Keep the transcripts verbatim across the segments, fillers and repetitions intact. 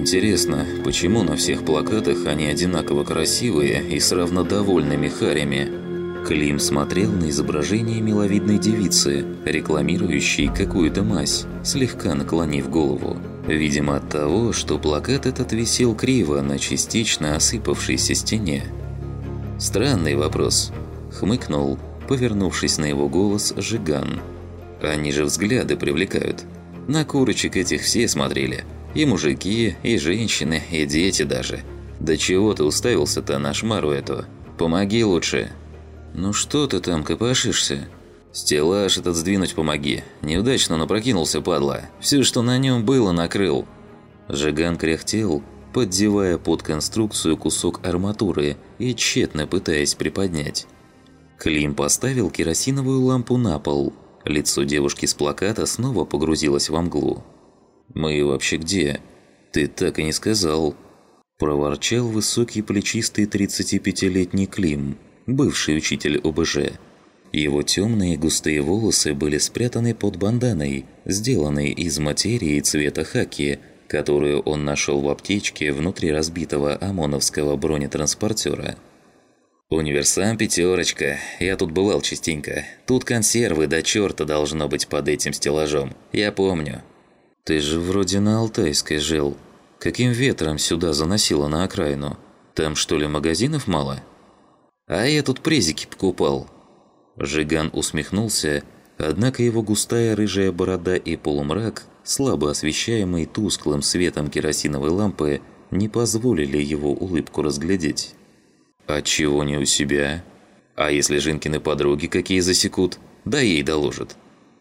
Интересно, почему на всех плакатах они одинаково красивые и с равнодовольными харями? Клим смотрел на изображение миловидной девицы, рекламирующей какую-то мазь, слегка наклонив голову. Видимо, от того, что плакат этот висел криво на частично осыпавшейся стене. «Странный вопрос», – хмыкнул, повернувшись на его голос, Жиган. «Они же взгляды привлекают. На курочек этих все смотрели. И мужики, и женщины, и дети даже. Да чего ты уставился-то на шмару эту? Помоги лучше». «Ну что ты там копошишься?» «Стеллаж этот сдвинуть помоги. Неудачно напрокинулся, падла. Все, что на нем было, накрыл». Жиган кряхтел, поддевая под конструкцию кусок арматуры и тщетно пытаясь приподнять. Клим поставил керосиновую лампу на пол. Лицо девушки с плаката снова погрузилось во мглу. «Мы вообще где? Ты так и не сказал», – проворчал высокий плечистый тридцатипятилетний Клим, бывший учитель О Б Ж. Его темные густые волосы были спрятаны под банданой, сделанной из материи цвета хаки, которую он нашел в аптечке внутри разбитого ОМОНовского бронетранспортера. «Универсам пятерочка. Я тут бывал частенько. Тут консервы до черта должно быть под этим стеллажом. Я помню». «Ты же вроде на Алтайской жил. Каким ветром сюда заносило на окраину? Там что ли магазинов мало?» «А я тут презики покупал». Жиган усмехнулся, однако его густая рыжая борода и полумрак, слабо освещаемый тусклым светом керосиновой лампы, не позволили его улыбку разглядеть. «А чего не у себя? А если Жинкины подруги какие засекут? Да ей доложат.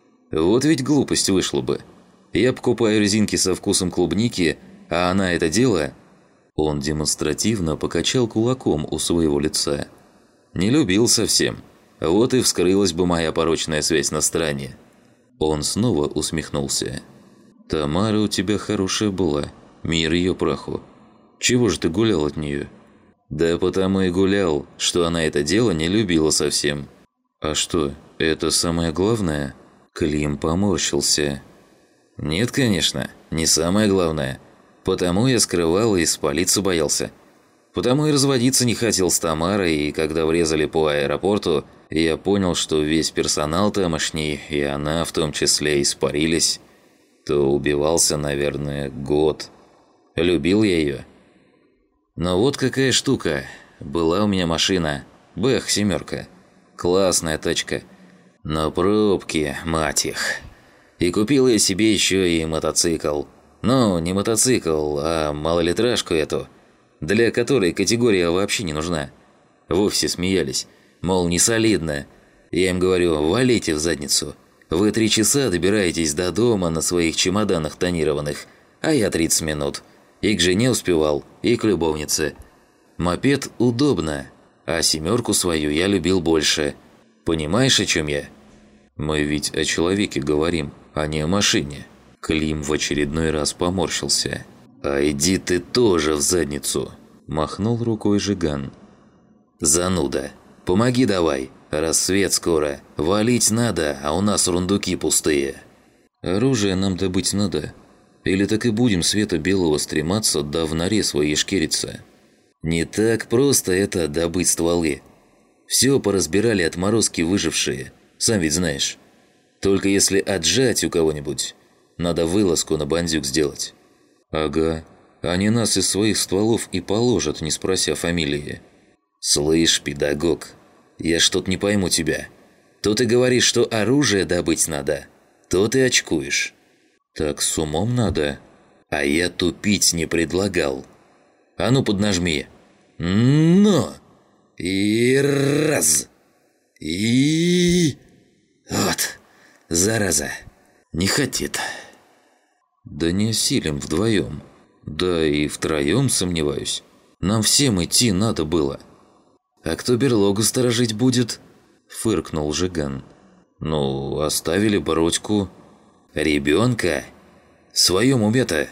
Вот ведь глупость вышла бы. Я покупаю резинки со вкусом клубники, а она это дело...» Он демонстративно покачал кулаком у своего лица. «Не любил совсем. Вот и вскрылась бы моя порочная связь на стороне». Он снова усмехнулся. «Тамара у тебя хорошая была. Мир ее праху. Чего же ты гулял от нее?» «Да потому и гулял, что она это дело не любила совсем». «А что, это самое главное?» Клим поморщился. «Нет, конечно, не самое главное. Потому я скрывал и спалиться боялся. Потому и разводиться не хотел с Тамарой, и когда врезали по аэропорту, я понял, что весь персонал тамошний, и она в том числе, испарились, то убивался, наверное, год. Любил я ее. Но вот какая штука. Была у меня машина. Бэх, семерка. Классная тачка. Но пробки, мать их. И купил я себе еще и мотоцикл. Ну, не мотоцикл, а малолитражку эту, для которой категория вообще не нужна. Вовсе смеялись. Мол, не солидно. Я им говорю, валите в задницу. Вы три часа добираетесь до дома на своих чемоданах тонированных, а я тридцать минут. И к жене успевал, и к любовнице. Мопед удобно, а семерку свою я любил больше. Понимаешь, о чем я? Мы ведь о человеке говорим, а не о машине. Клим в очередной раз поморщился. «А иди ты тоже в задницу!» – махнул рукой Жиган. «Зануда! Помоги давай! Рассвет скоро! Валить надо, а у нас рундуки пустые!» «Оружие нам добыть надо. Или так и будем света белого стрематься, да в норе своей шкериться?» «Не так просто это добыть стволы. Все поразбирали отморозки выжившие, сам ведь знаешь. Только если отжать у кого-нибудь, надо вылазку на бандюк сделать». «Ага. Они нас из своих стволов и положат, не спрося фамилии». «Слышь, педагог, я что-то не пойму тебя. То ты говоришь, что оружие добыть надо, то ты очкуешь». «Так с умом надо». «А я тупить не предлагал. А ну поднажми». «Но! И раз! И... вот! Зараза! Не хотит». «Да не осилим вдвоем. Да и втроем сомневаюсь. Нам всем идти надо было». «А кто берлогу сторожить будет?» – фыркнул Жиган. «Ну, оставили Бородьку». «Ребенка? В своем уме-то?»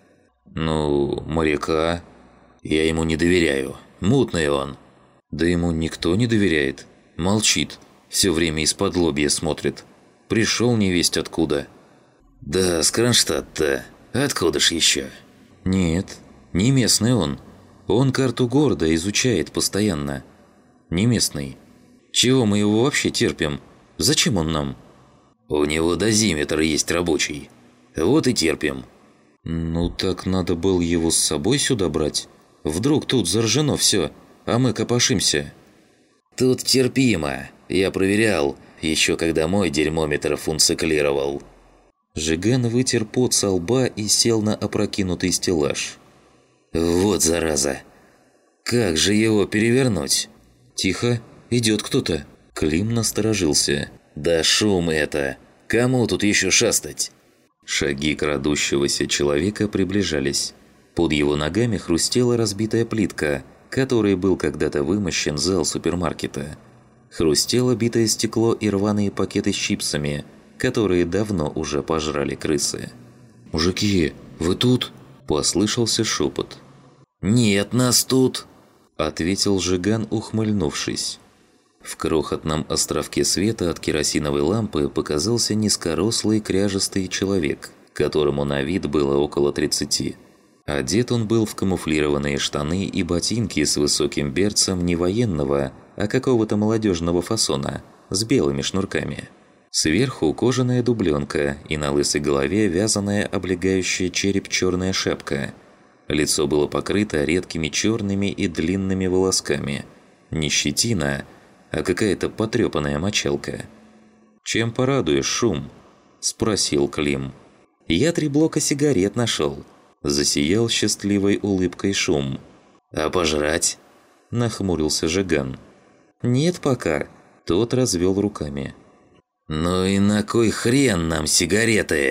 «Ну, моряка». «Я ему не доверяю. Мутный он». «Да ему никто не доверяет. Молчит. Все время из-под лобья смотрит. Пришел невесть откуда». «Да, с Кронштадта. Откуда ж еще?» «Нет, не местный он. Он карту города изучает постоянно. Не местный. Чего мы его вообще терпим? Зачем он нам?» «У него дозиметр есть рабочий. Вот и терпим». «Ну так надо было его с собой сюда брать. Вдруг тут заражено все, а мы копошимся». «Тут терпимо. Я проверял, еще когда мой дерьмометр функционировал». Жиган вытер пот со лба и сел на опрокинутый стеллаж. «Вот зараза! Как же его перевернуть?» «Тихо, идет кто-то». Клим насторожился. «Да шум это! Кому тут еще шастать?» Шаги крадущегося человека приближались. Под его ногами хрустела разбитая плитка, которой был когда-то вымощен зал супермаркета. Хрустело битое стекло и рваные пакеты с чипсами, которые давно уже пожрали крысы. «Мужики, вы тут?» – послышался шепот. «Нет нас тут!» – ответил Жиган, ухмыльнувшись. В крохотном островке света от керосиновой лампы показался низкорослый кряжестый человек, которому на вид было около тридцати. Одет он был в камуфлированные штаны и ботинки с высоким берцем не военного, а какого-то молодежного фасона, с белыми шнурками. Сверху кожаная дубленка и на лысой голове вязаная облегающая череп черная шапка. Лицо было покрыто редкими черными и длинными волосками. Не щетина, а какая-то потрепанная мочалка. «Чем порадуешь, Шум?» – спросил Клим. «Я три блока сигарет нашел», – засиял счастливой улыбкой Шум. «А пожрать?» – нахмурился Жиган. «Нет пока», – тот развел руками. «Ну и на кой хрен нам сигареты?»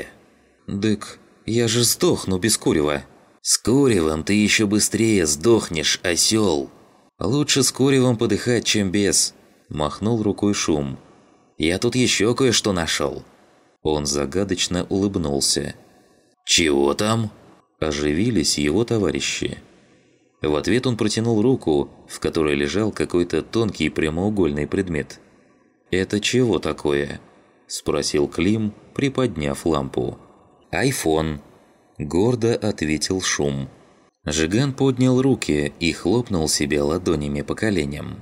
«Дык, я же сдохну без курева». «С куревом ты еще быстрее сдохнешь, осел!» «Лучше с куревом подыхать, чем без», – махнул рукой Шум. «Я тут еще кое-что нашел». Он загадочно улыбнулся. «Чего там?» – оживились его товарищи. В ответ он протянул руку, в которой лежал какой-то тонкий прямоугольный предмет. «Это чего такое?» – спросил Клим, приподняв лампу. «Айфон», – гордо ответил Шум. Жиган поднял руки и хлопнул себя ладонями по коленям.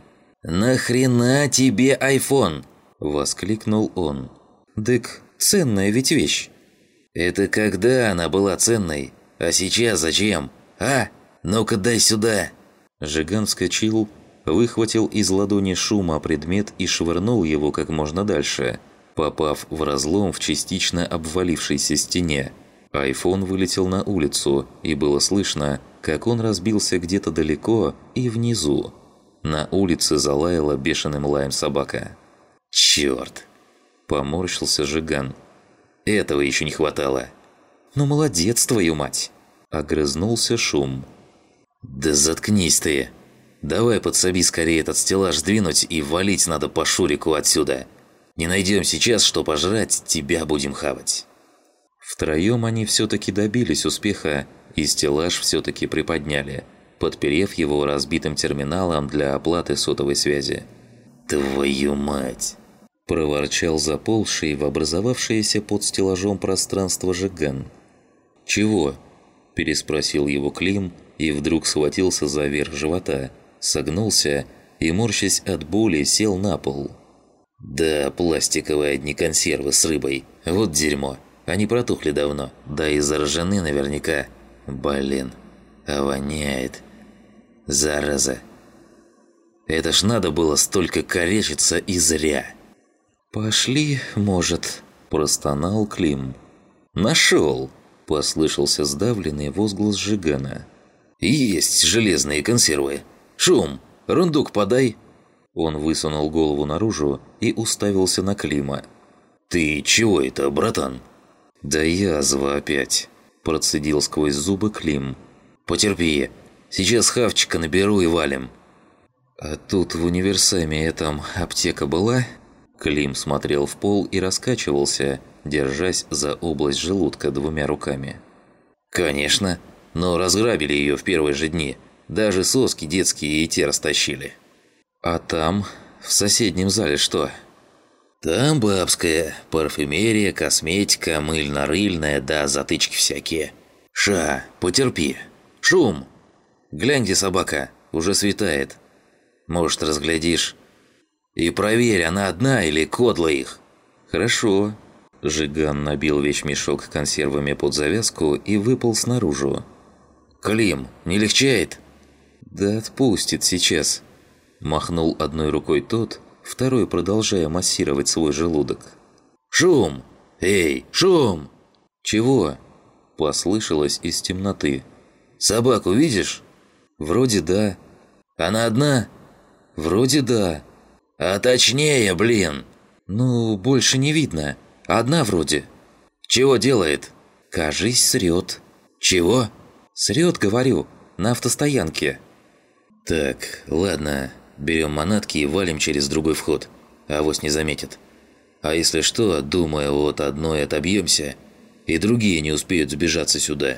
«Нахрена тебе айфон?» – воскликнул он. «Дык, ценная ведь вещь». «Это когда она была ценной? А сейчас зачем? А? Ну-ка дай сюда!» Жиган вскочил, выхватил из ладони Шума предмет и швырнул его как можно дальше, попав в разлом в частично обвалившейся стене. Айфон вылетел на улицу, и было слышно, как он разбился где-то далеко и внизу. На улице залаяла бешеным лаем собака. «Чёрт!» – поморщился Жиган. «Этого еще не хватало». «Ну молодец, твою мать!» – огрызнулся Шум. «Да заткнись ты! Давай подсоби скорее этот стеллаж сдвинуть и валить надо по Шурику отсюда. Не найдем сейчас, что пожрать, тебя будем хавать». Втроем они все-таки добились успеха, и стеллаж все-таки приподняли, подперев его разбитым терминалом для оплаты сотовой связи. «Твою мать!» – проворчал заползший в образовавшееся под стеллажом пространство Жиган. «Чего?» – переспросил его Клим и вдруг схватился за верх живота, согнулся и, морщась от боли, сел на пол. «Да, пластиковые одни консервы с рыбой. Вот дерьмо. Они протухли давно. Да и заражены наверняка. Блин, а воняет. Зараза. Это ж надо было столько корячиться и зря». «Пошли, может», – простонал Клим. «Нашел!» – послышался сдавленный возглас Жигана. «Есть железные консервы. Шум, рундук подай». Он высунул голову наружу и уставился на Клима. «Ты чего это, братан?» «Да язва опять», – процедил сквозь зубы Клим. «Потерпи, сейчас хавчика наберу и валим». «А тут в универсаме этом аптека была?» Клим смотрел в пол и раскачивался, держась за область желудка двумя руками. «Конечно, но разграбили ее в первые же дни. Даже соски детские и те растащили». «А там, в соседнем зале что?» «Там бабская, парфюмерия, косметика, мыльно-рыльная, да затычки всякие. «Ша, потерпи! Шум! Глянь, где собака, уже светает. Может, разглядишь? И проверь, она одна или кодла их?» «Хорошо». Жиган набил вещмешок консервами под завязку и выполз наружу. «Клим, не легчает?» «Да отпустит сейчас», – махнул одной рукой тот, второй продолжая массировать свой желудок. «Шум! Эй, шум!» «Чего?» – послышалось из темноты. «Собаку видишь?» «Вроде да». «Она одна?» «Вроде да». «А точнее, блин!» «Ну, больше не видно. Одна вроде». «Чего делает?» «Кажись, срет». «Чего?» «Срет, говорю, на автостоянке». «Так, ладно, берем манатки и валим через другой вход. Авось не заметит. А если что, думаю, вот одной отобьемся, и другие не успеют сбежаться сюда».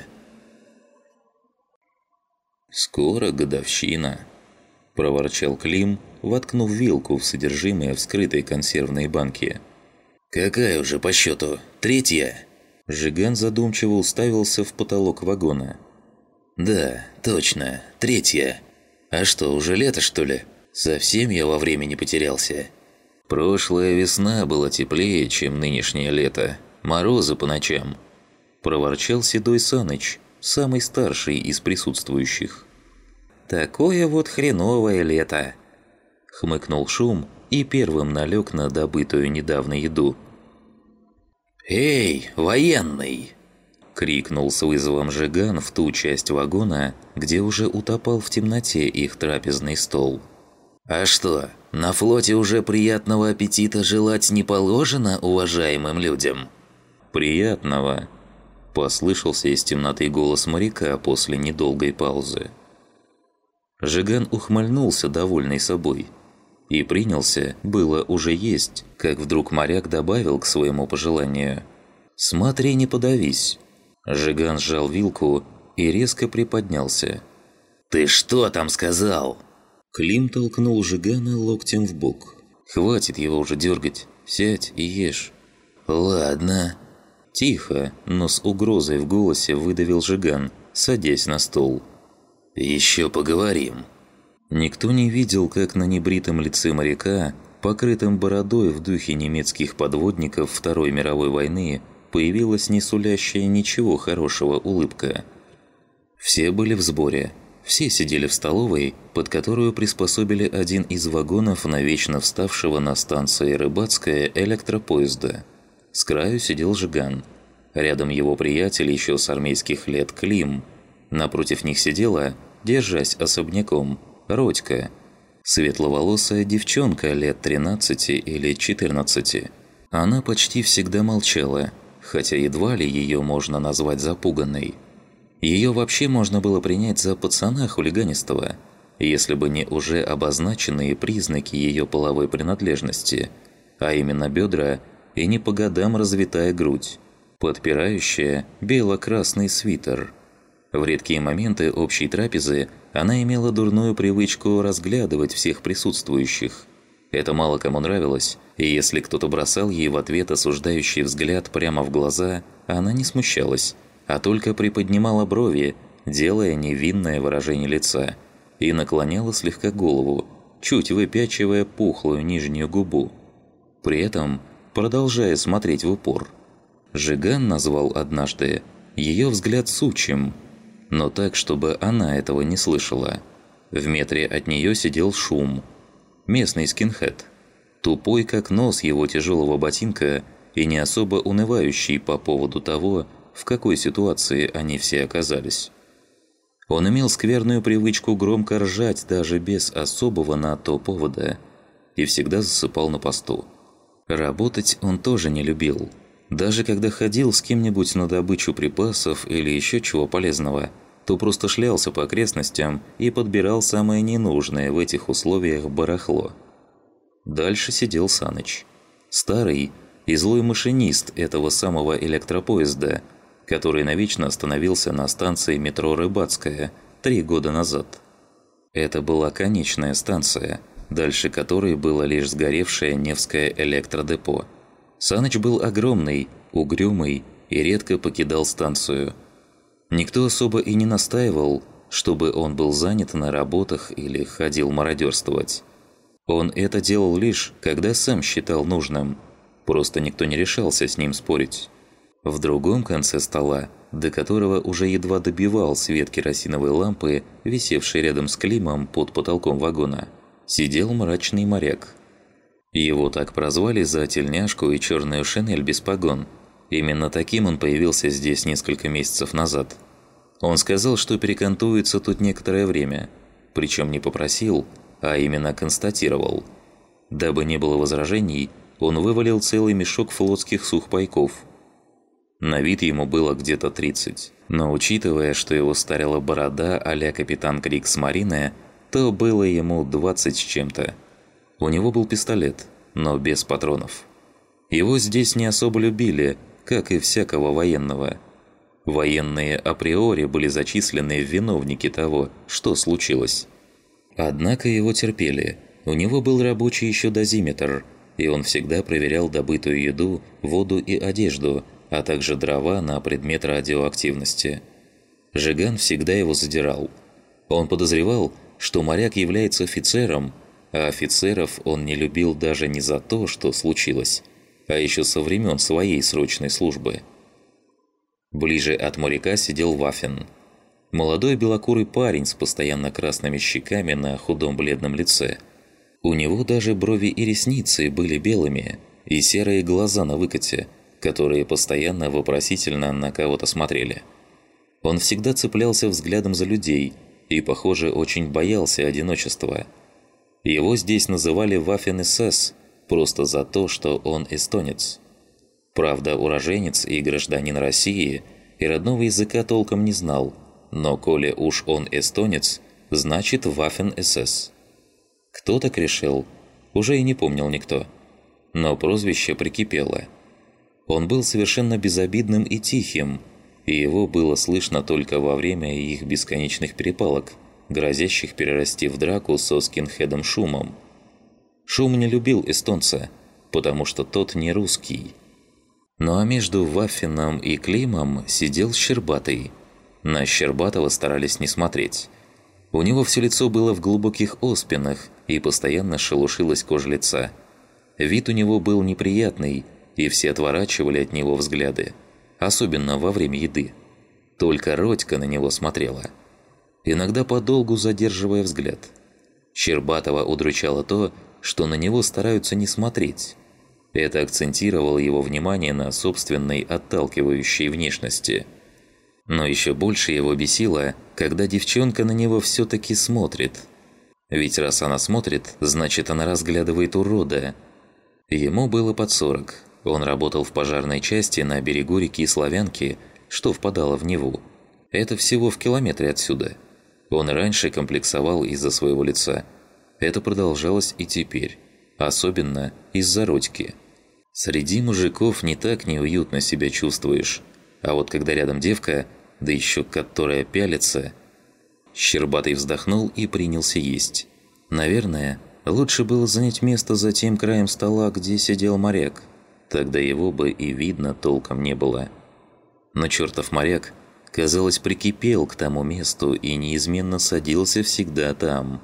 «Скоро годовщина», – проворчал Клим, воткнув вилку в содержимое вскрытой консервной банки. «Какая уже по счету? Третья?» Жиган задумчиво уставился в потолок вагона. «Да, точно, третья. А что, уже лето, что ли? Совсем я во времени потерялся». «Прошлая весна была теплее, чем нынешнее лето. Морозы по ночам», – проворчал седой Саныч, самый старший из присутствующих. «Такое вот хреновое лето», – хмыкнул Шум и первым налег на добытую недавно еду. «Эй, военный!» – крикнул с вызовом Жиган в ту часть вагона, где уже утопал в темноте их трапезный стол. «А что, на флоте уже приятного аппетита желать не положено уважаемым людям?» «Приятного!» – послышался из темноты голос моряка после недолгой паузы. Жиган ухмыльнулся, довольный собой, и принялся, было уже есть, как вдруг моряк добавил к своему пожеланию: «Смотри, не подавись». Жиган сжал вилку и резко приподнялся. «Ты что там сказал?» Клим толкнул Жигана локтем в бок. «Хватит его уже дергать. Сядь и ешь». «Ладно». Тихо, но с угрозой в голосе выдавил Жиган, садясь на стол. «Еще поговорим». Никто не видел, как на небритом лице моряка, покрытым бородой в духе немецких подводников Второй мировой войны, появилась не сулящая ничего хорошего улыбка. Все были в сборе. Все сидели в столовой, под которую приспособили один из вагонов навечно вставшего на станции Рыбацкая электропоезда. С краю сидел Жиган. Рядом его приятель еще с армейских лет Клим. Напротив них сидела, держась особняком, Родька. Светловолосая девчонка лет тринадцати или четырнадцати. Она почти всегда молчала, хотя едва ли ее можно назвать запуганной. Ее вообще можно было принять за пацана хулиганистого, если бы не уже обозначенные признаки ее половой принадлежности, а именно бедра и не по годам развитая грудь, подпирающая бело-красный свитер. В редкие моменты общей трапезы она имела дурную привычку разглядывать всех присутствующих. Это мало кому нравилось, и если кто-то бросал ей в ответ осуждающий взгляд прямо в глаза, она не смущалась, а только приподнимала брови, делая невинное выражение лица, и наклоняла слегка голову, чуть выпячивая пухлую нижнюю губу, при этом продолжая смотреть в упор. Жиган назвал однажды ее взгляд сучьим, но так, чтобы она этого не слышала. В метре от нее сидел Шум, местный скинхед, тупой как нос его тяжелого ботинка и не особо унывающий по поводу того, в какой ситуации они все оказались. Он имел скверную привычку громко ржать даже без особого на то повода и всегда засыпал на посту. Работать он тоже не любил. Даже когда ходил с кем-нибудь на добычу припасов или еще чего полезного, то просто шлялся по окрестностям и подбирал самое ненужное в этих условиях барахло. Дальше сидел Саныч. Старый и злой машинист этого самого электропоезда, который навечно остановился на станции метро Рыбацкая три года назад. Это была конечная станция, дальше которой было лишь сгоревшее Невское электродепо. Саныч был огромный, угрюмый и редко покидал станцию. Никто особо и не настаивал, чтобы он был занят на работах или ходил мародерствовать. Он это делал лишь, когда сам считал нужным. Просто никто не решался с ним спорить. В другом конце стола, до которого уже едва добивал свет керосиновой лампы, висевшей рядом с Климом под потолком вагона, сидел мрачный моряк. Его так прозвали за тельняшку и черную шинель без погон. Именно таким он появился здесь несколько месяцев назад. Он сказал, что перекантуется тут некоторое время, причем не попросил, а именно констатировал. Дабы не было возражений, он вывалил целый мешок флотских сухпайков. На вид ему было где-то тридцать, но учитывая, что его старила борода а-ля капитан Криксмарине, то было ему двадцать с чем-то. У него был пистолет, но без патронов. Его здесь не особо любили, как и всякого военного. Военные априори были зачислены в виновники того, что случилось. Однако его терпели. У него был рабочий еще дозиметр, и он всегда проверял добытую еду, воду и одежду, а также дрова на предмет радиоактивности. Жиган всегда его задирал. Он подозревал, что моряк является офицером, а офицеров он не любил даже не за то, что случилось, а еще со времен своей срочной службы. Ближе от моряка сидел Вафин. Молодой белокурый парень с постоянно красными щеками на худом бледном лице. У него даже брови и ресницы были белыми, и серые глаза на выкате, которые постоянно вопросительно на кого-то смотрели. Он всегда цеплялся взглядом за людей и, похоже, очень боялся одиночества. Его здесь называли Ваффен-эс-эс просто за то, что он эстонец. Правда, уроженец и гражданин России и родного языка толком не знал, но коли уж он эстонец, значит Ваффен-эс-эс. Кто так решил, уже и не помнил никто. Но прозвище прикипело. Он был совершенно безобидным и тихим, и его было слышно только во время их бесконечных перепалок, грозящих перерасти в драку со скинхедом Шумом. Шум не любил эстонца, потому что тот не русский. Ну а между Ваффином и Климом сидел Щербатый. На Щербатого старались не смотреть. У него все лицо было в глубоких оспинах и постоянно шелушилась кожа лица. Вид у него был неприятный, и все отворачивали от него взгляды, особенно во время еды. Только Родька на него смотрела, иногда подолгу задерживая взгляд. Щербатова удручало то, что на него стараются не смотреть. Это акцентировало его внимание на собственной отталкивающей внешности. Но еще больше его бесило, когда девчонка на него все-таки смотрит. Ведь раз она смотрит, значит она разглядывает урода. Ему было под сорок. Он работал в пожарной части на берегу реки Славянки, что впадало в Неву. Это всего в километре отсюда. Он раньше комплексовал из-за своего лица. Это продолжалось и теперь. Особенно из-за Родьки. Среди мужиков не так неуютно себя чувствуешь. А вот когда рядом девка, да еще которая пялится... Щербатый вздохнул и принялся есть. Наверное, лучше было занять место за тем краем стола, где сидел моряк. Тогда его бы и видно толком не было. Но чертов моряк, казалось, прикипел к тому месту и неизменно садился всегда там.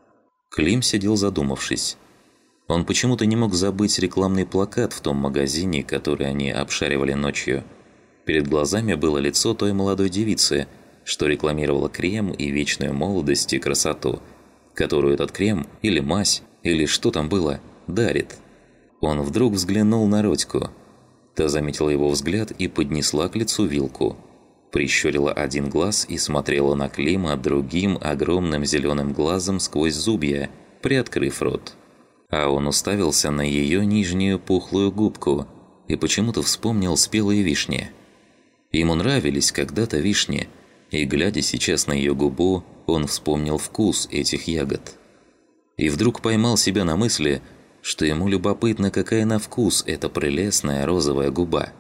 Клим сидел задумавшись. Он почему-то не мог забыть рекламный плакат в том магазине, который они обшаривали ночью. Перед глазами было лицо той молодой девицы, что рекламировала крем и вечную молодость и красоту, которую этот крем или мазь, или что там было, дарит. Он вдруг взглянул на Родьку. Та заметила его взгляд и поднесла к лицу вилку. Прищурила один глаз и смотрела на Клима другим огромным зеленым глазом сквозь зубья, приоткрыв рот. А он уставился на ее нижнюю пухлую губку и почему-то вспомнил спелые вишни. Ему нравились когда-то вишни, и, глядя сейчас на ее губу, он вспомнил вкус этих ягод. И вдруг поймал себя на мысли, что ему любопытно, какая на вкус эта прелестная розовая губа.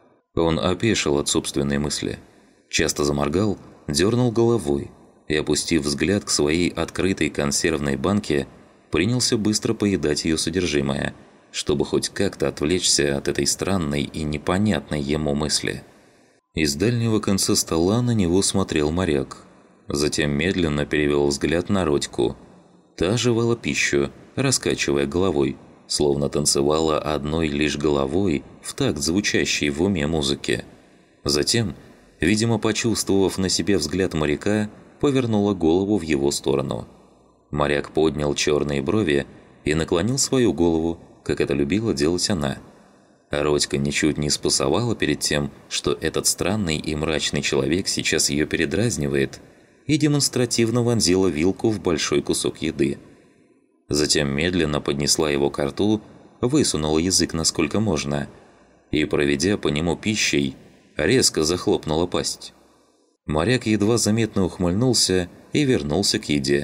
Он опешил от собственной мысли. Часто заморгал, дернул головой и, опустив взгляд к своей открытой консервной банке, принялся быстро поедать ее содержимое, чтобы хоть как-то отвлечься от этой странной и непонятной ему мысли. Из дальнего конца стола на него смотрел моряк. Затем медленно перевел взгляд на Родьку. Та жевала пищу, раскачивая головой, словно танцевала одной лишь головой в такт звучащей в уме музыки. Затем, видимо, почувствовав на себе взгляд моряка, повернула голову в его сторону. Моряк поднял черные брови и наклонил свою голову, как это любила делать она. А Родька ничуть не спасовала перед тем, что этот странный и мрачный человек сейчас ее передразнивает, и демонстративно вонзила вилку в большой кусок еды. Затем медленно поднесла его ко рту, высунула язык насколько можно и, проведя по нему пищей, резко захлопнула пасть. Моряк едва заметно ухмыльнулся и вернулся к еде.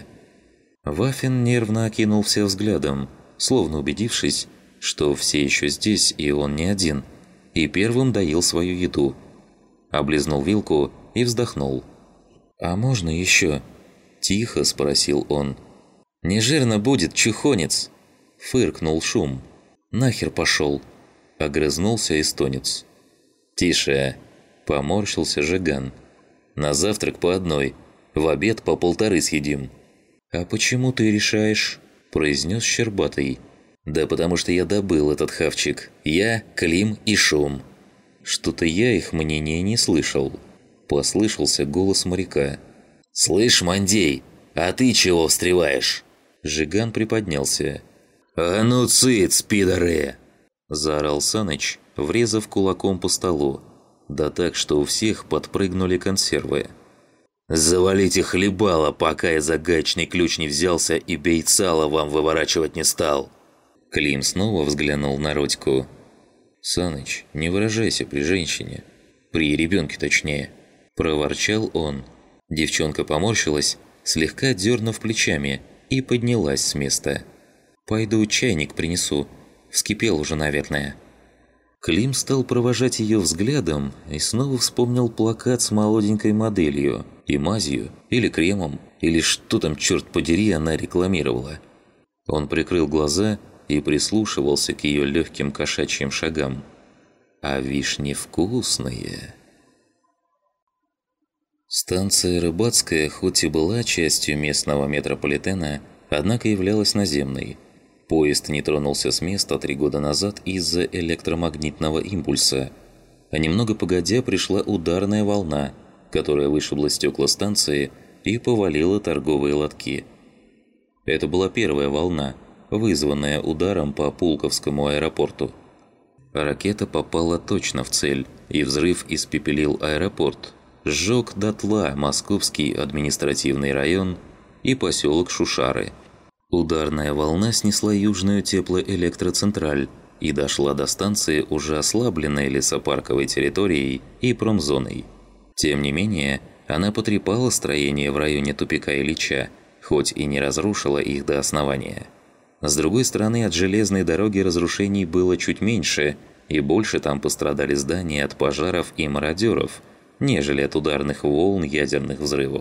Вафин нервно окинул всех взглядом, словно убедившись, что все еще здесь и он не один, и первым доел свою еду. Облизнул вилку и вздохнул. «А можно еще?» – тихо спросил он. «Не жирно будет, чухонец!» – фыркнул Шум. «Нахер пошел!» – огрызнулся эстонец. «Тише!» – поморщился Жиган. «На завтрак по одной, в обед по полторы съедим». «А почему ты решаешь?» – произнес Щербатый. «Да потому что я добыл этот хавчик. Я, Клим и Шум». «Что-то я их мнения не слышал». Послышался голос моряка. «Слышь, Мандей, а ты чего встреваешь?» Жиган приподнялся. «А ну цыц, пидоры!» Заорал Саныч, врезав кулаком по столу. Да так, что у всех подпрыгнули консервы. «Завалите хлебало, пока я за гаечный ключ не взялся и бейцало вам выворачивать не стал!» Клим снова взглянул на Родьку. «Саныч, не выражайся при женщине. При ребенке точнее». Проворчал он. Девчонка поморщилась, слегка дернув плечами, и поднялась с места. «Пойду чайник принесу. Вскипел уже, наверное». Клим стал провожать ее взглядом и снова вспомнил плакат с молоденькой моделью и мазью, или кремом, или что там, черт подери, она рекламировала. Он прикрыл глаза и прислушивался к ее легким кошачьим шагам. «А вишни вкусные!» Станция Рыбацкая хоть и была частью местного метрополитена, однако являлась наземной. Поезд не тронулся с места три года назад из-за электромагнитного импульса. А немного погодя пришла ударная волна, которая вышибла стекла станции и повалила торговые лотки. Это была первая волна, вызванная ударом по Пулковскому аэропорту. Ракета попала точно в цель, и взрыв испепелил аэропорт. Сжег дотла Московский административный район и поселок Шушары. Ударная волна снесла южную теплоэлектроцентраль и дошла до станции уже ослабленной лесопарковой территорией и промзоной. Тем не менее, она потрепала строения в районе тупика Ильича, хоть и не разрушила их до основания. С другой стороны, от железной дороги разрушений было чуть меньше, и больше там пострадали здания от пожаров и мародеров, нежели от ударных волн ядерных взрывов.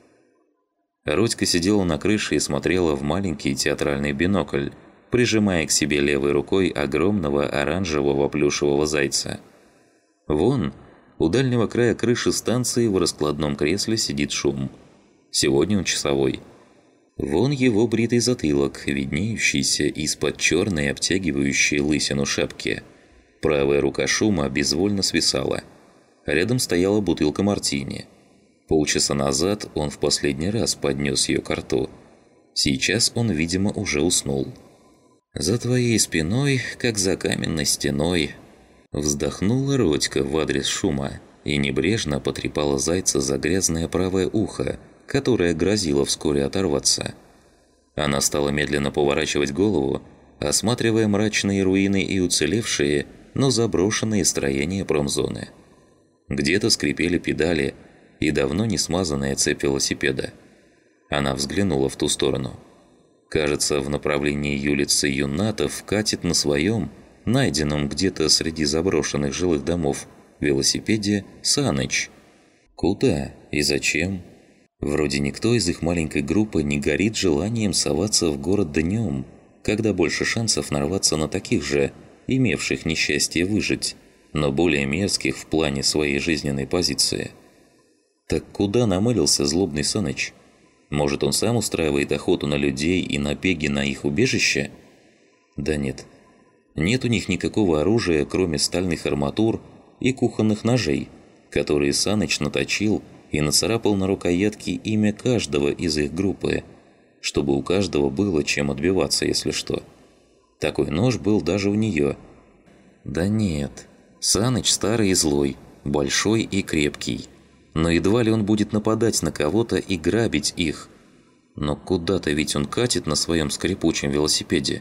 Родька сидела на крыше и смотрела в маленький театральный бинокль, прижимая к себе левой рукой огромного оранжевого плюшевого зайца. Вон, у дальнего края крыши станции в раскладном кресле сидит Шум. Сегодня он часовой. Вон его бритый затылок, виднеющийся из-под черной обтягивающей лысину шапки. Правая рука Шума безвольно свисала. Рядом стояла бутылка мартини. Полчаса назад он в последний раз поднес ее ко рту. Сейчас он, видимо, уже уснул. «За твоей спиной, как за каменной стеной», вздохнула Родька в адрес Шума и небрежно потрепала зайца за грязное правое ухо, которое грозило вскоре оторваться. Она стала медленно поворачивать голову, осматривая мрачные руины и уцелевшие, но заброшенные строения промзоны. Где-то скрипели педали и давно не смазанная цепь велосипеда. Она взглянула в ту сторону. Кажется, в направлении улицы Юнатов катит на своем, найденном где-то среди заброшенных жилых домов, велосипеде Саныч. Куда и зачем? Вроде никто из их маленькой группы не горит желанием соваться в город днем, когда больше шансов нарваться на таких же, имевших несчастье выжить, но более мерзких в плане своей жизненной позиции. Так куда намылился злобный Саныч? Может, он сам устраивает охоту на людей и набеги на их убежище? Да нет. Нет у них никакого оружия, кроме стальных арматур и кухонных ножей, которые Саныч наточил и нацарапал на рукоятке имя каждого из их группы, чтобы у каждого было чем отбиваться, если что. Такой нож был даже у нее. Да нет, Саныч старый и злой, большой и крепкий. Но едва ли он будет нападать на кого-то и грабить их. Но куда-то ведь он катит на своем скрипучем велосипеде.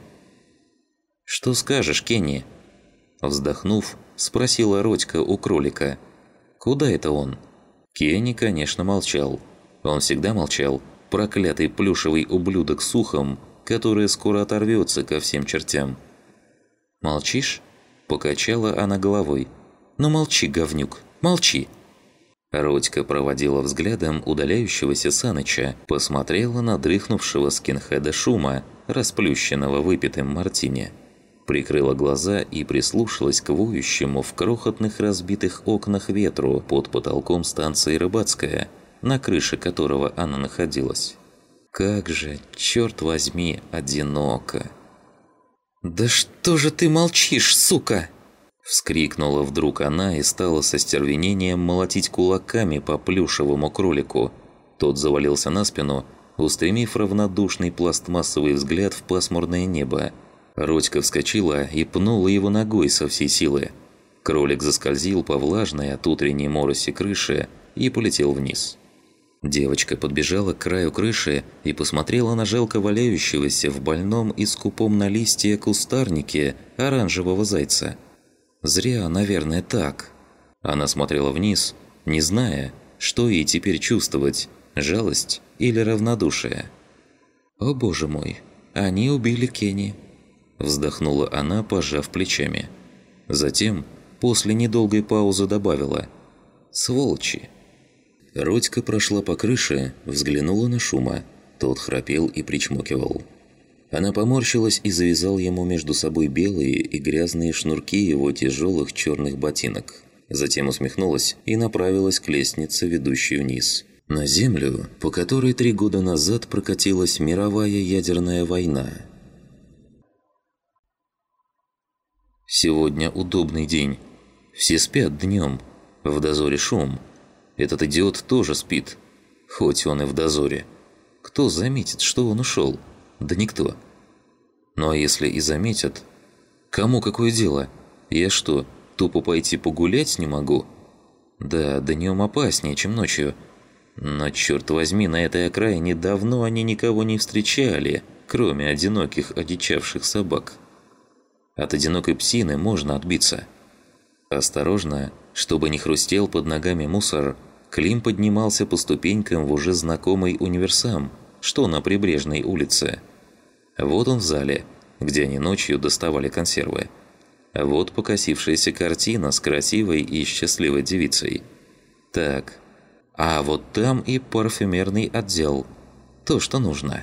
«Что скажешь, Кенни?» Вздохнув, спросила Родька у кролика. «Куда это он?» Кенни, конечно, молчал. Он всегда молчал, проклятый плюшевый ублюдок с ухом, которое скоро оторвется ко всем чертям. «Молчишь?» – покачала она головой. «Ну молчи, говнюк, молчи!» Родька проводила взглядом удаляющегося Саныча, посмотрела на дрыхнувшего скинхеда Шума, расплющенного выпитым мартини. Прикрыла глаза и прислушалась к воющему в крохотных разбитых окнах ветру под потолком станции Рыбацкая, на крыше которого она находилась. Как же, черт возьми, одиноко. «Да что же ты молчишь, сука?» Вскрикнула вдруг она и стала со стервенением молотить кулаками по плюшевому кролику. Тот завалился на спину, устремив равнодушный пластмассовый взгляд в пасмурное небо. Родька вскочила и пнула его ногой со всей силы. Кролик заскользил по влажной от утренней мороси крыше и полетел вниз. Девочка подбежала к краю крыши и посмотрела на жалко валяющегося в больном и скупом на листья кустарнике оранжевого зайца. Зря, наверное, так. Она смотрела вниз, не зная, что ей теперь чувствовать – жалость или равнодушие. «О боже мой, они убили Кенни!» Вздохнула она, пожав плечами. Затем, после недолгой паузы, добавила: «Сволочи!» Родька прошла по крыше, взглянула на Шума. Тот храпел и причмокивал. Она поморщилась и завязала ему между собой белые и грязные шнурки его тяжелых черных ботинок. Затем усмехнулась и направилась к лестнице, ведущей вниз. На землю, по которой три года назад прокатилась мировая ядерная война. Сегодня удобный день. Все спят днем. В дозоре Шум. Этот идиот тоже спит. Хоть он и в дозоре. Кто заметит, что он ушел? Да никто. Ну а если и заметят? Кому какое дело? Я что, тупо пойти погулять не могу? Да, днем опаснее, чем ночью. Но, черт возьми, на этой окраине давно они никого не встречали, кроме одиноких одичавших собак. От одинокой псины можно отбиться. Осторожно, чтобы не хрустел под ногами мусор, Клим поднимался по ступенькам в уже знакомый универсам, что на Прибрежной улице. Вот он в зале, где они ночью доставали консервы. Вот покосившаяся картина с красивой и счастливой девицей. Так, а вот там и парфюмерный отдел. То, что нужно.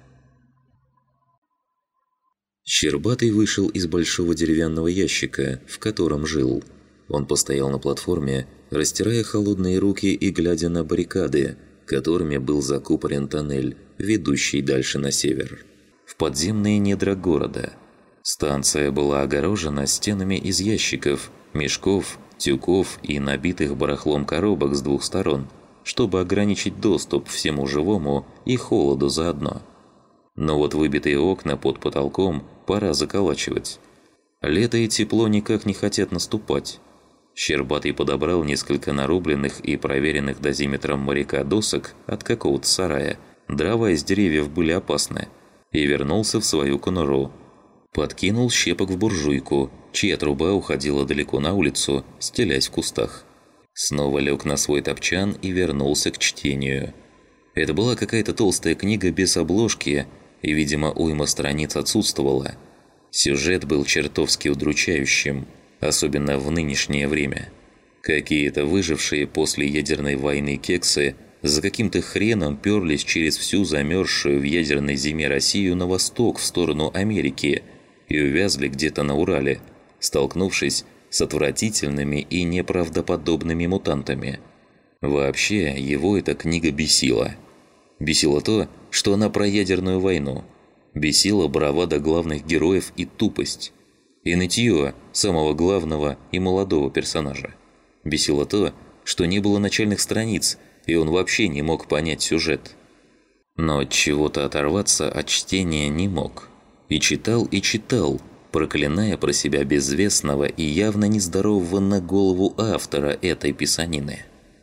Щербатый вышел из большого деревянного ящика, в котором жил. Он постоял на платформе, растирая холодные руки и глядя на баррикады, которыми был закупорен тоннель, ведущий дальше на север. В подземные недра города. Станция была огорожена стенами из ящиков, мешков, тюков и набитых барахлом коробок с двух сторон, чтобы ограничить доступ всему живому и холоду заодно. Но вот выбитые окна под потолком пора заколачивать. Лето и тепло никак не хотят наступать. Щербатый подобрал несколько нарубленных и проверенных дозиметром моряка досок от какого-то сарая. Дрова из деревьев были опасны. И вернулся в свою конуру. Подкинул щепок в буржуйку, чья труба уходила далеко на улицу, стелясь в кустах. Снова лег на свой топчан и вернулся к чтению. Это была какая-то толстая книга без обложки, и, видимо, уйма страниц отсутствовала. Сюжет был чертовски удручающим, особенно в нынешнее время. Какие-то выжившие после ядерной войны кексы за каким-то хреном перлись через всю замерзшую в ядерной зиме Россию на восток в сторону Америки и увязли где-то на Урале, столкнувшись с отвратительными и неправдоподобными мутантами. Вообще, его эта книга бесила. Бесило то, что она про ядерную войну. Бесила бравада главных героев и тупость. И нытье самого главного и молодого персонажа. Бесило то, что не было начальных страниц, и он вообще не мог понять сюжет. Но от чего-то оторваться от чтения не мог. И читал, и читал, проклиная про себя безвестного и явно нездорового на голову автора этой писанины.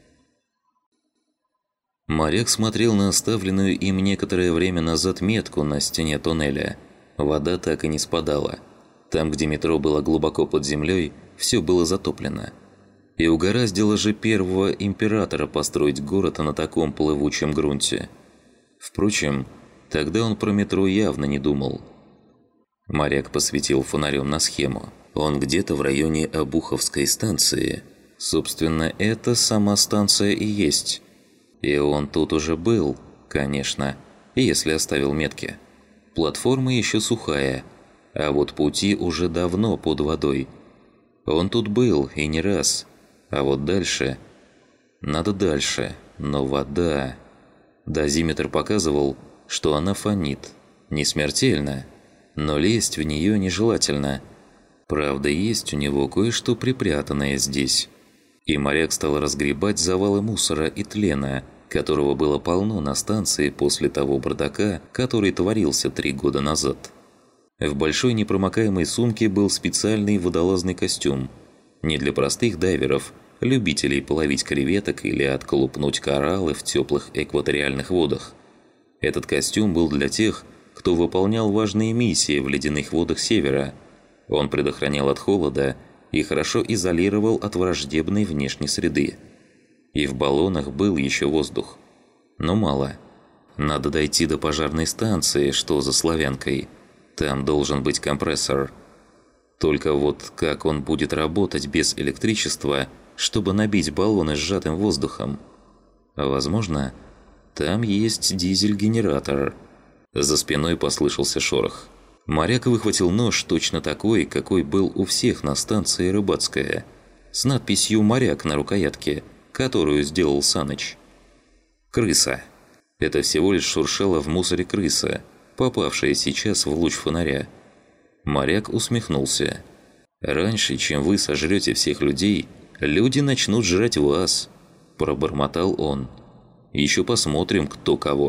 Моряк смотрел на оставленную им некоторое время назад метку на стене туннеля. Вода так и не спадала. Там, где метро было глубоко под землей, все было затоплено. И угораздило же первого императора построить город на таком плывучем грунте. Впрочем, тогда он про метро явно не думал. Моряк посветил фонарем на схему. Он где-то в районе Обуховской станции. Собственно, это сама станция и есть. И он тут уже был, конечно, если оставил метки. Платформа еще сухая, а вот пути уже давно под водой. Он тут был и не раз. А вот дальше... Надо дальше, но вода... Дозиметр показывал, что она фонит. Не смертельно, но лезть в нее нежелательно. Правда, есть у него кое-что припрятанное здесь. И моряк стал разгребать завалы мусора и тлена, которого было полно на станции после того бардака, который творился три года назад. В большой непромокаемой сумке был специальный водолазный костюм. Не для простых дайверов, любителей половить креветок или отколупнуть кораллы в теплых экваториальных водах. Этот костюм был для тех, кто выполнял важные миссии в ледяных водах Севера. Он предохранял от холода и хорошо изолировал от враждебной внешней среды. И в баллонах был еще воздух. Но мало. Надо дойти до пожарной станции, что за Славянкой. Там должен быть компрессор. Только вот как он будет работать без электричества, чтобы набить баллоны сжатым воздухом? Возможно, там есть дизель-генератор. За спиной послышался шорох. Моряк выхватил нож точно такой, какой был у всех на станции Рыбацкая, с надписью «Моряк» на рукоятке, которую сделал Саныч. Крыса. Это всего лишь шуршала в мусоре крыса, попавшая сейчас в луч фонаря. Моряк усмехнулся. «Раньше, чем вы сожрете всех людей, люди начнут жрать вас», – пробормотал он. «Еще посмотрим, кто кого».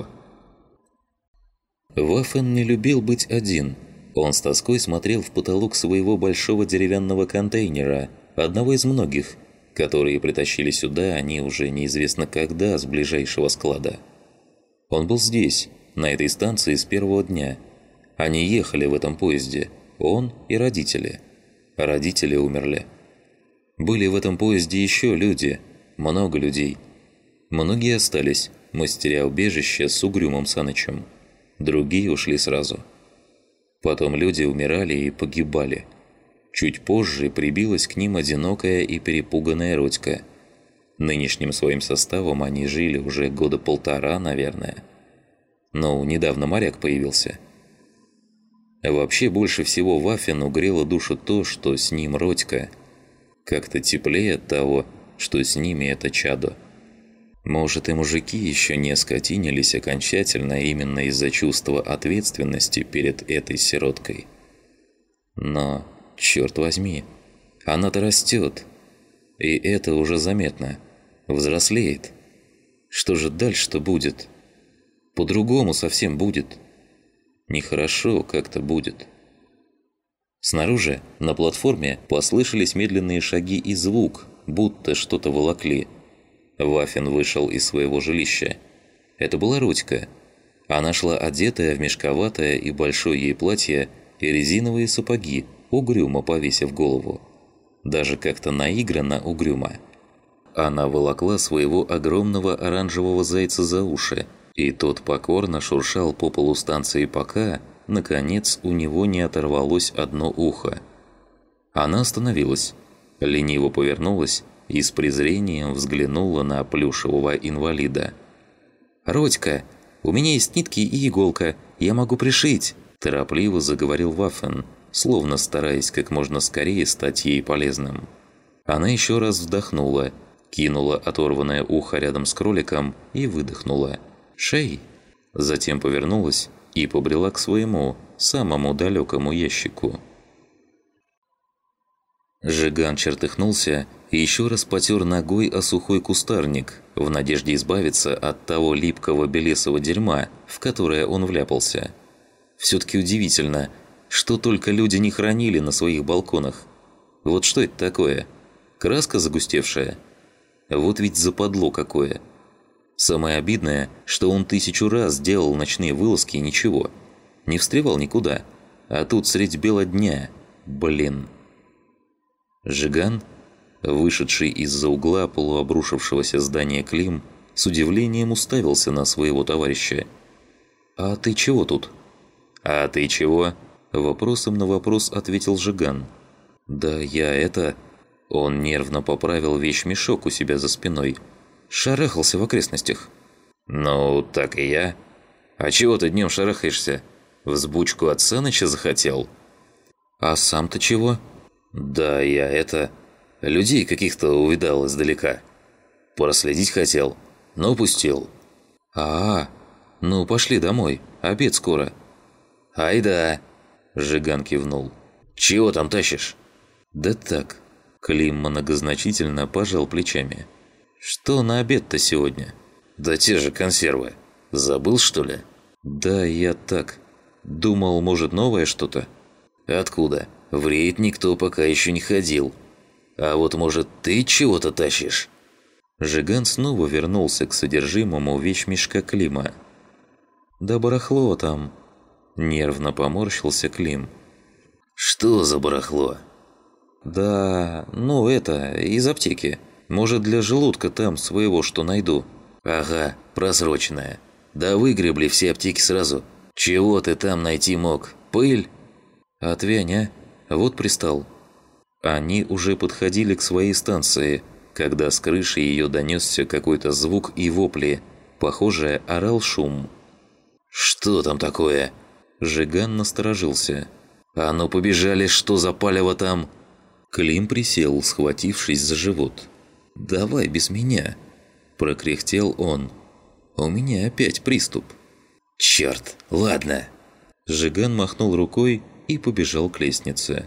Вафен не любил быть один. Он с тоской смотрел в потолок своего большого деревянного контейнера, одного из многих, которые притащили сюда они уже неизвестно когда с ближайшего склада. Он был здесь, на этой станции с первого дня. Они ехали в этом поезде, он и родители. Родители умерли. Были в этом поезде еще люди, много людей. Многие остались, мастеря убежища с угрюмым Санычем. Другие ушли сразу. Потом люди умирали и погибали. Чуть позже прибилась к ним одинокая и перепуганная Родька. Нынешним своим составом они жили уже года полтора, наверное. Но недавно моряк появился. Вообще больше всего Вафину грело душу то, что с ним Родька. Как-то теплее от того, что с ними это чадо. Может, и мужики еще не скотинились окончательно именно из-за чувства ответственности перед этой сироткой. Но, черт возьми, она-то растет. И это уже заметно. Взрослеет. Что же дальше-то будет? По-другому совсем будет. Нехорошо как-то будет. Снаружи, на платформе, послышались медленные шаги и звук, будто что-то волокли. Вафин вышел из своего жилища. Это была Родька. Она шла одетая в мешковатое и большое ей платье и резиновые сапоги, угрюмо повесив голову. Даже как-то наигранно угрюмо. Она волокла своего огромного оранжевого зайца за уши, и тот покорно шуршал по полу станции, пока, наконец, у него не оторвалось одно ухо. Она остановилась, лениво повернулась и с презрением взглянула на плюшевого инвалида. «Родька, у меня есть нитки и иголка, я могу пришить!» – торопливо заговорил Вафен, словно стараясь как можно скорее стать ей полезным. Она еще раз вдохнула, кинула оторванное ухо рядом с кроликом и выдохнула. «Шей!» Затем повернулась и побрела к своему, самому далекому ящику. Жиган чертыхнулся и еще раз потер ногой о сухой кустарник, в надежде избавиться от того липкого белесого дерьма, в которое он вляпался. Все-таки удивительно, что только люди не хранили на своих балконах. Вот что это такое? Краска загустевшая? Вот ведь западло какое. Самое обидное, что он тысячу раз делал ночные вылазки и ничего. Не встревал никуда. А тут средь бела дня. Блин. Жиган, вышедший из-за угла полуобрушившегося здания Клим, с удивлением уставился на своего товарища. «А ты чего тут?» «А ты чего?» Вопросом на вопрос ответил Жиган. «Да я это...» Он нервно поправил вещмешок у себя за спиной. Шарахался в окрестностях. «Ну, так и я. А чего ты днем шарахаешься? Взбучку от Саныча захотел?» «А сам-то чего?» «Да я это... людей каких-то увидал издалека. Проследить хотел, но упустил». «А-а, ну пошли домой, обед скоро». «Ай да!» – Жиган кивнул. «Чего там тащишь?» «Да так». Клим многозначительно пожал плечами. «Что на обед-то сегодня?» «Да те же консервы. Забыл, что ли?» «Да я так. Думал, может, новое что-то?» «Откуда? В рейд никто пока еще не ходил. А вот, может, ты чего-то тащишь?» Жиган снова вернулся к содержимому вещмешка Клима. «Да барахло там...» Нервно поморщился Клим. «Что за барахло?» «Да, ну это, из аптеки. Может, для желудка там своего что найду». «Ага, просроченная. Да выгребли все аптеки сразу. Чего ты там найти мог? Пыль?» «Отвянь, а? Вот пристал». Они уже подходили к своей станции, когда с крыши ее донесся какой-то звук и вопли. Похоже, орал шум. «Что там такое?» Жиган насторожился. «А ну побежали, что за палево там?» Клим присел, схватившись за живот. «Давай без меня», – прокряхтел он. «У меня опять приступ». «Черт, ладно». Жиган махнул рукой и побежал к лестнице.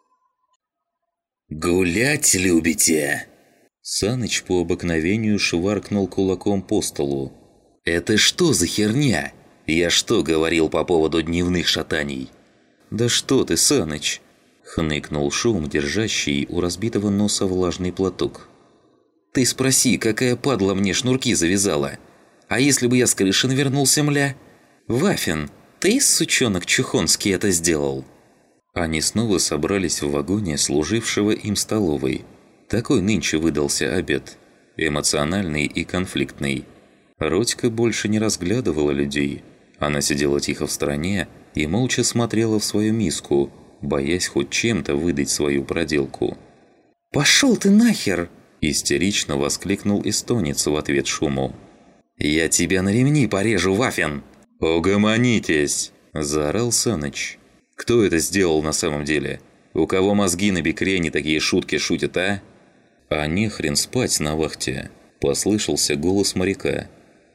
«Гулять любите?» Саныч по обыкновению шваркнул кулаком по столу. «Это что за херня? Я что говорил по поводу дневных шатаний?» «Да что ты, Саныч!» – хныкнул Шум, держащий у разбитого носа влажный платок. «Ты спроси, какая падла мне шнурки завязала? А если бы я с крыши навернулся, мля? Вафин, ты, сучонок чухонский, это сделал?» Они снова собрались в вагоне, служившего им столовой. Такой нынче выдался обед. Эмоциональный и конфликтный. Родька больше не разглядывала людей. Она сидела тихо в стороне и молча смотрела в свою миску, боясь хоть чем-то выдать свою проделку. «Пошел ты нахер!» – истерично воскликнул эстонец в ответ Шуму. «Я тебя на ремни порежу, Вафин!» «Угомонитесь!» – заорал Саныч. «Кто это сделал на самом деле? У кого мозги на бекре не такие шутки шутят, а?» «А не хрен спать на вахте!» – послышался голос моряка.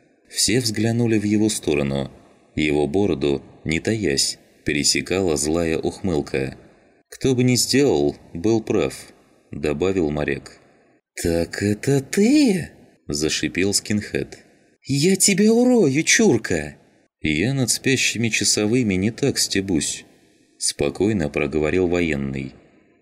Все взглянули в его сторону. Его бороду, не таясь, пересекала злая ухмылка. «Кто бы ни сделал, был прав», – добавил моряк. «Так это ты?» – зашипел скинхед. «Я тебя урою, чурка!» «Я над спящими часовыми не так стебусь», – спокойно проговорил военный.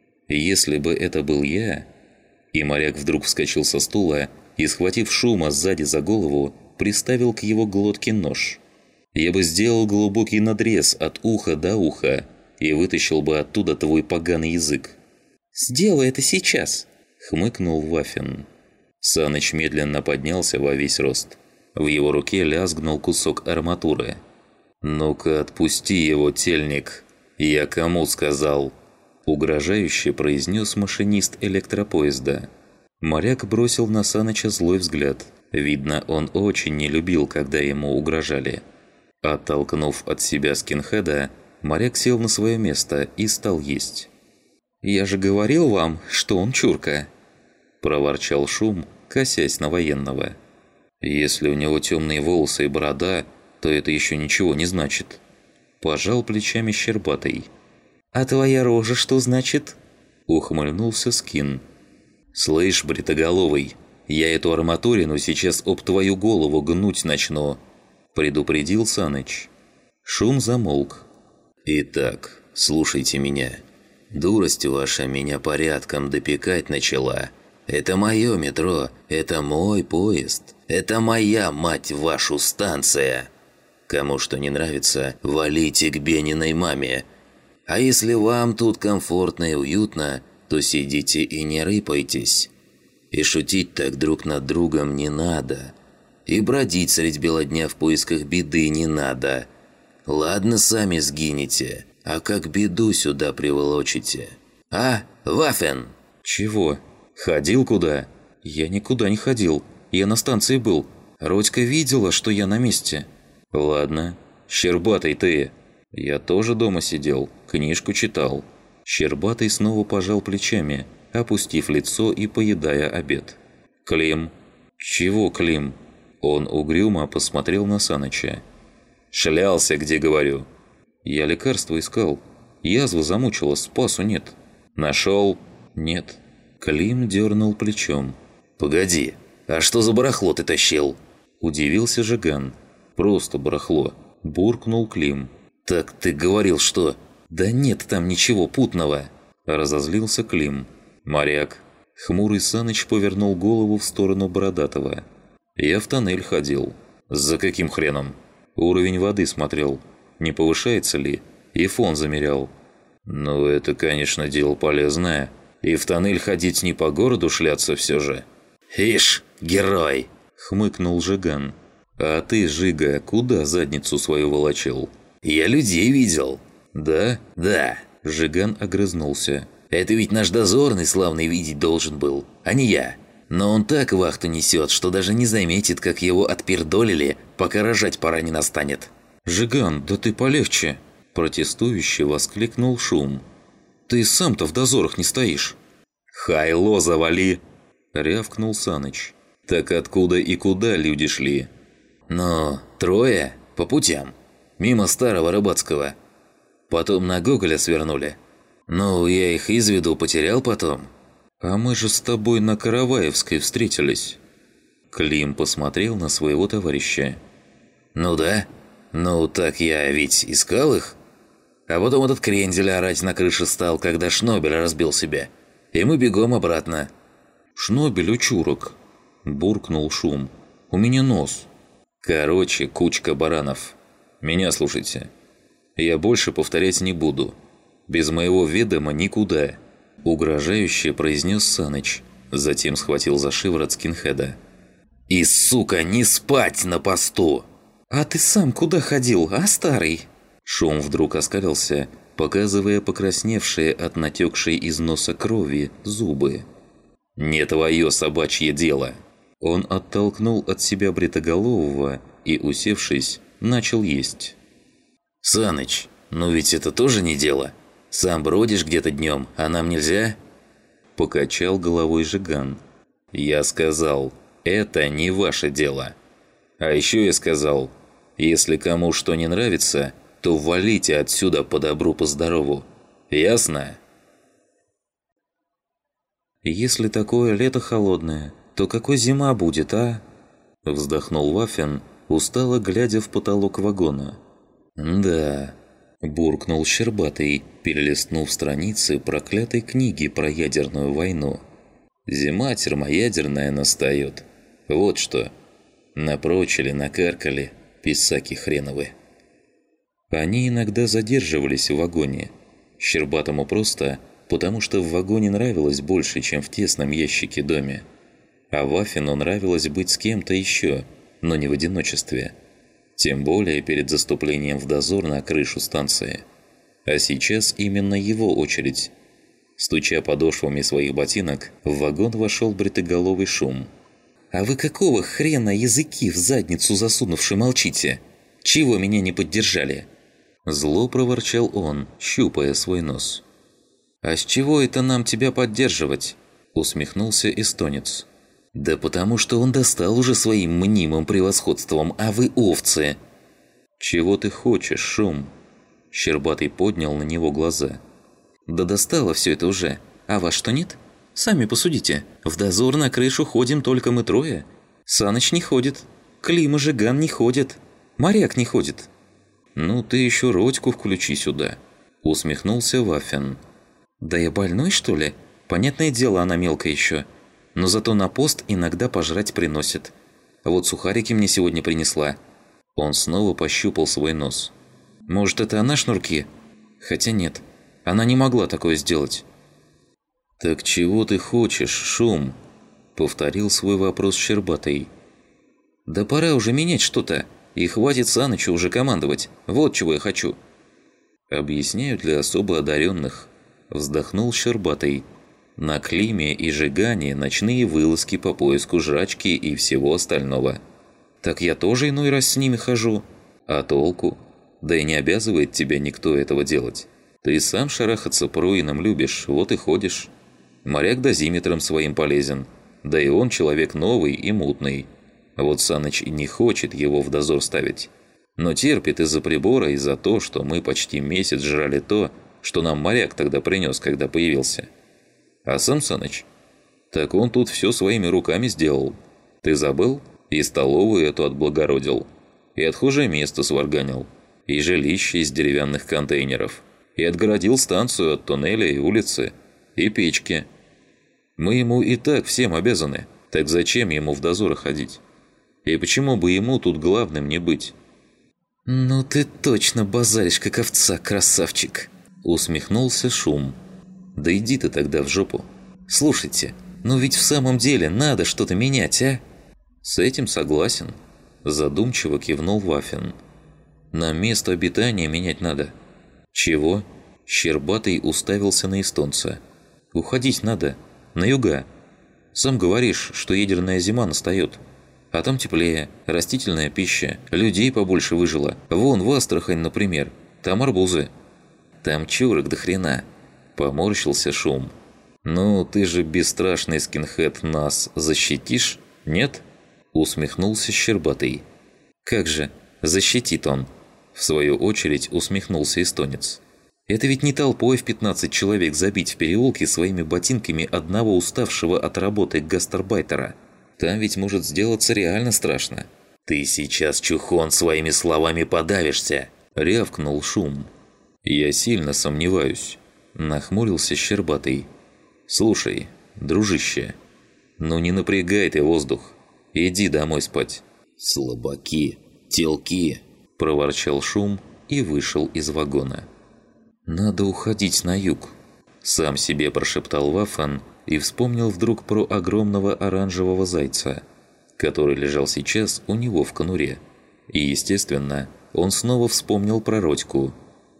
«Если бы это был я...» И моряк вдруг вскочил со стула и, схватив Шума сзади за голову, приставил к его глотке нож. «Я бы сделал глубокий надрез от уха до уха и вытащил бы оттуда твой поганый язык». «Сделай это сейчас!» – хмыкнул Вафин. Саныч медленно поднялся во весь рост. В его руке лязгнул кусок арматуры. «Ну-ка, отпусти его, тельник! Я кому сказал?» Угрожающе произнес машинист электропоезда. Моряк бросил на Саныча злой взгляд. Видно, он очень не любил, когда ему угрожали. Оттолкнув от себя скинхеда, Моряк сел на свое место и стал есть. «Я же говорил вам, что он чурка!» Проворчал Шум, косясь на военного. «Если у него темные волосы и борода, то это еще ничего не значит». Пожал плечами Щербатый. «А твоя рожа что значит?» Ухмыльнулся Скин. «Слышь, бритоголовый, я эту арматурину сейчас об твою голову гнуть начну», предупредил Саныч. Шум замолк. «Итак, слушайте меня. Дурость ваша меня порядком допекать начала. Это мое метро, это мой поезд, это моя, мать вашу, станция. Кому что не нравится, валите к Бениной маме. А если вам тут комфортно и уютно, то сидите и не рыпайтесь. И шутить так друг над другом не надо. И бродить средь бела дня в поисках беды не надо. Ладно, сами сгинете, а как беду сюда приволочите. А, Вафен?» «Чего? Ходил куда?» «Я никуда не ходил. Я на станции был. Родька видела, что я на месте». «Ладно. Щербатый ты». «Я тоже дома сидел, книжку читал». Щербатый снова пожал плечами, опустив лицо и поедая обед. «Клим». «Чего Клим?» Он угрюмо посмотрел на Саныча. «Шлялся, где говорю». «Я лекарство искал. Язва замучила, спасу нет». «Нашел?» «Нет». Клим дернул плечом. «Погоди, а что за барахло ты тащил?» Удивился Жиган. «Просто барахло», – буркнул Клим. «Так ты говорил, что...» «Да нет там ничего путного», – разозлился Клим. «Моряк». Хмурый Саныч повернул голову в сторону Бородатого. «Я в тоннель ходил». «За каким хреном?» «Уровень воды смотрел. Не повышается ли? И фон замерял». «Ну, это, конечно, дело полезное. И в тоннель ходить не по городу шляться все же». «Ишь, герой!» – хмыкнул Жиган. «А ты, Жига, куда задницу свою волочил?» «Я людей видел». «Да?» «Да». Жиган огрызнулся. «Это ведь наш дозорный славный видеть должен был, а не я. Но он так вахту несет, что даже не заметит, как его отпердолили, пока рожать пора не настанет». «Жиган, да ты полегче!» Протестующе воскликнул Шум. «Ты сам-то в дозорах не стоишь». «Хайло завали!» Рявкнул Саныч. «Так откуда и куда люди шли?» «Ну, трое, по путям. Мимо старого Рыбацкого. Потом на Гоголя свернули. Ну, я их из виду потерял потом». «А мы же с тобой на Караваевской встретились». Клим посмотрел на своего товарища. «Ну да. Ну так я ведь искал их. А потом этот крендель орать на крыше стал, когда Шнобель разбил себя. И мы бегом обратно». «Шнобель учурок», – буркнул Шум. «У меня нос». «Короче, кучка баранов. Меня слушайте. Я больше повторять не буду. Без моего ведома никуда», – угрожающе произнес Саныч. Затем схватил за шиворот скинхеда. «И, сука, не спать на посту!» «А ты сам куда ходил, а, старый?» Шум вдруг оскалился, показывая покрасневшие от натекшей из носа крови зубы. «Не твое собачье дело!» Он оттолкнул от себя бритоголового и, усевшись, начал есть. «Саныч, ну ведь это тоже не дело. Сам бродишь где-то днем, а нам нельзя?» Покачал головой Жиган. «Я сказал, это не ваше дело. А еще я сказал, если кому что не нравится, то валите отсюда по добру, по здорову. Ясно?» «Если такое лето холодное, то какой зима будет, а?» Вздохнул Вафен, устало глядя в потолок вагона. «Да», – буркнул Щербатый, перелистнув страницы проклятой книги про ядерную войну. «Зима термоядерная настает. Вот что. Напрочили, накаркали, писаки хреновы». Они иногда задерживались в вагоне. Щербатому просто, потому что в вагоне нравилось больше, чем в тесном ящике-доме. А Вафину нравилось быть с кем-то еще, но не в одиночестве. Тем более перед заступлением в дозор на крышу станции. А сейчас именно его очередь. Стуча подошвами своих ботинок, в вагон вошел бритоголовый Шум. «А вы какого хрена языки в задницу засунувши молчите? Чего меня не поддержали?» Зло проворчал он, щупая свой нос. «А с чего это нам тебя поддерживать?» – усмехнулся эстонец. «Да потому что он достал уже своим мнимым превосходством, а вы овцы!» «Чего ты хочешь, Шум?» Щербатый поднял на него глаза. «Да достало все это уже. А вас что нет? Сами посудите. В дозор на крышу ходим только мы трое. Саныч не ходит. Клим и Жиган не ходит. Моряк не ходит». «Ну ты еще Родьку включи сюда», – усмехнулся Вафин. «Да я больной, что ли? Понятное дело, она мелкая еще. Но зато на пост иногда пожрать приносит. Вот сухарики мне сегодня принесла». Он снова пощупал свой нос. «Может, это она шнурки? Хотя нет, она не могла такое сделать». «Так чего ты хочешь, Шум?» – повторил свой вопрос Щербатый. «Да пора уже менять что-то, и хватит Санычу уже командовать. Вот чего я хочу». «Объясняю для особо одаренных», – вздохнул Щербатый. «На Климе и Жигане ночные вылазки по поиску жрачки и всего остального». «Так я тоже иной раз с ними хожу. А толку? Да и не обязывает тебя никто этого делать. Ты сам шарахаться по руинам любишь, вот и ходишь. Моряк дозиметром своим полезен. Да и он человек новый и мутный. Вот Саныч и не хочет его в дозор ставить. Но терпит из-за прибора и за то, что мы почти месяц жрали то, что нам моряк тогда принес, когда появился. А сам Саныч? Так он тут все своими руками сделал. Ты забыл? И столовую эту отблагородил. И отхожее место сварганил. И жилище из деревянных контейнеров. И отгородил станцию от туннеля и улицы. И печки. Мы ему и так всем обязаны. Так зачем ему в дозоры ходить? И почему бы ему тут главным не быть?» «Ну ты точно базаришь, как овца, красавчик!» Усмехнулся Шум. «Да иди ты тогда в жопу. Слушайте, ну ведь в самом деле надо что-то менять, а?» «С этим согласен», – задумчиво кивнул Вафин. «Нам место обитания менять надо». «Чего?» – Щербатый уставился на эстонца. «Уходить надо. На юга. Сам говоришь, что ядерная зима настает. А там теплее, растительная пища, людей побольше выжило. Вон в Астрахань, например. Там арбузы». «Там чурок до хрена», – поморщился Шум. «Ну, ты же бесстрашный скинхед нас защитишь, нет?» Усмехнулся Щербатый. «Как же, защитит он!» В свою очередь усмехнулся эстонец. «Это ведь не толпой в пятнадцать человек забить в переулке своими ботинками одного уставшего от работы гастарбайтера. Там ведь может сделаться реально страшно». «Ты сейчас, чухон, своими словами подавишься!» – рявкнул Шум. «Я сильно сомневаюсь», – нахмурился Щербатый. «Слушай, дружище, ну не напрягай ты воздух. Иди домой спать». «Слабаки, телки», – проворчал Шум и вышел из вагона. «Надо уходить на юг», – сам себе прошептал Вафан и вспомнил вдруг про огромного оранжевого зайца, который лежал сейчас у него в конуре. И, естественно, он снова вспомнил про Родьку.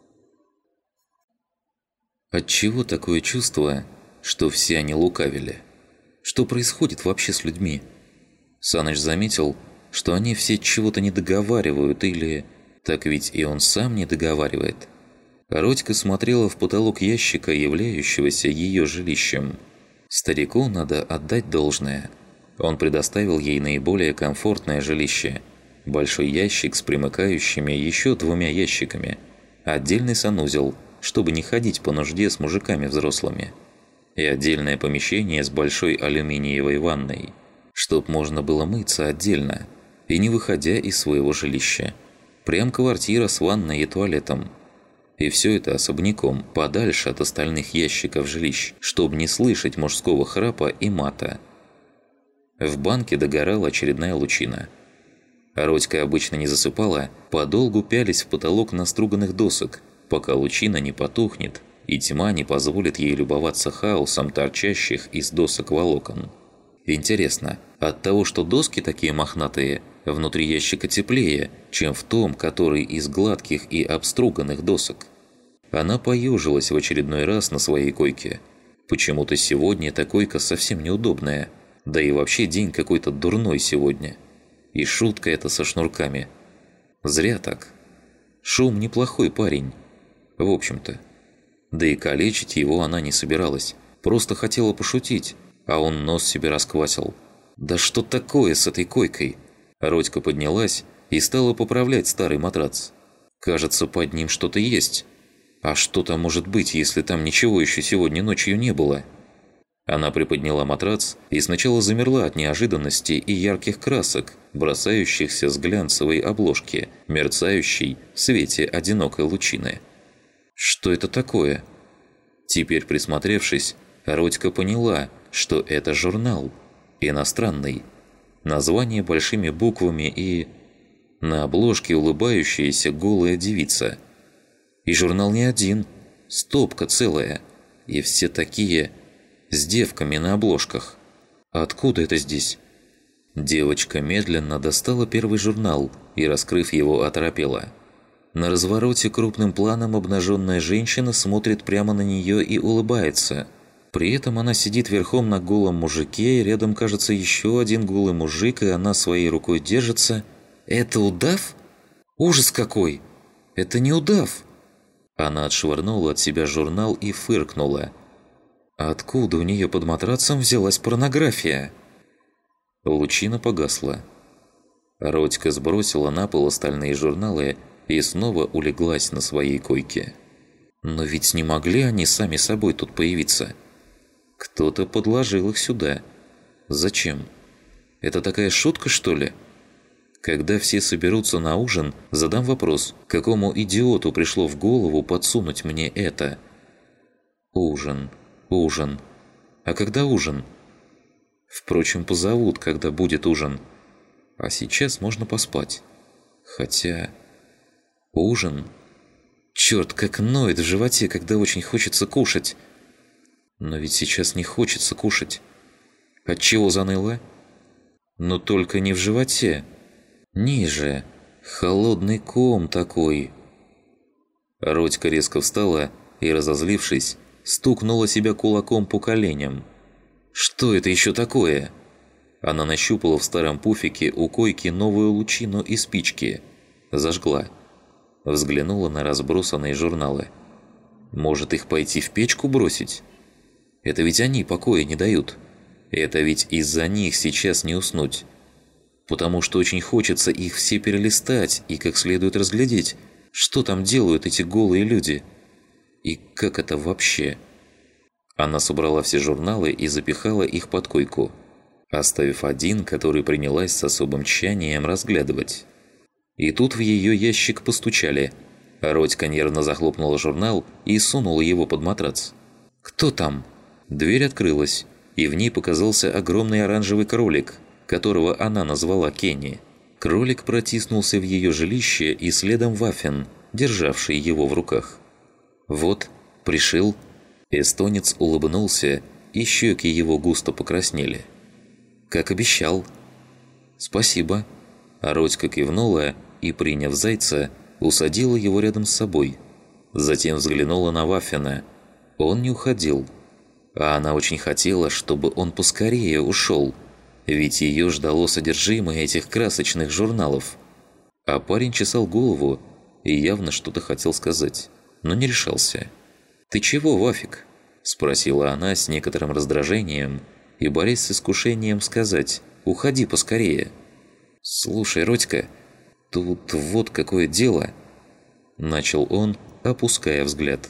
Отчего такое чувство, что все они лукавили? Что происходит вообще с людьми? Саныч заметил, что они все чего-то не договаривают или... Так ведь и он сам не договаривает. Родька смотрела в потолок ящика, являющегося ее жилищем. Старику надо отдать должное. Он предоставил ей наиболее комфортное жилище. Большой ящик с примыкающими еще двумя ящиками. Отдельный санузел, чтобы не ходить по нужде с мужиками взрослыми. И отдельное помещение с большой алюминиевой ванной, чтоб можно было мыться отдельно и не выходя из своего жилища. Прям квартира с ванной и туалетом. И все это особняком, подальше от остальных ящиков жилищ, чтобы не слышать мужского храпа и мата. В банке догорала очередная лучина. Родька обычно не засыпала, подолгу пялись в потолок наструганных досок, пока лучина не потухнет, и тьма не позволит ей любоваться хаосом торчащих из досок волокон. Интересно, от того, что доски такие мохнатые, внутри ящика теплее, чем в том, который из гладких и обструганных досок? Она поежилась в очередной раз на своей койке. Почему-то сегодня эта койка совсем неудобная, да и вообще день какой-то дурной сегодня. И шутка эта со шнурками. Зря так. Шум неплохой парень. В общем-то. Да и калечить его она не собиралась. Просто хотела пошутить, а он нос себе расквасил. «Да что такое с этой койкой?» Родька поднялась и стала поправлять старый матрац. Кажется, под ним что-то есть. А что там может быть, если там ничего еще сегодня ночью не было? Она приподняла матрац и сначала замерла от неожиданности и ярких красок, бросающихся с глянцевой обложки, мерцающей в свете одинокой лучины. Что это такое? Теперь, присмотревшись, Родька поняла, что это журнал. Иностранный. Название большими буквами и... На обложке улыбающаяся голая девица. И журнал не один. Стопка целая. И все такие... с девками на обложках. Откуда это здесь? Девочка медленно достала первый журнал и, раскрыв его, оторопела. На развороте крупным планом обнаженная женщина смотрит прямо на нее и улыбается. При этом она сидит верхом на голом мужике, и рядом, кажется, еще один голый мужик, и она своей рукой держится. «Это удав? Ужас какой! Это не удав!» Она отшвырнула от себя журнал и фыркнула. Откуда у нее под матрацем взялась порнография? Лучина погасла. Родька сбросила на пол остальные журналы и снова улеглась на своей койке. Но ведь не могли они сами собой тут появиться. Кто-то подложил их сюда. Зачем? Это такая шутка, что ли? Когда все соберутся на ужин, задам вопрос, какому идиоту пришло в голову подсунуть мне это? Ужин. Ужин. А когда ужин? Впрочем, позовут, когда будет ужин. А сейчас можно поспать. Хотя... Ужин? Черт, как ноет в животе, когда очень хочется кушать. Но ведь сейчас не хочется кушать. Отчего заныло? Но только не в животе. Ниже. Холодный ком такой. Родька резко встала и, разозлившись, стукнула себя кулаком по коленям. «Что это еще такое?» Она нащупала в старом пуфике у койки новую лучину и спички. Зажгла. Взглянула на разбросанные журналы. «Может, их пойти в печку бросить? Это ведь они покоя не дают. Это ведь из-за них сейчас не уснуть. Потому что очень хочется их все перелистать и как следует разглядеть, что там делают эти голые люди». И как это вообще? Она собрала все журналы и запихала их под койку, оставив один, который принялась с особым тщанием разглядывать. И тут в ее ящик постучали. Родька нервно захлопнула журнал и сунула его под матрац. «Кто там?» Дверь открылась, и в ней показался огромный оранжевый кролик, которого она назвала Кенни. Кролик протиснулся в ее жилище и следом Ваффен, державший его в руках. «Вот, пришил». Эстонец улыбнулся, и щеки его густо покраснели. «Как обещал». «Спасибо». Родька кивнула и, приняв зайца, усадила его рядом с собой. Затем взглянула на Ваффена. Он не уходил. А она очень хотела, чтобы он поскорее ушел, ведь ее ждало содержимое этих красочных журналов. А парень чесал голову и явно что-то хотел сказать, но не решался. «Ты чего, Вафик?» – спросила она с некоторым раздражением и борясь с искушением сказать «Уходи поскорее». «Слушай, Родька, тут вот какое дело», – начал он, опуская взгляд.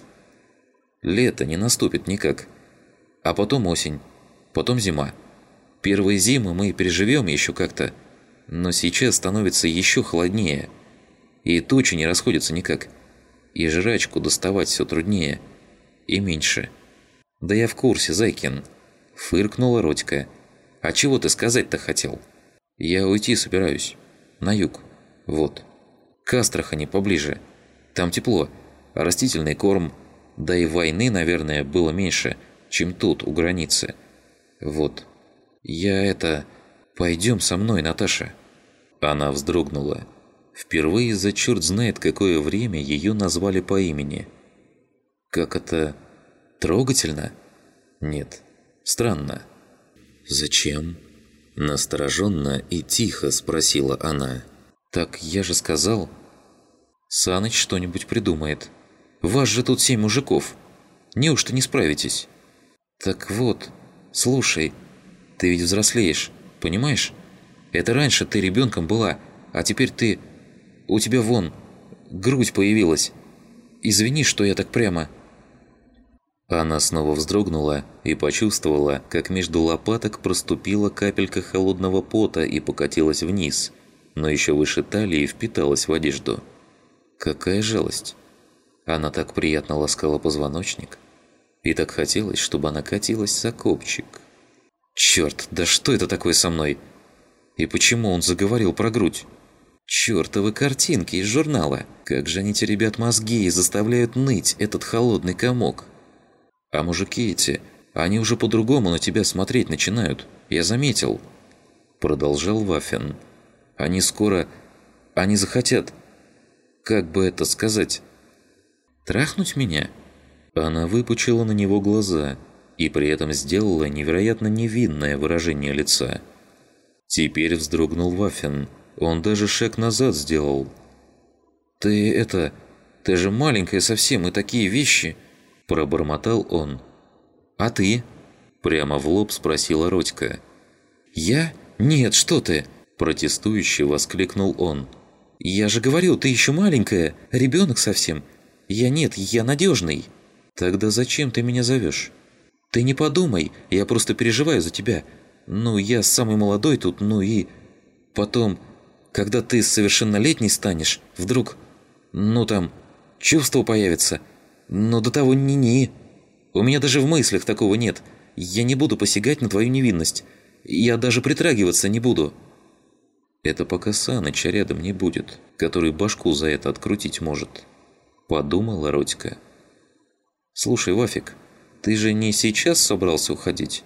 «Лето не наступит никак, а потом осень, потом зима. Первые зимы мы переживем еще как-то, но сейчас становится еще холоднее, и тучи не расходятся никак, и жрачку доставать все труднее и меньше». «Да я в курсе, Зайкин», – фыркнула Родька. «А чего ты сказать-то хотел?» «Я уйти собираюсь. На юг. Вот. К Астрахани поближе. Там тепло, а растительный корм, да и войны, наверное, было меньше, чем тут, у границы. Вот. Я это... Пойдем со мной, Наташа». Она вздрогнула. Впервые за черт знает какое время ее назвали по имени. Как это... трогательно? Нет. Странно. «Зачем?» Настороженно и тихо спросила она. «Так я же сказал...» Саныч что-нибудь придумает. Вас же тут семь мужиков. Неужто не справитесь? Так вот, слушай, ты ведь взрослеешь, понимаешь? Это раньше ты ребенком была, а теперь ты... У тебя вон, грудь появилась. Извини, что я так прямо... Она снова вздрогнула и почувствовала, как между лопаток проступила капелька холодного пота и покатилась вниз, но еще выше талии впиталась в одежду. Какая жалость! Она так приятно ласкала позвоночник, и так хотелось, чтобы она катилась за копчик. Черт, да что это такое со мной? И почему он заговорил про грудь? Чертовы картинки из журнала! Как же они теребят мозги и заставляют ныть этот холодный комок! А мужики эти, они уже по-другому на тебя смотреть начинают, я заметил. Продолжал Вафин. Они скоро... Они захотят... Как бы это сказать? Трахнуть меня? Она выпучила на него глаза и при этом сделала невероятно невинное выражение лица. Теперь вздрогнул Вафин. Он даже шаг назад сделал. «Ты это... Ты же маленькая совсем, и такие вещи...» Пробормотал он. «А ты?» Прямо в лоб спросила Родька. «Я? Нет, что ты!» Протестующе воскликнул он. «Я же говорил, ты еще маленькая, ребенок совсем. Я нет, я надежный». «Тогда зачем ты меня зовешь?» «Ты не подумай, я просто переживаю за тебя. Ну, я самый молодой тут, ну и... Потом, когда ты совершеннолетний станешь, вдруг... Ну там, чувство появится. Но до того ни-ни. У меня даже в мыслях такого нет. Я не буду посягать на твою невинность. Я даже притрагиваться не буду». «Это пока Саныча рядом не будет, который башку за это открутить может», – подумала Родька. «Слушай, Вафик, ты же не сейчас собрался уходить?»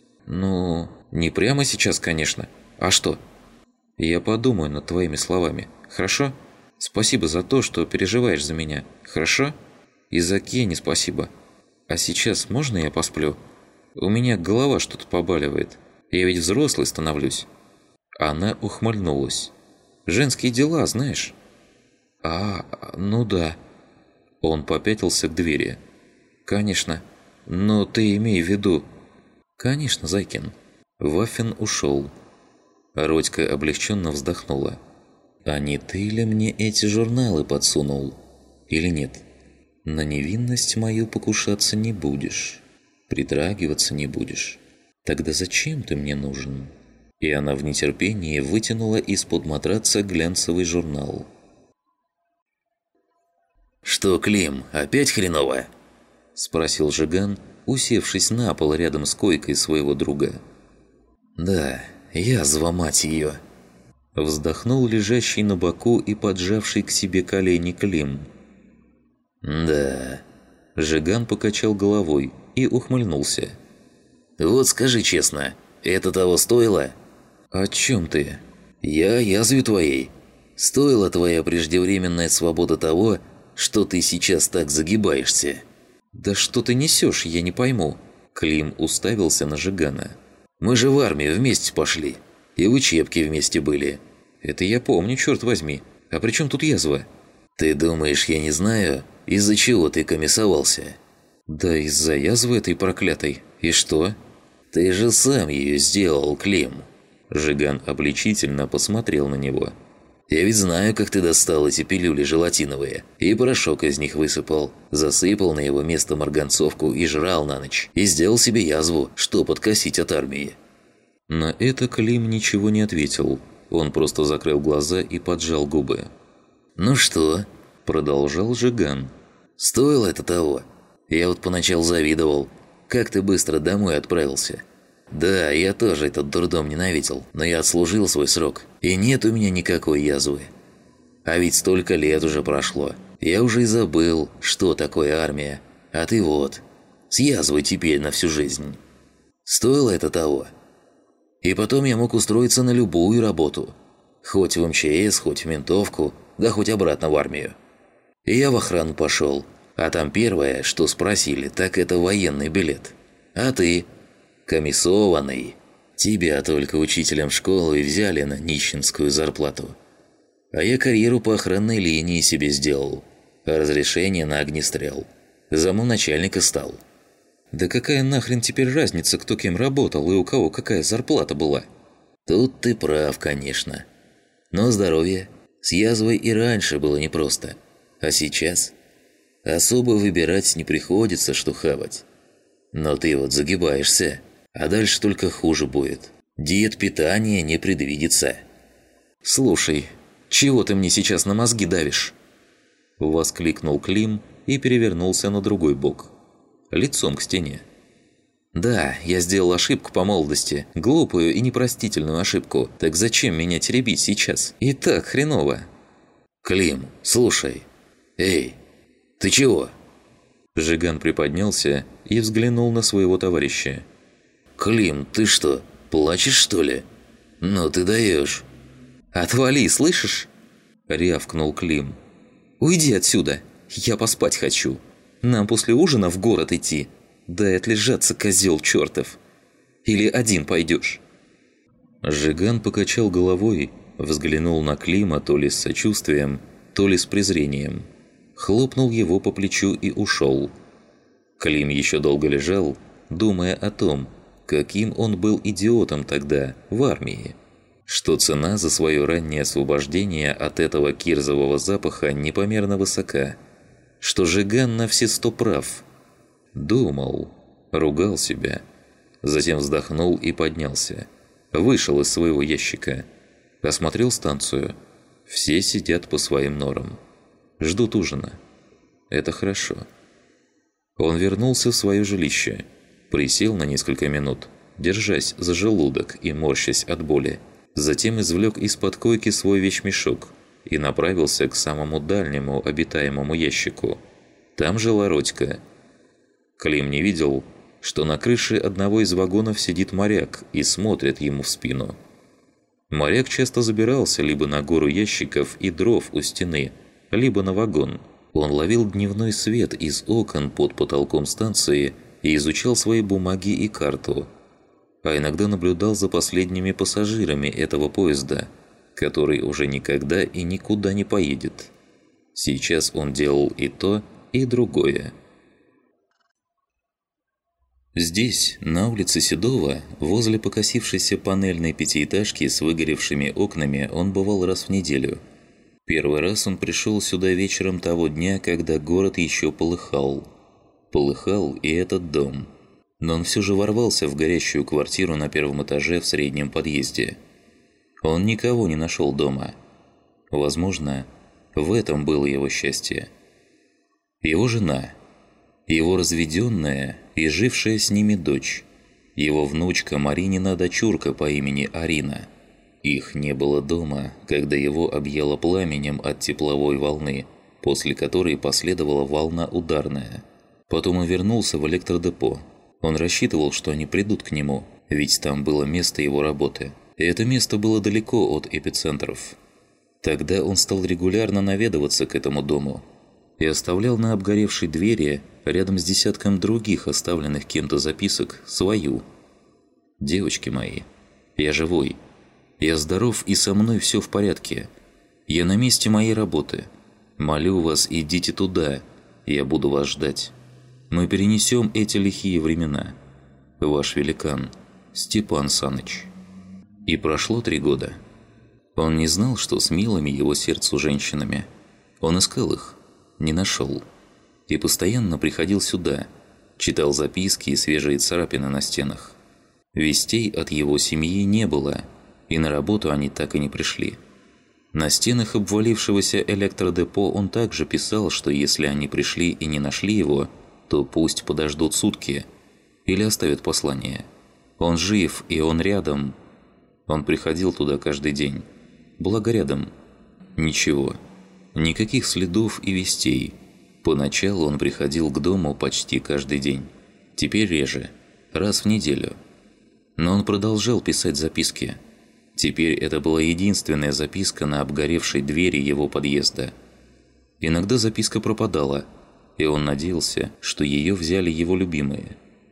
«Ну, не прямо сейчас, конечно. А что?» «Я подумаю над твоими словами, хорошо? Спасибо за то, что переживаешь за меня, хорошо? И за Кенни спасибо. А сейчас можно я посплю? У меня голова что-то побаливает. Я ведь взрослый становлюсь». Она ухмыльнулась. «Женские дела, знаешь?» «А, ну да». Он попятился к двери. «Конечно. Но ты имей в виду...» «Конечно, Зайкин». Вафин ушел. Родька облегченно вздохнула. «А не ты ли мне эти журналы подсунул? Или нет? На невинность мою покушаться не будешь. Притрагиваться не будешь. Тогда зачем ты мне нужен?» И она в нетерпении вытянула из-под матраца глянцевый журнал. «Что, Клим, опять хреново?» – спросил Жиган, усевшись на пол рядом с койкой своего друга. «Да, язва, мать ее!» Вздохнул лежащий на боку и поджавший к себе колени Клим. «Да...» – Жиган покачал головой и ухмыльнулся. «Вот скажи честно, это того стоило?» «О чем ты?» «Я язве твоей. Стоила твоя преждевременная свобода того, что ты сейчас так загибаешься?» «Да что ты несешь, я не пойму». Клим уставился на Жигана. «Мы же в армию вместе пошли. И в учебке вместе были». «Это я помню, черт возьми. А при чем тут язва?» «Ты думаешь, я не знаю, из-за чего ты комиссовался?» «Да из-за язвы этой проклятой. И что?» «Ты же сам ее сделал, Клим». Жиган обличительно посмотрел на него. «Я ведь знаю, как ты достал эти пилюли желатиновые, и порошок из них высыпал, засыпал на его место марганцовку и жрал на ночь, и сделал себе язву, что подкосить от армии». На это Клим ничего не ответил. Он просто закрыл глаза и поджал губы. «Ну что?» – продолжал Жиган. «Стоило это того. Я вот поначалу завидовал. Как ты быстро домой отправился. Да, я тоже этот дурдом ненавидел, но я отслужил свой срок, и нет у меня никакой язвы. А ведь столько лет уже прошло. Я уже и забыл, что такое армия. А ты вот, с язвой теперь на всю жизнь. Стоило это того. И потом я мог устроиться на любую работу. Хоть в эм че эс, хоть в ментовку, да хоть обратно в армию. И я в охрану пошел. А там первое, что спросили, так это военный билет. А ты? Комиссованный. Тебя только учителем в школу и взяли на нищенскую зарплату. А я карьеру по охранной линии себе сделал. Разрешение на огнестрел. Замначальника стал. Да какая нахрен теперь разница, кто кем работал и у кого какая зарплата была? Тут ты прав, конечно. Но здоровье с язвой и раньше было непросто. А сейчас особо выбирать не приходится, что хавать. Но ты вот загибаешься, а дальше только хуже будет. Диет питания не предвидится. «Слушай, чего ты мне сейчас на мозги давишь?» Воскликнул Клим и перевернулся на другой бок, лицом к стене. «Да, я сделал ошибку по молодости, глупую и непростительную ошибку. Так зачем меня теребить сейчас? И так хреново». «Клим, слушай. Эй, ты чего?» Жиган приподнялся и взглянул на своего товарища. «Клим, ты что, плачешь, что ли? Ну ты даешь!» «Отвали, слышишь?» – рявкнул Клим. «Уйди отсюда, я поспать хочу. Нам после ужина в город идти. Дай отлежаться, козел чертов. Или один пойдешь?» Жиган покачал головой, взглянул на Клима то ли с сочувствием, то ли с презрением. Хлопнул его по плечу и ушел. Клим еще долго лежал, думая о том, каким он был идиотом тогда, в армии. Что цена за свое раннее освобождение от этого кирзового запаха непомерно высока. Что Жиган на все сто прав. Думал, ругал себя. Затем вздохнул и поднялся. Вышел из своего ящика. Осмотрел станцию. Все сидят по своим норам. Ждут ужина. Это хорошо. Он вернулся в свое жилище. Присел на несколько минут, держась за желудок и морщась от боли. Затем извлек из-под койки свой вещмешок и направился к самому дальнему обитаемому ящику. Там жила Родька. Клим не видел, что на крыше одного из вагонов сидит моряк и смотрит ему в спину. Моряк часто забирался либо на гору ящиков и дров у стены, либо на вагон. Он ловил дневной свет из окон под потолком станции и изучал свои бумаги и карту. А иногда наблюдал за последними пассажирами этого поезда, который уже никогда и никуда не поедет. Сейчас он делал и то, и другое. Здесь, на улице Седова, возле покосившейся панельной пятиэтажки с выгоревшими окнами, он бывал раз в неделю. Первый раз он пришел сюда вечером того дня, когда город еще полыхал. Полыхал и этот дом. Но он все же ворвался в горящую квартиру на первом этаже в среднем подъезде. Он никого не нашел дома. Возможно, в этом было его счастье. Его жена, его разведенная и жившая с ними дочь, его внучка Маринина дочурка по имени Арина. Их не было дома, когда его объяло пламенем от тепловой волны, после которой последовала волна ударная. Потом он вернулся в электродепо. Он рассчитывал, что они придут к нему, ведь там было место его работы. И это место было далеко от эпицентров. Тогда он стал регулярно наведываться к этому дому и оставлял на обгоревшей двери, рядом с десятком других оставленных кем-то записок, свою. «Девочки мои, я живой. Я здоров, и со мной все в порядке. Я на месте моей работы. Молю вас, идите туда. Я буду вас ждать. Мы перенесем эти лихие времена. Ваш великан, Степан Саныч». И прошло три года. Он не знал, что с милыми его сердцу женщинами. Он искал их, не нашел. И постоянно приходил сюда, читал записки и свежие царапины на стенах. Вестей от его семьи не было, и на работу они так и не пришли. На стенах обвалившегося электродепо он также писал, что если они пришли и не нашли его, то пусть подождут сутки или оставят послание. Он жив, и он рядом. Он приходил туда каждый день. Благо рядом. Ничего. Никаких следов и вестей. Поначалу он приходил к дому почти каждый день. Теперь реже. Раз в неделю. Но он продолжал писать записки. Теперь это была единственная записка на обгоревшей двери его подъезда. Иногда записка пропадала, и он надеялся, что ее взяли его любимые.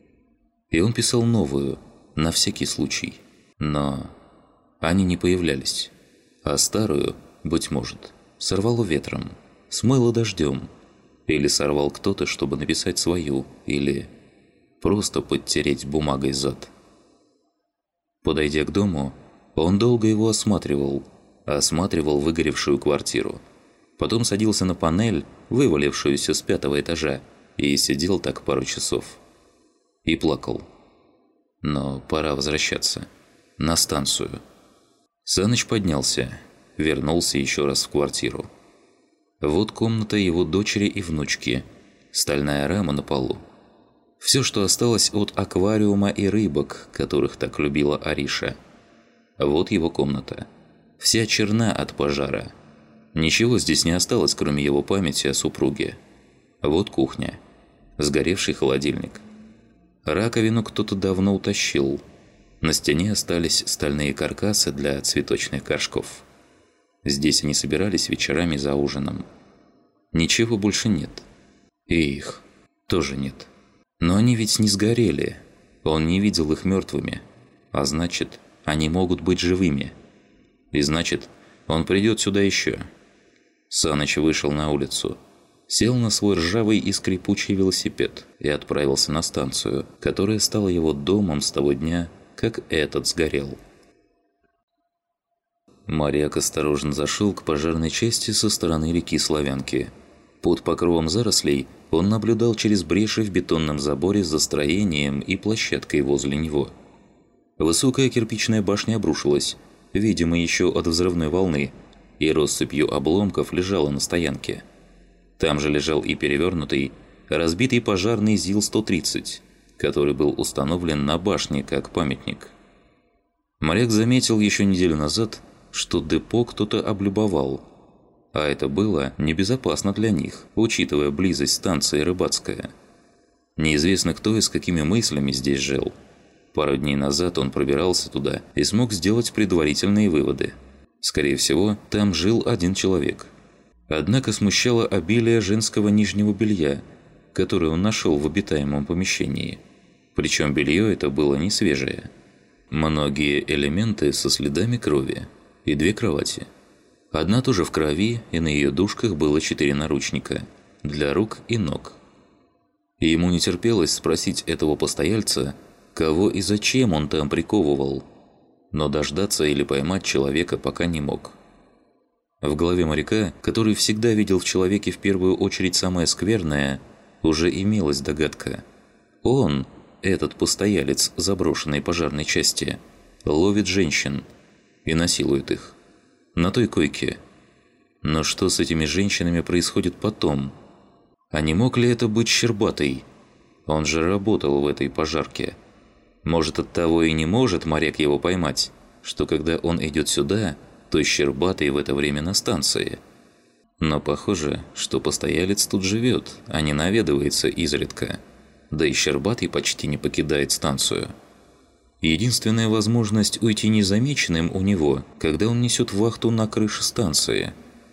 И он писал новую, на всякий случай. Но они не появлялись, а старую быть может, сорвало ветром, смыло дождем, или сорвал кто-то, чтобы написать свою, или просто подтереть бумагой зад. Подойдя к дому, он долго его осматривал, осматривал выгоревшую квартиру. Потом садился на панель, вывалившуюся с пятого этажа, и сидел так пару часов. И плакал. Но пора возвращаться. На станцию. Саныч поднялся, вернулся еще раз в квартиру. Вот комната его дочери и внучки, стальная рама на полу. Все, что осталось от аквариума и рыбок, которых так любила Ариша. Вот его комната. Вся черна от пожара. Ничего здесь не осталось, кроме его памяти о супруге. Вот кухня. Сгоревший холодильник. Раковину кто-то давно утащил. На стене остались стальные каркасы для цветочных горшков. Здесь они собирались вечерами за ужином. Ничего больше нет. И их тоже нет. Но они ведь не сгорели. Он не видел их мертвыми. А значит, они могут быть живыми. И значит, он придет сюда еще. Саныч вышел на улицу, сел на свой ржавый и скрипучий велосипед и отправился на станцию, которая стала его домом с того дня, как этот сгорел. Моряк осторожно зашел к пожарной части со стороны реки Славянки. Под покровом зарослей он наблюдал через бреши в бетонном заборе за строением и площадкой возле него. Высокая кирпичная башня обрушилась, видимо, еще от взрывной волны, и россыпью обломков лежала на стоянке. Там же лежал и перевернутый, разбитый пожарный ЗИЛ сто тридцать, который был установлен на башне как памятник. Моряк заметил еще неделю назад, что депо кто-то облюбовал, а это было небезопасно для них, учитывая близость станции Рыбацкая. Неизвестно, кто и с какими мыслями здесь жил. Пару дней назад он пробирался туда и смог сделать предварительные выводы. Скорее всего, там жил один человек. Однако смущало обилие женского нижнего белья, которое он нашел в обитаемом помещении. Причем белье это было не свежее. Многие элементы со следами крови и две кровати. Одна тоже в крови, и на ее дужках было четыре наручника для рук и ног. И ему не терпелось спросить этого постояльца, кого и зачем он там приковывал, но дождаться или поймать человека пока не мог. В голове моряка, который всегда видел в человеке в первую очередь самое скверное, уже имелась догадка. Он, этот постоялец заброшенной пожарной части, ловит женщин и насилует их. На той койке. Но что с этими женщинами происходит потом? А не мог ли это быть Щербатый? Он же работал в этой пожарке. Может, оттого и не может моряк его поймать, что когда он идет сюда, то Щербатый в это время на станции. Но похоже, что постоялец тут живет, а не наведывается изредка. Да и Щербатый почти не покидает станцию. Единственная возможность уйти незамеченным у него, когда он несет вахту на крыше станции.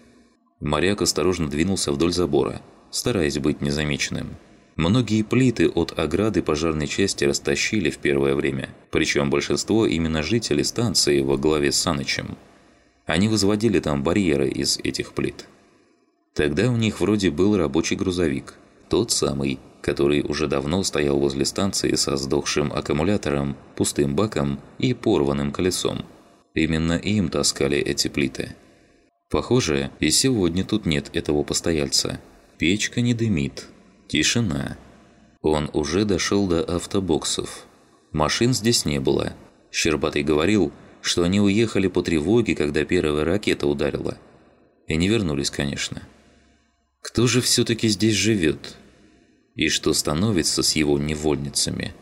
Моряк осторожно двинулся вдоль забора, стараясь быть незамеченным. Многие плиты от ограды пожарной части растащили в первое время, причем большинство именно жителей станции во главе с Санычем. Они возводили там барьеры из этих плит. Тогда у них вроде был рабочий грузовик, тот самый, который уже давно стоял возле станции со сдохшим аккумулятором, пустым баком и порванным колесом. Именно им таскали эти плиты. Похоже, и сегодня тут нет этого постояльца. Печка не дымит. Тишина. Он уже дошел до автобоксов. Машин здесь не было. Щербатый говорил, что они уехали по тревоге, когда первая ракета ударила. И не вернулись, конечно. Кто же все-таки здесь живет? И что становится с его невольницами?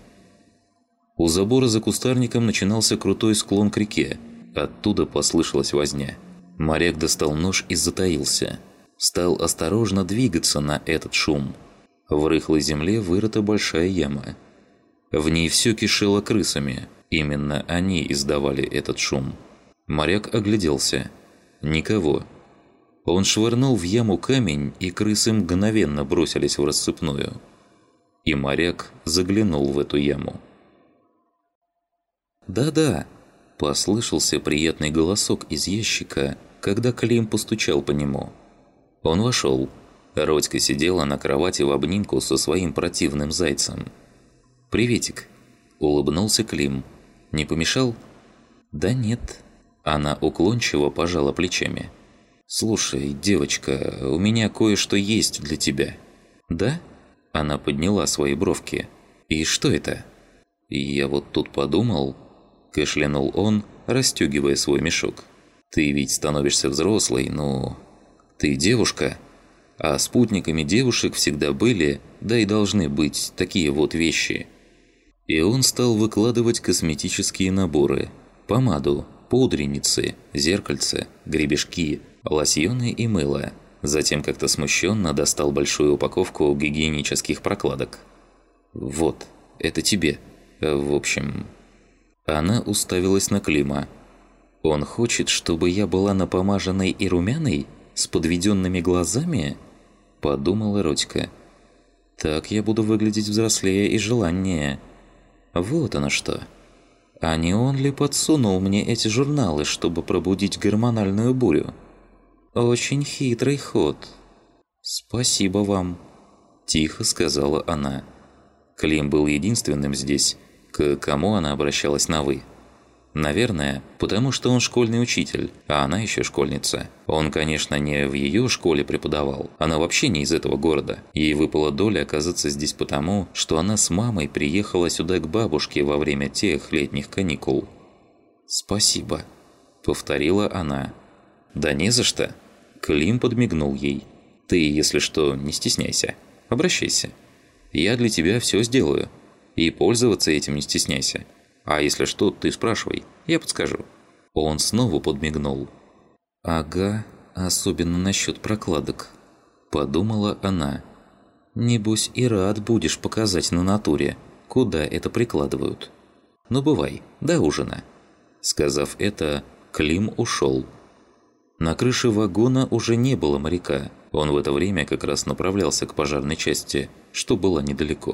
У забора за кустарником начинался крутой склон к реке. Оттуда послышалась возня. Моряк достал нож и затаился. Стал осторожно двигаться на этот шум. В рыхлой земле вырыта большая яма. В ней все кишело крысами. Именно они издавали этот шум. Моряк огляделся. Никого. Он швырнул в яму камень, и крысы мгновенно бросились в рассыпную. И моряк заглянул в эту яму. Да-да, Послышался приятный голосок из ящика, когда Клим постучал по нему. Он вошел. Родька сидела на кровати в обнимку со своим противным зайцем. «Приветик», – улыбнулся Клим. «Не помешал?» «Да нет». Она уклончиво пожала плечами. «Слушай, девочка, у меня кое-что есть для тебя». «Да?» Она подняла свои бровки. «И что это?» «Я вот тут подумал...» Кашлянул он, расстегивая свой мешок. «Ты ведь становишься взрослой, ну... Ты девушка, а спутниками девушек всегда были, да и должны быть, такие вот вещи». И он стал выкладывать косметические наборы. Помаду, пудреницы, зеркальце, гребешки, лосьоны и мыло. Затем как-то смущенно достал большую упаковку гигиенических прокладок. «Вот, это тебе. В общем...» Она уставилась на Клима. «Он хочет, чтобы я была напомаженной и румяной? С подведенными глазами?» Подумала Родька. «Так я буду выглядеть взрослее и желаннее. Вот оно что. А не он ли подсунул мне эти журналы, чтобы пробудить гормональную бурю? Очень хитрый ход. Спасибо вам», – тихо сказала она. Клим был единственным здесь, к кому она обращалась на «вы». Наверное, потому что он школьный учитель, а она еще школьница. Он, конечно, не в ее школе преподавал, она вообще не из этого города. Ей выпала доля оказаться здесь потому, что она с мамой приехала сюда к бабушке во время тех летних каникул. «Спасибо», – повторила она. «Да не за что». Клим подмигнул ей. «Ты, если что, не стесняйся. Обращайся. Я для тебя все сделаю. И пользоваться этим не стесняйся. А если что, ты спрашивай, я подскажу». Он снова подмигнул. «Ага, особенно насчет прокладок», – подумала она. «Небось и рад будешь показать на натуре, куда это прикладывают. Ну бывай, до ужина». Сказав это, Клим ушел. На крыше вагона уже не было моряка. Он в это время как раз направлялся к пожарной части, что было недалеко.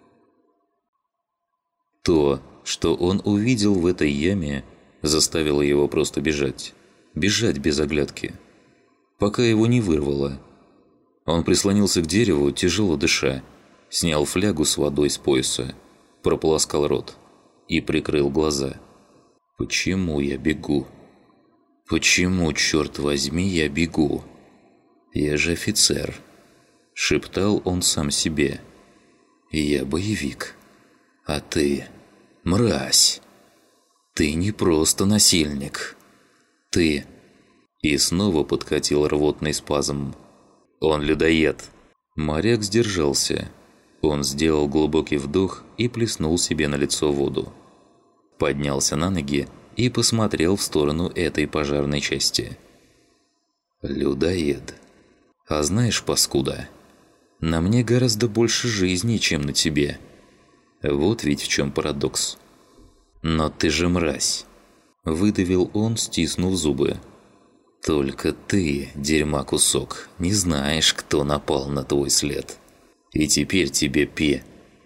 То, что он увидел в этой яме, заставило его просто бежать. Бежать без оглядки. Пока его не вырвало. Он прислонился к дереву, тяжело дыша, снял флягу с водой с пояса, прополоскал рот и прикрыл глаза. «Почему я бегу? Почему, черт возьми, я бегу? Я же офицер», – шептал он сам себе. «Я боевик. А ты... мразь! Ты не просто насильник. Ты...» И снова подкатил рвотный спазм. «Он людоед!» Моряк сдержался. Он сделал глубокий вдох и плеснул себе на лицо воду. Поднялся на ноги и посмотрел в сторону этой пожарной части. «Людоед. А знаешь, паскуда, на мне гораздо больше жизни, чем на тебе. Вот ведь в чем парадокс. Но ты же мразь!» Выдавил он, стиснув зубы. «Только ты, дерьма кусок, не знаешь, кто напал на твой след. И теперь тебе пе...»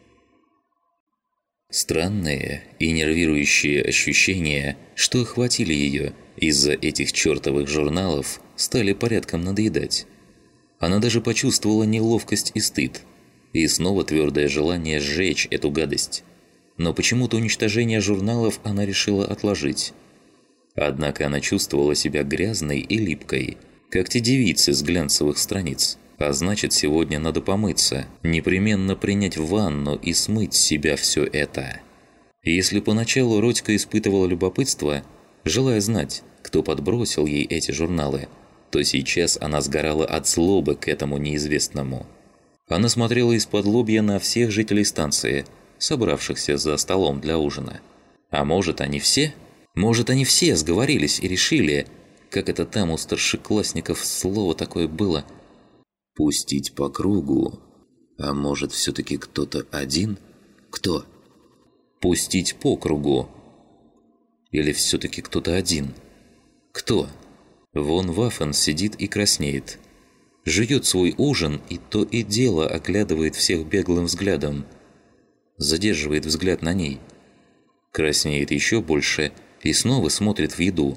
Странные и нервирующие ощущения, что охватили ее из-за этих чертовых журналов, стали порядком надоедать. Она даже почувствовала неловкость и стыд. И снова твердое желание сжечь эту гадость. Но почему-то уничтожение журналов она решила отложить. Однако она чувствовала себя грязной и липкой, как те девицы с глянцевых страниц. А значит, сегодня надо помыться, непременно принять ванну и смыть с себя все это. Если поначалу Родька испытывала любопытство, желая знать, кто подбросил ей эти журналы, то сейчас она сгорала от злобы к этому неизвестному. Она смотрела из-под лобья на всех жителей станции, собравшихся за столом для ужина. А может, они все? Может, они все сговорились и решили, как это там у старшеклассников слово такое было – «пустить по кругу». А может, все-таки кто-то один? Кто? «Пустить по кругу». Или все-таки кто-то один? Кто? Вон Вафен сидит и краснеет. Жует свой ужин и то и дело оглядывает всех беглым взглядом. Задерживает взгляд на ней. Краснеет еще больше и снова смотрит в еду.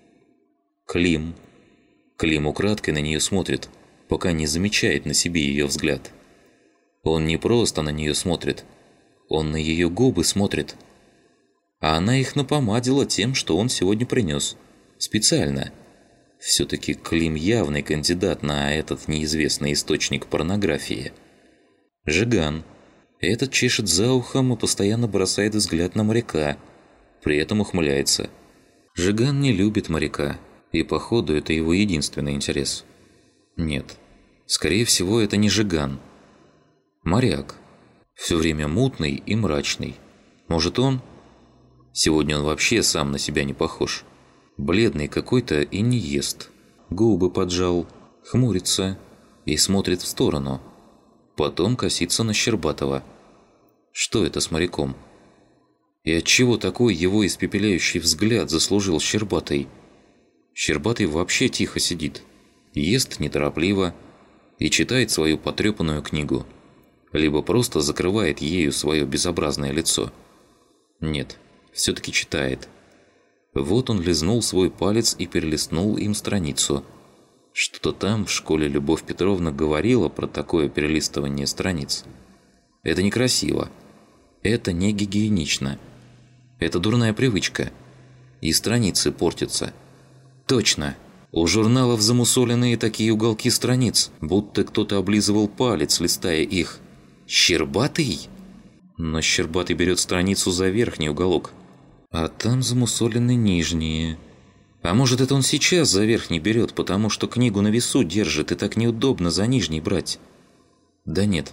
Клим. Клим украдкой на нее смотрит, пока не замечает на себе ее взгляд. Он не просто на нее смотрит, он на ее губы смотрит. А она их напомадила тем, что он сегодня принес. Специально. Все-таки Клим явный кандидат на этот неизвестный источник порнографии. Жиган. Этот чешет за ухом и постоянно бросает взгляд на моряка, при этом ухмыляется. Жиган не любит моряка, и походу это его единственный интерес. Нет, скорее всего это не Жиган. Моряк. Все время мутный и мрачный. Может он? Сегодня он вообще сам на себя не похож. Бледный какой-то и не ест. Губы поджал, хмурится и смотрит в сторону. Потом косится на Щербатова. Что это с моряком? И отчего такой его испепеляющий взгляд заслужил Щербатый? Щербатый вообще тихо сидит, ест неторопливо и читает свою потрепанную книгу. Либо просто закрывает ею свое безобразное лицо. Нет, все-таки читает. Вот он лизнул свой палец и перелистнул им страницу. Что-то там в школе Любовь Петровна говорила про такое перелистывание страниц. Это некрасиво. Это не гигиенично. Это дурная привычка. И страницы портятся. Точно. У журналов замусоленные такие уголки страниц, будто кто-то облизывал палец, листая их. Щербатый? Но Щербатый берет страницу за верхний уголок. А там замусолены нижние. А может, это он сейчас за верхний берет, потому что книгу на весу держит, и так неудобно за нижний брать? Да нет.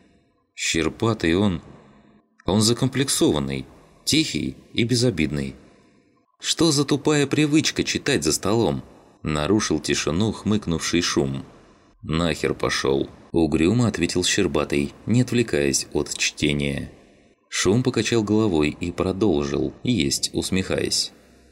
Щербатый он... Он закомплексованный, тихий и безобидный. Что за тупая привычка читать за столом? Нарушил тишину хмыкнувший Шум. «Нахер пошел», – угрюмо ответил Щербатый, не отвлекаясь от чтения. Шум покачал головой и продолжил есть, усмехаясь.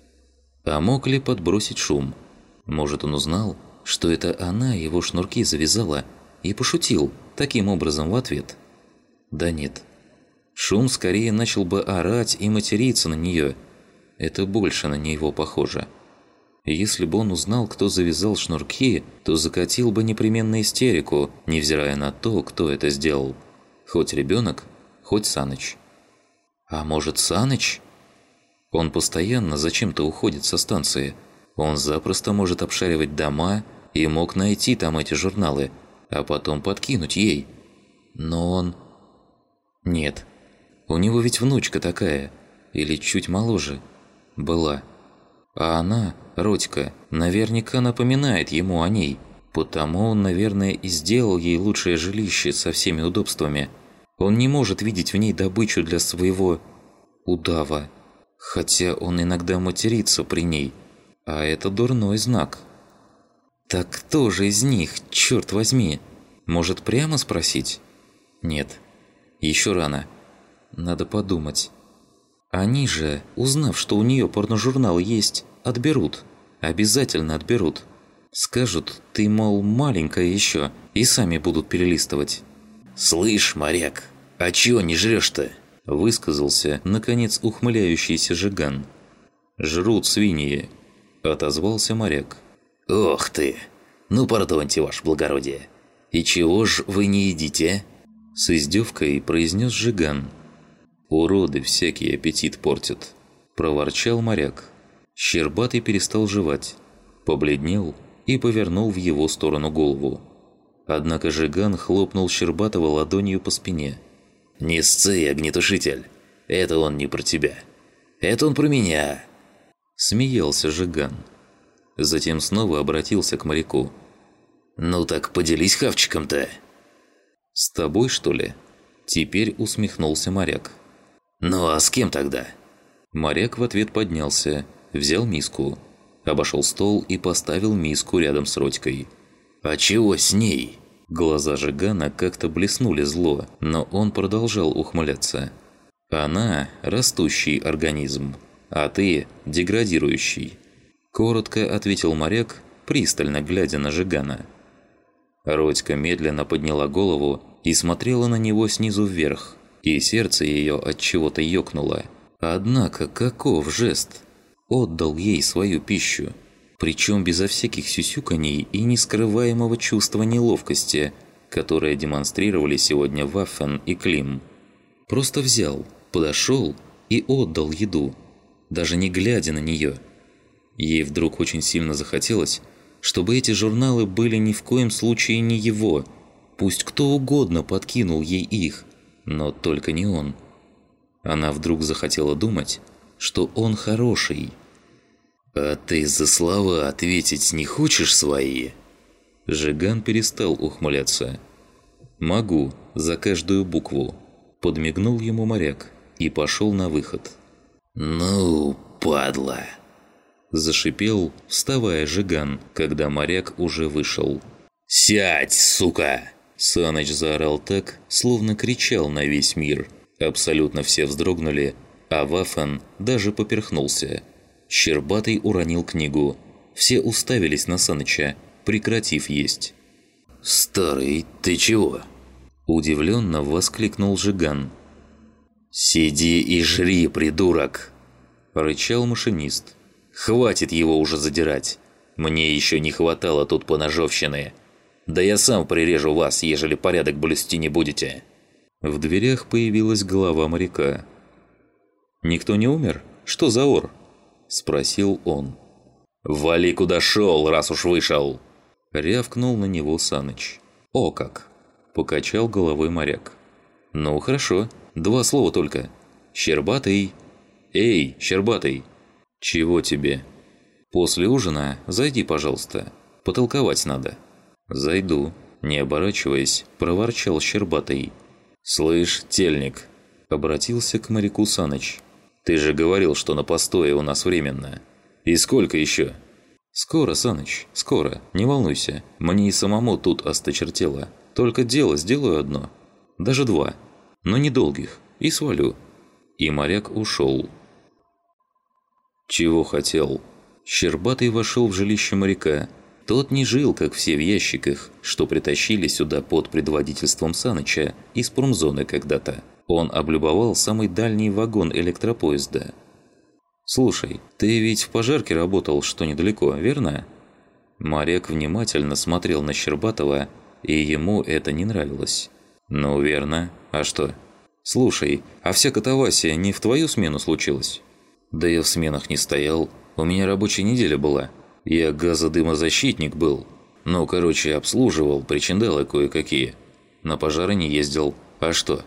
А мог ли подбросить Шум? Может, он узнал, что это она его шнурки завязала и пошутил таким образом в ответ? Да нет. Шум скорее начал бы орать и материться на нее. Это больше на него похоже. Если бы он узнал, кто завязал шнурки, то закатил бы непременно истерику, невзирая на то, кто это сделал. Хоть ребенок, хоть Саныч. А может, Саныч? Он постоянно зачем-то уходит со станции. Он запросто может обшаривать дома и мог найти там эти журналы, а потом подкинуть ей. Но он... Нет. У него ведь внучка такая, или чуть моложе, была. А она, Родька, наверняка напоминает ему о ней, потому он, наверное, и сделал ей лучшее жилище со всеми удобствами. Он не может видеть в ней добычу для своего... удава. Хотя он иногда матерится при ней, а это дурной знак. Так кто же из них, черт возьми? Может, прямо спросить? Нет, еще рано. Надо подумать. Они же, узнав, что у нее порножурнал есть, отберут. Обязательно отберут. Скажут, ты, мол, маленькая еще, и сами будут перелистывать. «Слышь, моряк, а чего не жрешь-то?» Высказался, наконец, ухмыляющийся Жиган. «Жрут свиньи», – отозвался моряк. «Ох ты! Ну, пардоньте, ваше благородие. И чего ж вы не едите?» С издевкой произнес Жиган. «Уроды всякий аппетит портят», – проворчал моряк. Щербатый перестал жевать, побледнел и повернул в его сторону голову. Однако Жиган хлопнул Щербатого ладонью по спине. «Не сцы, огнетушитель. Это он не про тебя. Это он про меня!» Смеялся Жиган. Затем снова обратился к моряку. «Ну так поделись хавчиком-то!» «С тобой, что ли?» Теперь усмехнулся моряк. «Ну а с кем тогда?» Моряк в ответ поднялся, взял миску, обошел стол и поставил миску рядом с Родькой. «А чего с ней?» Глаза Жигана как-то блеснули зло, но он продолжал ухмыляться. «Она – растущий организм, а ты – деградирующий», – коротко ответил моряк, пристально глядя на Жигана. Родька медленно подняла голову и смотрела на него снизу вверх, и сердце ее от чего-то ёкнуло. Однако каков жест! отдал ей свою пищу, причем безо всяких сюсюканий и нескрываемого чувства неловкости, которое демонстрировали сегодня Ваффен и Клим. Просто взял, подошел и отдал еду, даже не глядя на нее. Ей вдруг очень сильно захотелось, чтобы эти журналы были ни в коем случае не его. Пусть кто угодно подкинул ей их, но только не он. Она вдруг захотела думать, что он хороший. «А ты за слова ответить не хочешь свои?» Жиган перестал ухмыляться. «Могу, за каждую букву», – подмигнул ему моряк и пошел на выход. «Ну, падла!» Зашипел, вставая Жиган, когда моряк уже вышел. «Сядь, сука!» Саныч заорал так, словно кричал на весь мир. Абсолютно все вздрогнули, а Ваффен даже поперхнулся. Щербатый уронил книгу. Все уставились на Саныча, прекратив есть. «Старый, ты чего?» Удивленно воскликнул Жиган. «Сиди и жри, придурок!» Рычал машинист. «Хватит его уже задирать! Мне еще не хватало тут поножовщины! Да я сам прирежу вас, ежели порядок блюсти не будете!» В дверях появилась голова моряка. «Никто не умер? Что за ор?» – спросил он. «Вали куда шел, раз уж вышел!» – рявкнул на него Саныч. «О как!» – покачал головой моряк. «Ну хорошо, два слова только. Щербатый!» «Эй, Щербатый!» «Чего тебе?» «После ужина зайди, пожалуйста. Потолковать надо». «Зайду», – не оборачиваясь, проворчал Щербатый. «Слышь, тельник!» – обратился к моряку Саныч. «Ты же говорил, что на постое у нас временно. И сколько еще?» «Скоро, Саныч, скоро. Не волнуйся. Мне и самому тут осточертело. Только дело сделаю одно. Даже два. Но недолгих. И свалю». И моряк ушел. Чего хотел? Щербатый вошел в жилище моряка. Тот не жил, как все в ящиках, что притащили сюда под предводительством Саныча из промзоны когда-то. Он облюбовал самый дальний вагон электропоезда. «Слушай, ты ведь в пожарке работал, что недалеко, верно?» Моряк внимательно смотрел на Щербатова, и ему это не нравилось. «Ну, верно. А что?» «Слушай, а вся катавасия не в твою смену случилась?» «Да я в сменах не стоял. У меня рабочая неделя была. Я газодымозащитник был. Ну, короче, обслуживал причиндалы кое-какие. На пожары не ездил. А что?»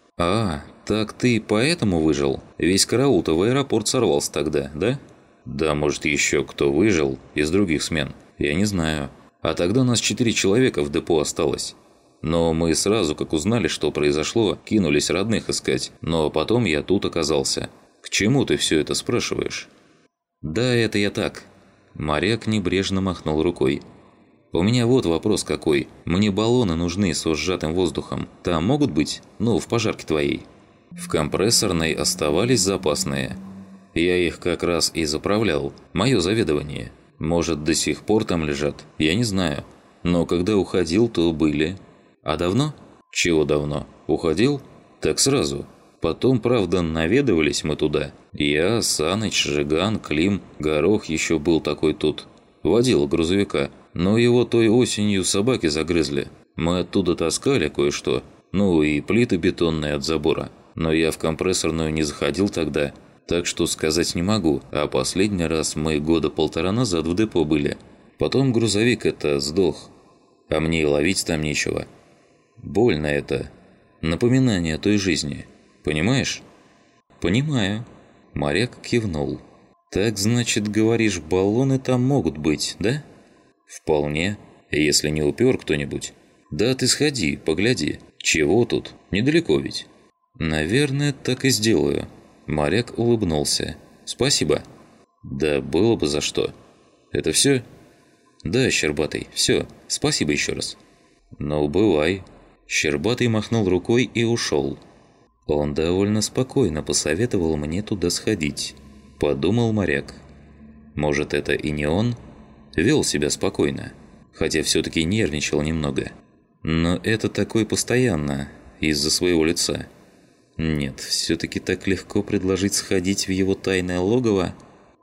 «А, так ты поэтому выжил? Весь караул-то в аэропорт сорвался тогда, да?» «Да, может, еще кто выжил из других смен. Я не знаю. А тогда нас четыре человека в депо осталось. Но мы сразу, как узнали, что произошло, кинулись родных искать. Но потом я тут оказался. К чему ты все это спрашиваешь?» «Да, это я так». Моряк небрежно махнул рукой. «У меня вот вопрос какой. Мне баллоны нужны со сжатым воздухом. Там могут быть? Ну, в пожарке твоей». В компрессорной оставались запасные. Я их как раз и заправлял. Мое заведование. Может, до сих пор там лежат? Я не знаю. Но когда уходил, то были. А давно? Чего давно? Уходил? Так сразу. Потом, правда, наведывались мы туда. Я, Саныч, Жиган, Клим, Горох еще был такой тут. Водил грузовика. Но его той осенью собаки загрызли. Мы оттуда таскали кое-что. Ну и плиты бетонные от забора. Но я в компрессорную не заходил тогда. Так что сказать не могу. А последний раз мы года полтора назад в депо были. Потом грузовик это сдох. А мне и ловить там нечего. Больно это. Напоминание той жизни. Понимаешь?» «Понимаю». Моряк кивнул. «Так, значит, говоришь, баллоны там могут быть, да?» «Вполне. Если не упер кто-нибудь». «Да ты сходи, погляди. Чего тут? Недалеко ведь». «Наверное, так и сделаю». Моряк улыбнулся. «Спасибо». «Да было бы за что». «Это все?» «Да, Щербатый, все. Спасибо еще раз». «Ну, бывай». Щербатый махнул рукой и ушел. «Он довольно спокойно посоветовал мне туда сходить», – подумал моряк. «Может, это и не он?» Вел себя спокойно, хотя все-таки нервничал немного. Но это такой постоянно, из-за своего лица. Нет, все-таки так легко предложить сходить в его тайное логово?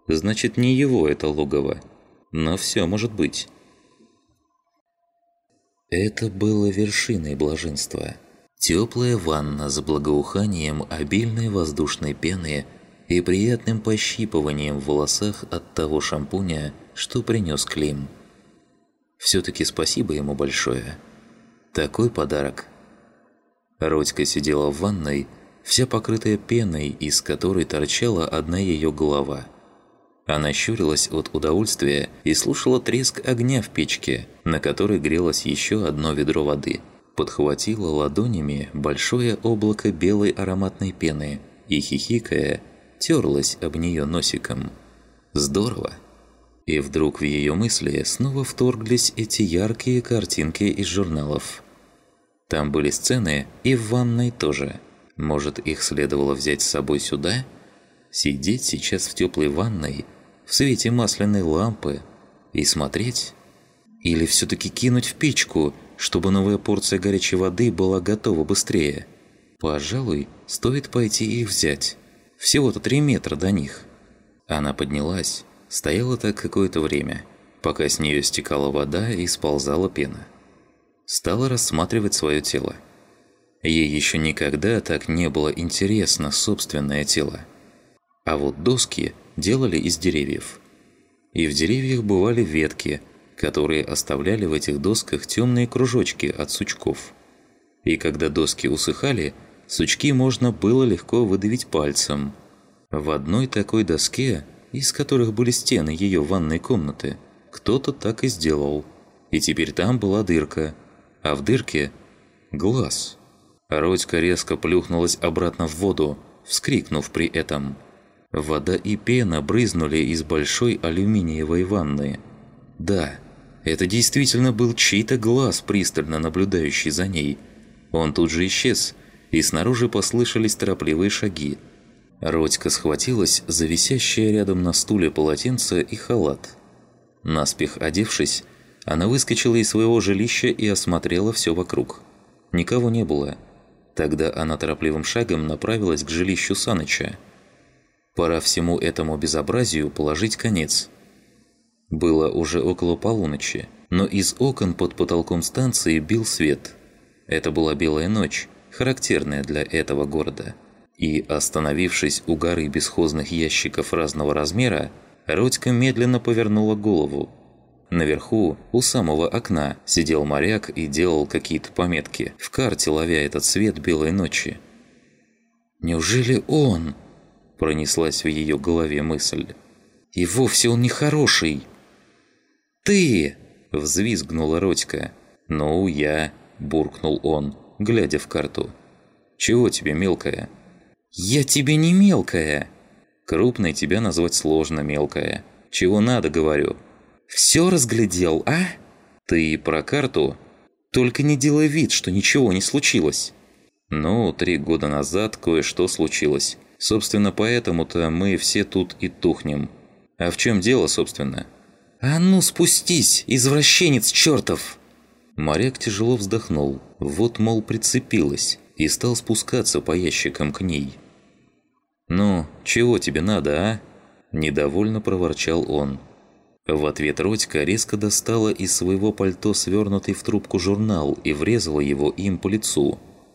Значит, не его это логово. Но все может быть. Это было вершиной блаженства. Теплая ванна с благоуханием обильной воздушной пены и приятным пощипыванием в волосах от того шампуня, что принес Клим. Все-таки спасибо ему большое. Такой подарок. Родька сидела в ванной, вся покрытая пеной, из которой торчала одна ее голова. Она щурилась от удовольствия и слушала треск огня в печке, на которой грелось еще одно ведро воды. Подхватила ладонями большое облако белой ароматной пены и, хихикая, терлась об нее носиком. Здорово! И вдруг в ее мысли снова вторглись эти яркие картинки из журналов. Там были сцены и в ванной тоже. Может, их следовало взять с собой сюда? Сидеть сейчас в теплой ванной, в свете масляной лампы и смотреть? Или все-таки кинуть в печку, чтобы новая порция горячей воды была готова быстрее? Пожалуй, стоит пойти их взять. Всего-то три метра до них. Она поднялась, стояла так какое-то время, пока с нее стекала вода и сползала пена. Стала рассматривать свое тело. Ей еще никогда так не было интересно собственное тело. А вот доски делали из деревьев. И в деревьях бывали ветки, которые оставляли в этих досках темные кружочки от сучков. И когда доски усыхали, сучки можно было легко выдавить пальцем. В одной такой доске, из которых были стены ее ванной комнаты, кто-то так и сделал. И теперь там была дырка, а в дырке – глаз. Родька резко плюхнулась обратно в воду, вскрикнув при этом. Вода и пена брызнули из большой алюминиевой ванны. Да, это действительно был чей-то глаз, пристально наблюдающий за ней. Он тут же исчез, и снаружи послышались торопливые шаги. Родька схватилась за висящее рядом на стуле полотенце и халат. Наспех одевшись, она выскочила из своего жилища и осмотрела все вокруг. Никого не было. Тогда она торопливым шагом направилась к жилищу Саныча. Пора всему этому безобразию положить конец. Было уже около полуночи, но из окон под потолком станции бил свет. Это была белая ночь, характерная для этого города. И, остановившись у горы бесхозных ящиков разного размера, Родька медленно повернула голову. Наверху, у самого окна, сидел моряк и делал какие-то пометки, в карте ловя этот свет белой ночи. «Неужели он?» – пронеслась в ее голове мысль. «И вовсе он нехороший!» «Ты!» – взвизгнула Родька. «Ну, я!» – буркнул он, глядя в карту. «Чего тебе, мелкая?» «Я тебе не мелкая!» «Крупной тебя назвать сложно, мелкая. Чего надо, говорю?» «Все разглядел, а?» «Ты про карту?» «Только не делай вид, что ничего не случилось». «Ну, три года назад кое-что случилось. Собственно, поэтому-то мы все тут и тухнем. А в чем дело, собственно?» «А ну спустись, извращенец чертов!» Моряк тяжело вздохнул. Вот, мол, прицепилась, и стал спускаться по ящикам к ней. «Ну, чего тебе надо, а?» Недовольно проворчал он. В ответ Родька резко достала из своего пальто свернутый в трубку журнал и врезала его им по лицу.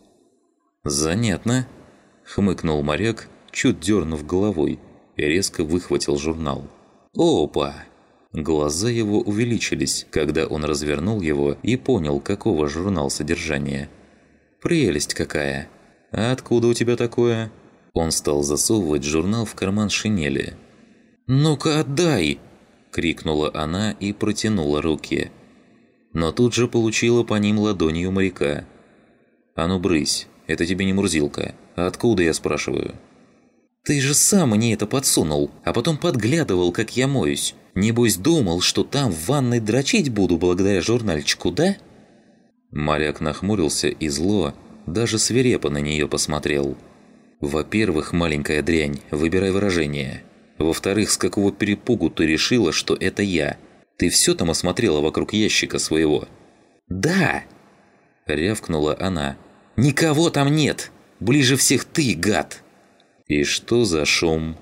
«Занятно», — хмыкнул моряк, чуть дернув головой, и резко выхватил журнал. «Опа!» Глаза его увеличились, когда он развернул его и понял, какого журнал содержание. «Прелесть какая! А откуда у тебя такое?» Он стал засовывать журнал в карман шинели. «Ну-ка отдай!» – крикнула она и протянула руки. Но тут же получила по ним ладонью моряка. «А ну брысь, это тебе не Мурзилка. А откуда, я спрашиваю?» «Ты же сам мне это подсунул, а потом подглядывал, как я моюсь. Небось думал, что там в ванной дрочить буду благодаря журнальчику, да?» Моряк нахмурился и зло, даже свирепо на нее посмотрел. «Во-первых, маленькая дрянь, выбирай выражение. Во-вторых, с какого перепугу ты решила, что это я? Ты все там осмотрела вокруг ящика своего?» «Да!» – рявкнула она. «Никого там нет! Ближе всех ты, гад!» «И что за шум?» –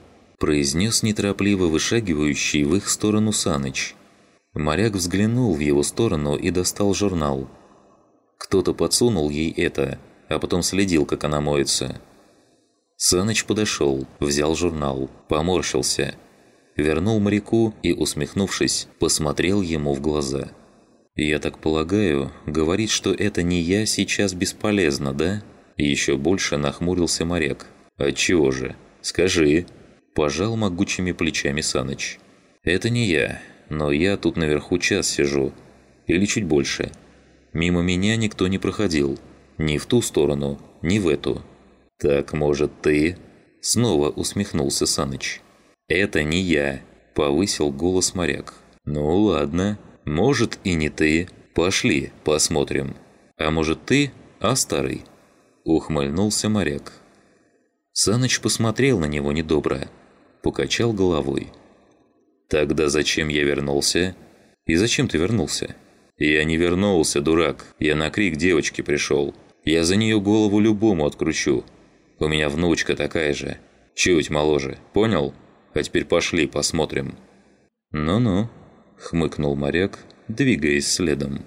произнес неторопливо вышагивающий в их сторону Саныч. Моряк взглянул в его сторону и достал журнал. Кто-то подсунул ей это, а потом следил, как она моется. Саныч подошел, взял журнал, поморщился, вернул моряку и, усмехнувшись, посмотрел ему в глаза. «Я так полагаю, говорить, что это не я, сейчас бесполезно, да?» Еще больше нахмурился моряк. «Отчего же? Скажи!» Пожал могучими плечами Саныч. «Это не я, но я тут наверху час сижу. Или чуть больше. Мимо меня никто не проходил. Ни в ту сторону, ни в эту». «Так, может, ты?» Снова усмехнулся Саныч. «Это не я», – повысил голос моряк. «Ну ладно, может и не ты. Пошли, посмотрим. А может ты, а старый?» Ухмыльнулся моряк. Саныч посмотрел на него недобро, покачал головой. «Тогда зачем я вернулся?» «И зачем ты вернулся?» «Я не вернулся, дурак. Я на крик девочки пришел. Я за нее голову любому откручу. У меня внучка такая же. Чуть моложе. Понял? А теперь пошли, посмотрим». «Ну-ну», – хмыкнул моряк, двигаясь следом.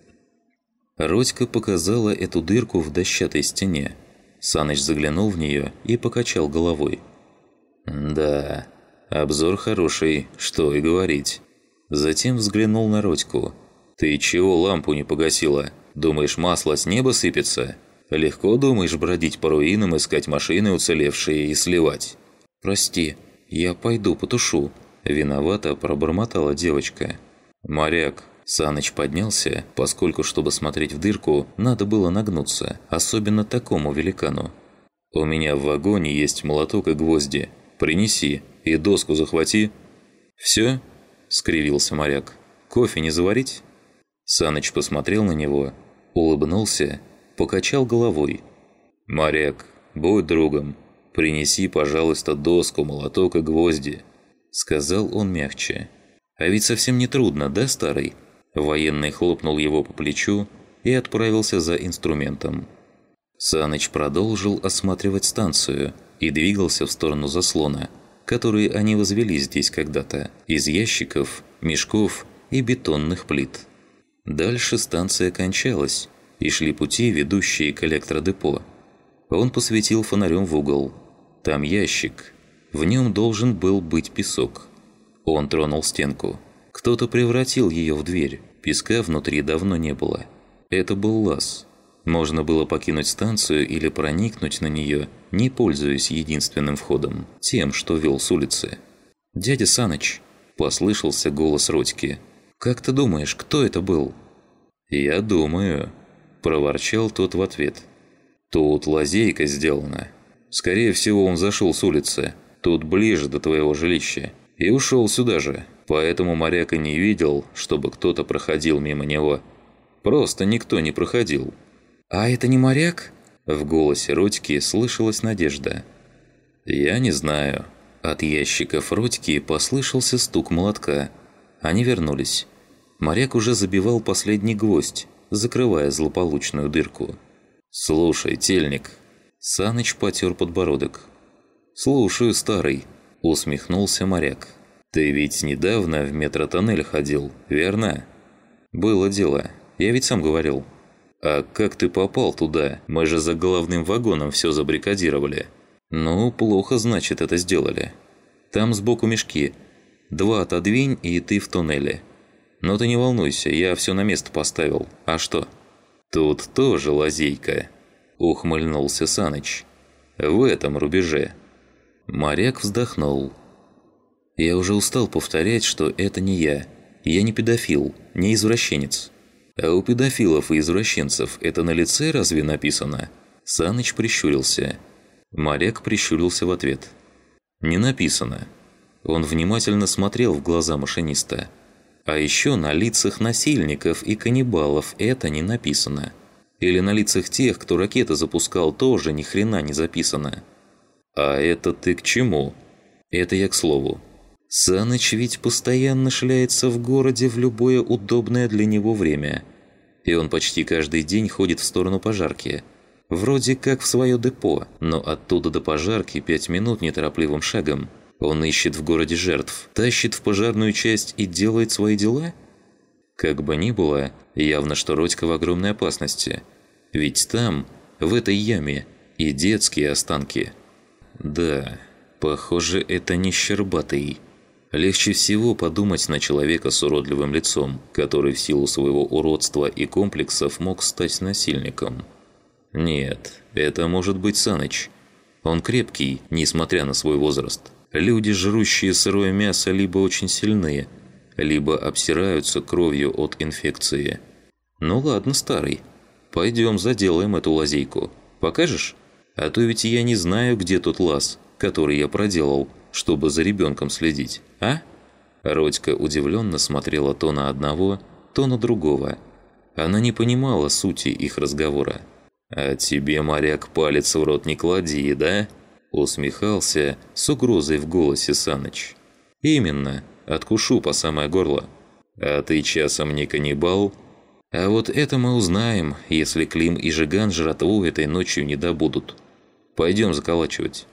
Родька показала эту дырку в дощатой стене. Саныч заглянул в нее и покачал головой. «Да, обзор хороший, что и говорить». Затем взглянул на Родьку. «Ты чего лампу не погасила? Думаешь, масло с неба сыпется? Легко, думаешь, бродить по руинам, искать машины уцелевшие и сливать?» «Прости, я пойду потушу», – виновато пробормотала девочка. «Моряк». Саныч поднялся, поскольку, чтобы смотреть в дырку, надо было нагнуться, особенно такому великану. «У меня в вагоне есть молоток и гвозди. Принеси и доску захвати». «Все?» – скривился моряк. «Кофе не заварить?» Саныч посмотрел на него, улыбнулся, покачал головой. «Моряк, будь другом. Принеси, пожалуйста, доску, молоток и гвозди», – сказал он мягче. «А ведь совсем не трудно, да, старый?» Военный хлопнул его по плечу и отправился за инструментом. Саныч продолжил осматривать станцию и двигался в сторону заслона, который они возвели здесь когда-то, из ящиков, мешков и бетонных плит. Дальше станция кончалась, и шли пути, ведущие к электродепо. Он посветил фонарем в угол. Там ящик. В нем должен был быть песок. Он тронул стенку. Кто-то превратил ее в дверь. Песка внутри давно не было. Это был лаз. Можно было покинуть станцию или проникнуть на нее, не пользуясь единственным входом, тем, что вел с улицы. «Дядя Саныч», – послышался голос Родьки. «Как ты думаешь, кто это был?» «Я думаю», – проворчал тот в ответ. «Тут лазейка сделана. Скорее всего, он зашел с улицы. Тут ближе до твоего жилища. И ушел сюда же. Поэтому моряк и не видел, чтобы кто-то проходил мимо него. Просто никто не проходил». «А это не моряк?» В голосе Родьки слышалась надежда. «Я не знаю». От ящиков Родьки послышался стук молотка. Они вернулись. Моряк уже забивал последний гвоздь, закрывая злополучную дырку. «Слушай, тельник». Саныч потер подбородок. «Слушаю, старый», – усмехнулся моряк. «Ты ведь недавно в метротоннель ходил, верно?» «Было дело. Я ведь сам говорил». «А как ты попал туда? Мы же за головным вагоном все забаррикадировали». «Ну, плохо, значит, это сделали. Там сбоку мешки. Два отодвинь, и ты в туннеле. Но ты не волнуйся, я все на место поставил. А что?» «Тут тоже лазейка», – ухмыльнулся Саныч. «В этом рубеже». Моряк вздохнул. «Я уже устал повторять, что это не я. Я не педофил, не извращенец». «А у педофилов и извращенцев это на лице разве написано?» Саныч прищурился. Моряк прищурился в ответ. «Не написано». Он внимательно смотрел в глаза машиниста. «А еще на лицах насильников и каннибалов это не написано. Или на лицах тех, кто ракеты запускал, тоже ни хрена не записано». «А это ты к чему?» «Это я к слову. Саныч ведь постоянно шляется в городе в любое удобное для него время. И он почти каждый день ходит в сторону пожарки. Вроде как в свое депо, но оттуда до пожарки пять минут неторопливым шагом. Он ищет в городе жертв, тащит в пожарную часть и делает свои дела? Как бы ни было, явно, что Родька в огромной опасности. Ведь там, в этой яме, и детские останки. Да, похоже, это не Щербатый. Легче всего подумать на человека с уродливым лицом, который в силу своего уродства и комплексов мог стать насильником. Нет, это может быть Саныч. Он крепкий, несмотря на свой возраст. Люди, жрущие сырое мясо, либо очень сильные, либо обсираются кровью от инфекции. Ну ладно, старый, пойдем заделаем эту лазейку. Покажешь? А то ведь я не знаю, где тот лаз, который я проделал, чтобы за ребенком следить, а?» Родька удивленно смотрела то на одного, то на другого. Она не понимала сути их разговора. «А тебе, моряк, палец в рот не клади, да?» Усмехался с угрозой в голосе Саныч. «Именно, откушу по самое горло. А ты часом не каннибал?» «А вот это мы узнаем, если Клим и Жиган жратву этой ночью не добудут. Пойдем заколачивать».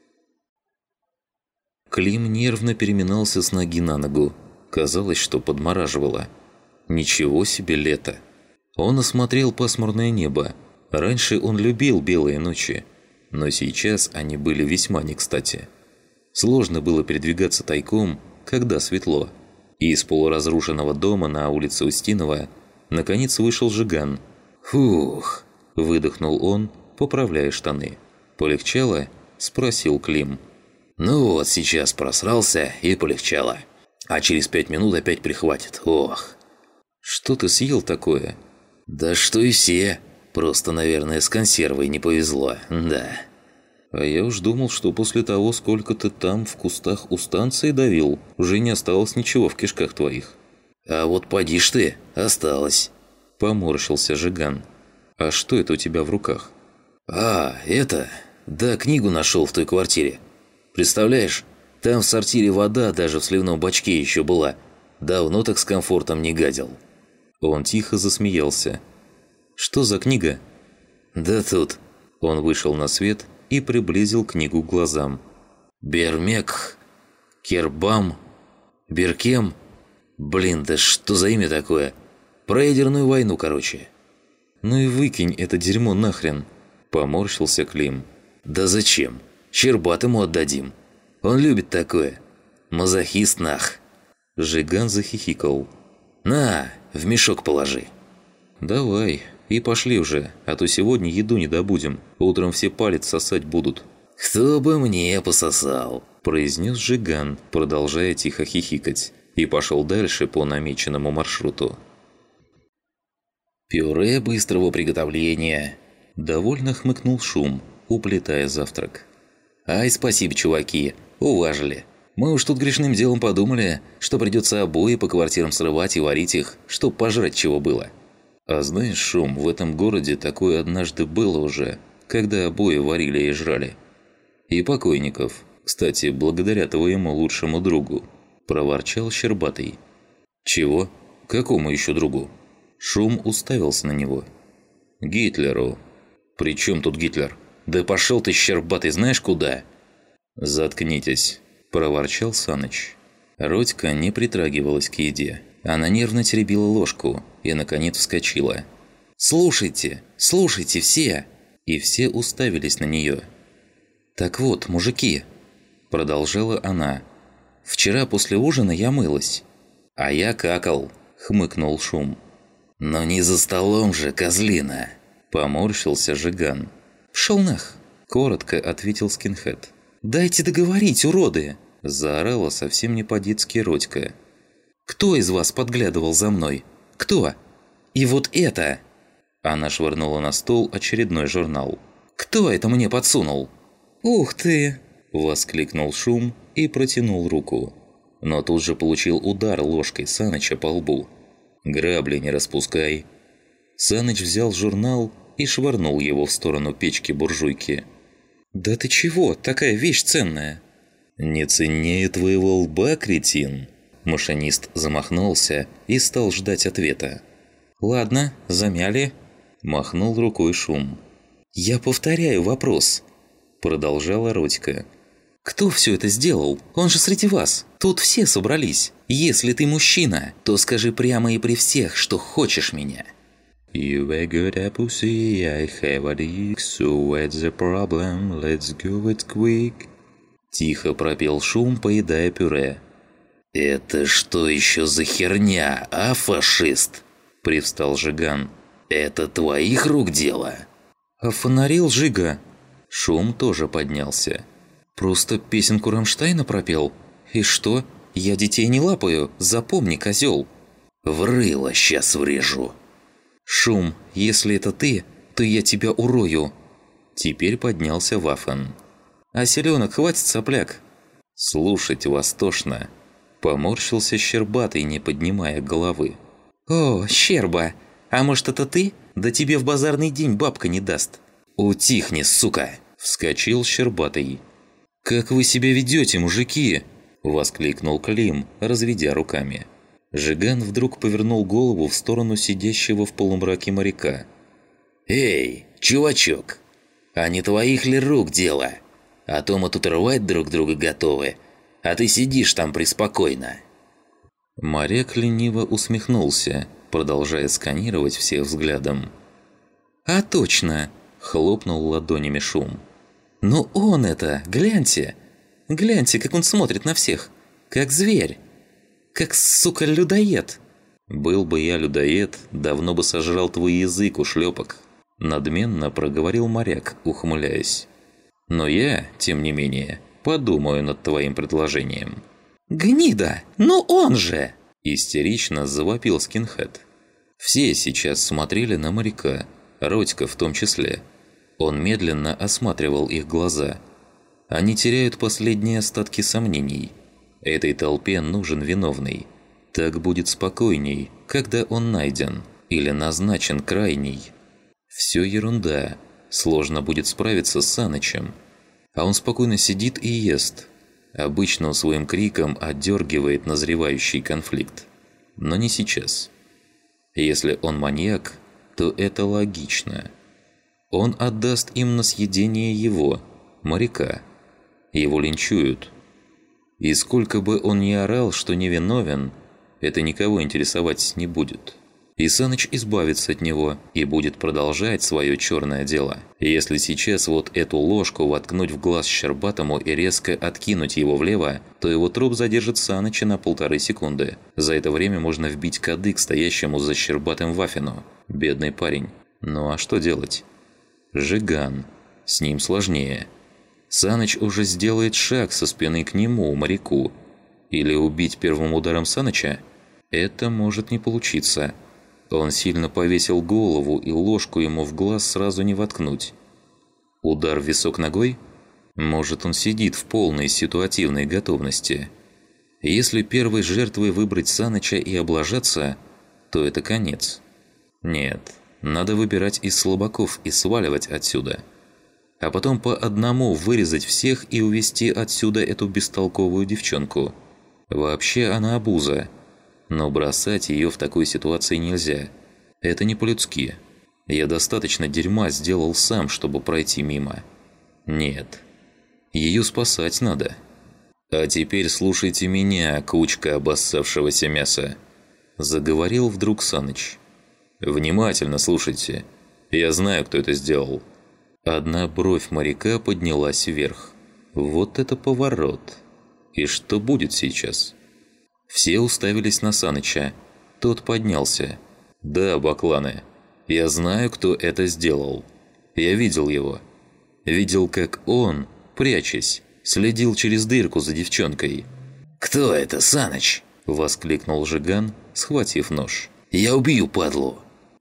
Клим нервно переминался с ноги на ногу. Казалось, что подмораживало. Ничего себе лето! Он осмотрел пасмурное небо. Раньше он любил белые ночи, но сейчас они были весьма не кстати. Сложно было передвигаться тайком, когда светло. И из полуразрушенного дома на улице Устинова наконец вышел Жиган. «Фух!» – выдохнул он, поправляя штаны. «Полегчало?» – спросил Клим. «Ну вот, сейчас просрался и полегчало. А через пять минут опять прихватит. Ох!» «Что ты съел такое?» «Да что и все. Просто, наверное, с консервой не повезло, да». «А я уж думал, что после того, сколько ты там в кустах у станции давил, уже не осталось ничего в кишках твоих». «А вот поди ж ты, осталось». Поморщился Жиган. «А что это у тебя в руках?» «А, это... Да, книгу нашел в той квартире. Представляешь, там в сортире вода даже в сливном бачке еще была. Давно так с комфортом не гадил». Он тихо засмеялся. «Что за книга?» «Да тут...» Он вышел на свет и приблизил книгу к глазам. «Бермек... Кербам... Беркем... Блин, да что за имя такое? Про ядерную войну, короче». «Ну и выкинь это дерьмо нахрен!» Поморщился Клим. «Да зачем? Щербатому отдадим. Он любит такое. Мазохист нах». Жиган захихикал. «На, в мешок положи». «Давай, и пошли уже, а то сегодня еду не добудем. Утром все палец сосать будут». «Кто бы мне пососал», – произнес Жиган, продолжая тихо хихикать, и пошел дальше по намеченному маршруту. «Пюре быстрого приготовления», – довольно хмыкнул Шум, уплетая завтрак. «Ай, спасибо, чуваки, уважили. Мы уж тут грешным делом подумали, что придется обои по квартирам срывать и варить их, чтоб пожрать чего было». «А знаешь, Шум, в этом городе такое однажды было уже, когда обои варили и жрали. И покойников, кстати, благодаря твоему лучшему другу», – проворчал Щербатый. «Чего? Какому еще другу?» Шум уставился на него. «Гитлеру». «При чем тут Гитлер? Да пошел ты, Щербатый, знаешь куда?» «Заткнитесь», – проворчал Саныч. Родька не притрагивалась к еде. Она нервно теребила ложку и, наконец, вскочила. «Слушайте, слушайте все!» И все уставились на нее. «Так вот, мужики», – продолжала она, – «вчера после ужина я мылась». «А я какал», – хмыкнул Шум. «Но не за столом же, козлина!» – поморщился Жиган. «Пшел нах!» – коротко ответил скинхед. «Дайте договорить, уроды!» – заорала совсем не по-детски Родька. «Кто из вас подглядывал за мной? Кто? И вот это!» Она швырнула на стол очередной журнал. «Кто это мне подсунул?» «Ух ты!» – воскликнул Шум и протянул руку. Но тут же получил удар ложкой Саныча по лбу. «Грабли не распускай!» Саныч взял журнал и швырнул его в сторону печки-буржуйки. «Да ты чего? Такая вещь ценная!» «Не ценнее твоего лба, кретин!» Машинист замахнулся и стал ждать ответа. «Ладно, замяли», – махнул рукой Шум. «Я повторяю вопрос», – продолжала Родька. Кто все это сделал? Он же среди вас. Тут все собрались. Если ты мужчина, то скажи прямо и при всех, что хочешь меня». You a good a pussy, I have a dick, so what's the problem, let's go it quick. Тихо пропел Шум, поедая пюре. «Это что еще за херня, а, фашист?» Привстал Жиган. «Это твоих рук дело?» «Офонарил Жига». Шум тоже поднялся. «Просто песенку Рамштайна пропел. И что? Я детей не лапаю, запомни, козел». «В рыло сейчас врежу». «Шум, если это ты, то я тебя урою». Теперь поднялся Вафен. «А селенок хватит, сопляк?» «Слушать вас тошно». Поморщился Щербатый, не поднимая головы. «О, Щерба! А может, это ты? Да тебе в базарный день бабка не даст». «Утихни, сука!» – вскочил Щербатый. «Как вы себя ведете, мужики?» – воскликнул Клим, разведя руками. Жиган вдруг повернул голову в сторону сидящего в полумраке моряка. «Эй, чувачок, а не твоих ли рук дело? А то мы тут рвать друг друга готовы, а ты сидишь там преспокойно». Моряк лениво усмехнулся, продолжая сканировать всех взглядом. «А точно!» – хлопнул ладонями Шум. «Ну он это! Гляньте! Гляньте, как он смотрит на всех! Как зверь! Как, сука, людоед!» «Был бы я людоед, давно бы сожрал твой язык, ушлепок!» – надменно проговорил моряк, ухмыляясь. «Но я, тем не менее, подумаю над твоим предложением». «Гнида! Ну он же!» – истерично завопил скинхед. Все сейчас смотрели на моряка, Родька в том числе. Он медленно осматривал их глаза. Они теряют последние остатки сомнений. Этой толпе нужен виновный. Так будет спокойней, когда он найден или назначен крайний. Все ерунда. Сложно будет справиться с Санычем. А он спокойно сидит и ест. Обычно он своим криком отдергивает назревающий конфликт. Но не сейчас. Если он маньяк, то это логично. Он отдаст им на съедение его, моряка. Его линчуют. И сколько бы он ни орал, что невиновен, это никого интересовать не будет. И Саныч избавится от него и будет продолжать свое черное дело. Если сейчас вот эту ложку воткнуть в глаз Щербатому и резко откинуть его влево, то его труп задержит Саныча на полторы секунды. За это время можно вбить кадык стоящему за Щербатым Вафину. Бедный парень. Ну а что делать? Жиган. С ним сложнее. Саныч уже сделает шаг со спины к нему, моряку. Или убить первым ударом Саныча? Это может не получиться. Он сильно повесил голову, и ложку ему в глаз сразу не воткнуть. Удар в висок ногой? Может, он сидит в полной ситуативной готовности. Если первой жертвой выбрать Саныча и облажаться, то это конец. Нет, надо выбирать из слабаков и сваливать отсюда. А потом по одному вырезать всех и увести отсюда эту бестолковую девчонку. Вообще она обуза. Но бросать ее в такой ситуации нельзя. Это не по-людски. Я достаточно дерьма сделал сам, чтобы пройти мимо. Нет. Ее спасать надо. А теперь слушайте меня, кучка обоссавшегося мяса. Заговорил вдруг Саныч. Внимательно слушайте. Я знаю, кто это сделал. Одна бровь моряка поднялась вверх. Вот это поворот. И что будет сейчас? Все уставились на Саныча. Тот поднялся. «Да, бакланы, я знаю, кто это сделал. Я видел его. Видел, как он, прячась, следил через дырку за девчонкой». «Кто это, Саныч?» – воскликнул Жиган, схватив нож. «Я убью, падлу!»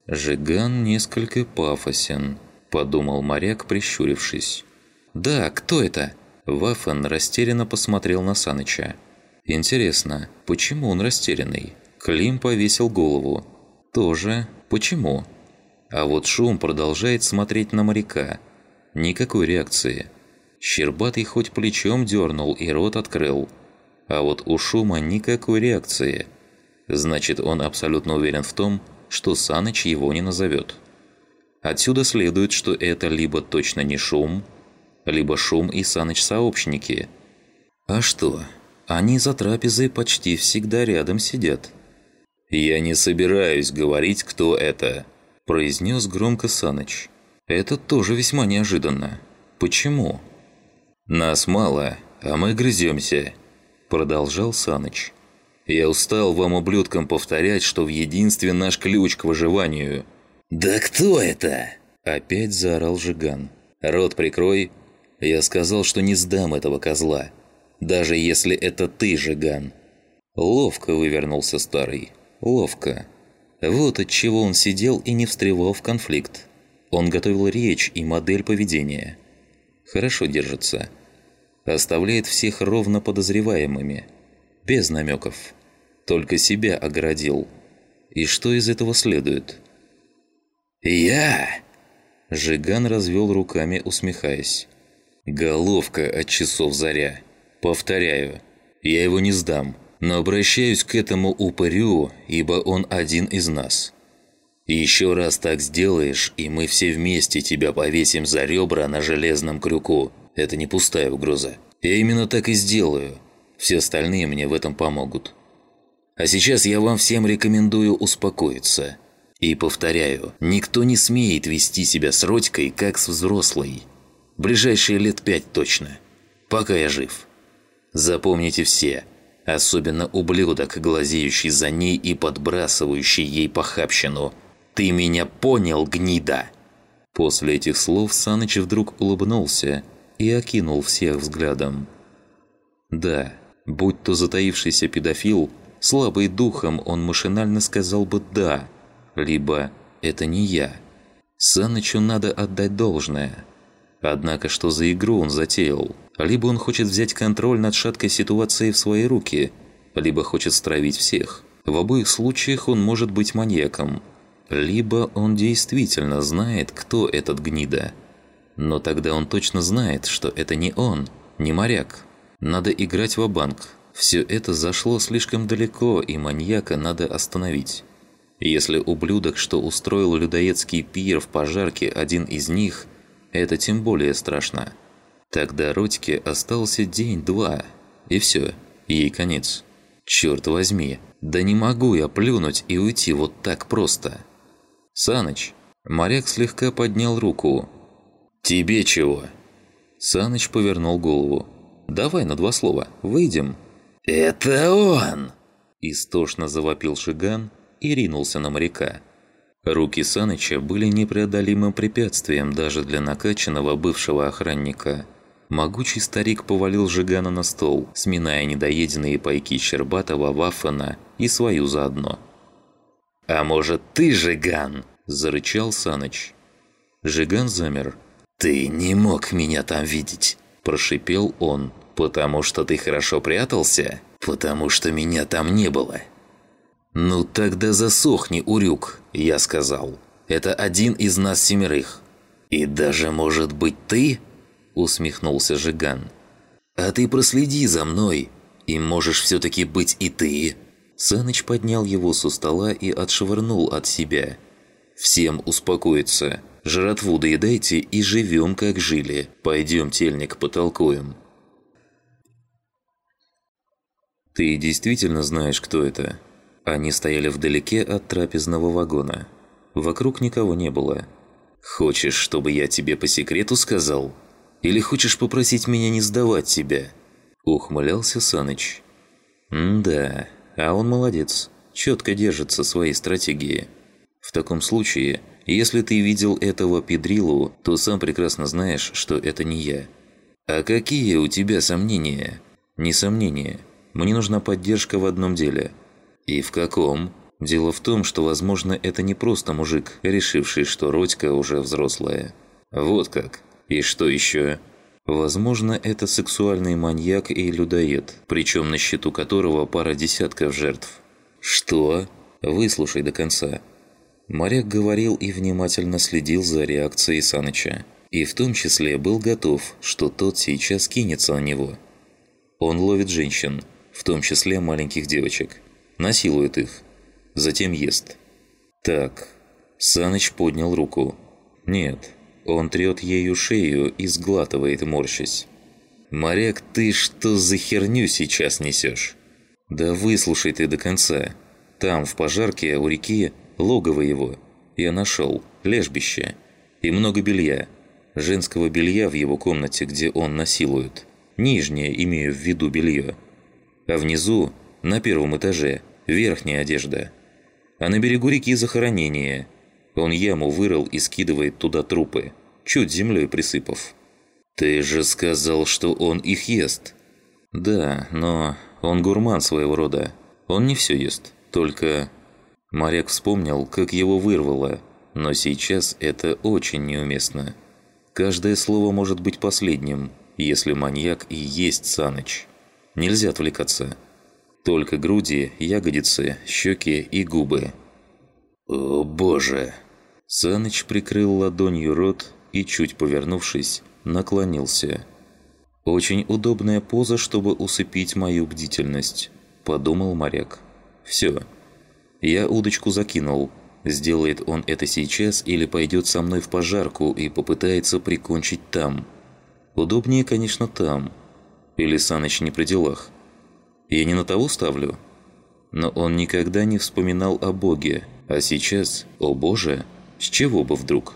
«Жиган несколько пафосен», – подумал моряк, прищурившись. «Да, кто это?» Вафен растерянно посмотрел на Саныча. «Интересно, почему он растерянный?» Клим повесил голову. «Тоже. Почему?» А вот Шум продолжает смотреть на моряка. Никакой реакции. Щербатый хоть плечом дернул и рот открыл. А вот у Шума никакой реакции. Значит, он абсолютно уверен в том, что Саныч его не назовет. Отсюда следует, что это либо точно не Шум, либо Шум и Саныч сообщники, А что? Они за трапезой почти всегда рядом сидят. «Я не собираюсь говорить, кто это», – произнес громко Саныч. «Это тоже весьма неожиданно. Почему?» «Нас мало, а мы грыземся», – продолжал Саныч. «Я устал вам, ублюдкам, повторять, что в единстве наш ключ к выживанию». «Да кто это?» – опять заорал Жиган. «Рот прикрой. Я сказал, что не сдам этого козла. Даже если это ты, Жиган». Ловко вывернулся старый. Ловко. Вот отчего он сидел и не встревал в конфликт. Он готовил речь и модель поведения. Хорошо держится. Оставляет всех ровно подозреваемыми. Без намеков. Только себя оградил. И что из этого следует? «Я?» Жиган развел руками, усмехаясь. «Головка от часов заря. Повторяю, я его не сдам, но обращаюсь к этому упырю, ибо он один из нас. Еще раз так сделаешь, и мы все вместе тебя повесим за ребра на железном крюку. Это не пустая угроза. Я именно так и сделаю. Все остальные мне в этом помогут. А сейчас я вам всем рекомендую успокоиться. И повторяю, никто не смеет вести себя с Родькой, как с взрослой. Ближайшие лет пять точно. Пока я жив. Запомните все, особенно ублюдок, глазеющий за ней и подбрасывающий ей похабщину. Ты меня понял, гнида?» После этих слов Саныч вдруг улыбнулся и окинул всех взглядом. Да, будь то затаившийся педофил, слабый духом он машинально сказал бы «да», либо «это не я». Санычу надо отдать должное. Однако что за игру он затеял? Либо он хочет взять контроль над шаткой ситуацией в свои руки, либо хочет стравить всех. В обоих случаях он может быть маньяком. Либо он действительно знает, кто этот гнида. Но тогда он точно знает, что это не он, не моряк. Надо играть ва-банк. Все это зашло слишком далеко, и маньяка надо остановить. Если ублюдок, что устроил людоедский пир в пожарке, один из них, это тем более страшно. Тогда Родьке остался день-два, и все, ей конец. Черт возьми, да не могу я плюнуть и уйти вот так просто. «Саныч!» Моряк слегка поднял руку. «Тебе чего?» Саныч повернул голову. «Давай на два слова, выйдем». «Это он!» Истошно завопил Жиган и ринулся на моряка. Руки Саныча были непреодолимым препятствием даже для накачанного бывшего охранника. Могучий старик повалил Жигана на стол, сминая недоеденные пайки Щербатова, Ваффена и свою заодно. «А может, ты, Жиган?» – зарычал Саныч. Жиган замер. «Ты не мог меня там видеть», – прошипел он. «Потому что ты хорошо прятался? Потому что меня там не было». «Ну тогда засохни, урюк», – я сказал. «Это один из нас семерых». «И даже, может быть, ты?» – усмехнулся Жиган. «А ты проследи за мной, и можешь все-таки быть и ты». Саныч поднял его со стола и отшвырнул от себя. «Всем успокоиться. Жратву доедайте и живем, как жили. Пойдем, тельник, потолкуем». «Ты действительно знаешь, кто это?» Они стояли вдалеке от трапезного вагона. Вокруг никого не было. «Хочешь, чтобы я тебе по секрету сказал? Или хочешь попросить меня не сдавать тебя?» Ухмылялся Саныч. «М-да, а он молодец. Четко держится своей стратегии. В таком случае, если ты видел этого педрилу, то сам прекрасно знаешь, что это не я. А какие у тебя сомнения?» «Не сомнения. Мне нужна поддержка в одном деле». «И в каком?» «Дело в том, что, возможно, это не просто мужик, решивший, что Родька уже взрослая». «Вот как? И что еще?» «Возможно, это сексуальный маньяк и людоед, причем на счету которого пара десятков жертв». «Что?» «Выслушай до конца». Моряк говорил и внимательно следил за реакцией Саныча. И в том числе был готов, что тот сейчас кинется на него. Он ловит женщин, в том числе маленьких девочек. Насилует их. Затем ест. Так. Саныч поднял руку. Нет. Он трет ею шею и сглатывает, морщась. «Моряк, ты что за херню сейчас несешь?» «Да выслушай ты до конца. Там, в пожарке у реки, логово его. Я нашел лежбище. И много белья. Женского белья в его комнате, где он насилует. Нижнее имею в виду белье. А внизу, на первом этаже, верхняя одежда. А на берегу реки захоронение. Он яму вырыл и скидывает туда трупы, чуть землей присыпав». «Ты же сказал, что он их ест». «Да, но он гурман своего рода. Он не все ест, только...» Моряк вспомнил, как его вырвало, но сейчас это очень неуместно. Каждое слово может быть последним, если маньяк и есть Саныч. Нельзя отвлекаться. Только груди, ягодицы, щеки и губы. «О, боже!» Саныч прикрыл ладонью рот и, чуть повернувшись, наклонился. «Очень удобная поза, чтобы усыпить мою бдительность», – подумал моряк. «Все. Я удочку закинул. Сделает он это сейчас или пойдет со мной в пожарку и попытается прикончить там. Удобнее, конечно, там. Или Саныч не при делах. Я не на того ставлю?» Но он никогда не вспоминал о Боге, а сейчас, о Боже, с чего бы вдруг?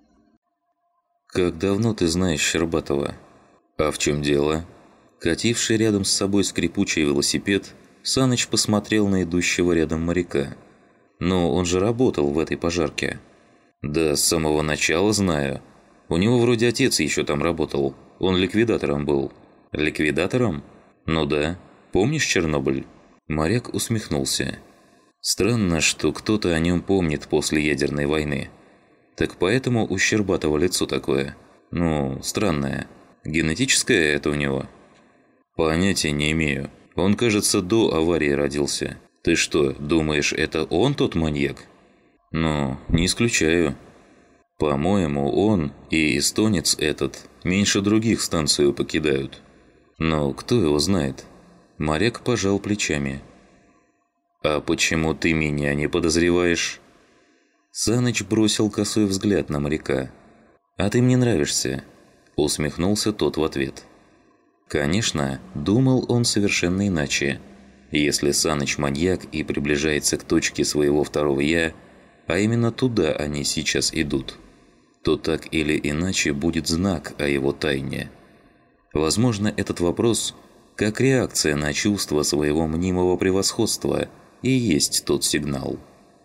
«Как давно ты знаешь Щербатова?» «А в чем дело?» Кативший рядом с собой скрипучий велосипед, Саныч посмотрел на идущего рядом моряка. «Ну, он же работал в этой пожарке». «Да, с самого начала знаю. У него вроде отец еще там работал. Он ликвидатором был». «Ликвидатором? Ну да. Помнишь Чернобыль?» Моряк усмехнулся. «Странно, что кто-то о нем помнит после ядерной войны. Так поэтому у Щербатова лицо такое. Ну, странное. Генетическое это у него?» «Понятия не имею. Он, кажется, до аварии родился. Ты что, думаешь, это он тот маньяк?» «Ну, не исключаю. По-моему, он и эстонец этот меньше других станцию покидают. Но кто его знает?» Моряк пожал плечами. «А почему ты меня не подозреваешь?» Саныч бросил косой взгляд на моряка. «А ты мне нравишься», – усмехнулся тот в ответ. Конечно, думал он совершенно иначе. Если Саныч маньяк и приближается к точке своего второго «я», а именно туда они сейчас идут, то так или иначе будет знак о его тайне. Возможно, этот вопрос, как реакция на чувство своего мнимого превосходства, и есть тот сигнал.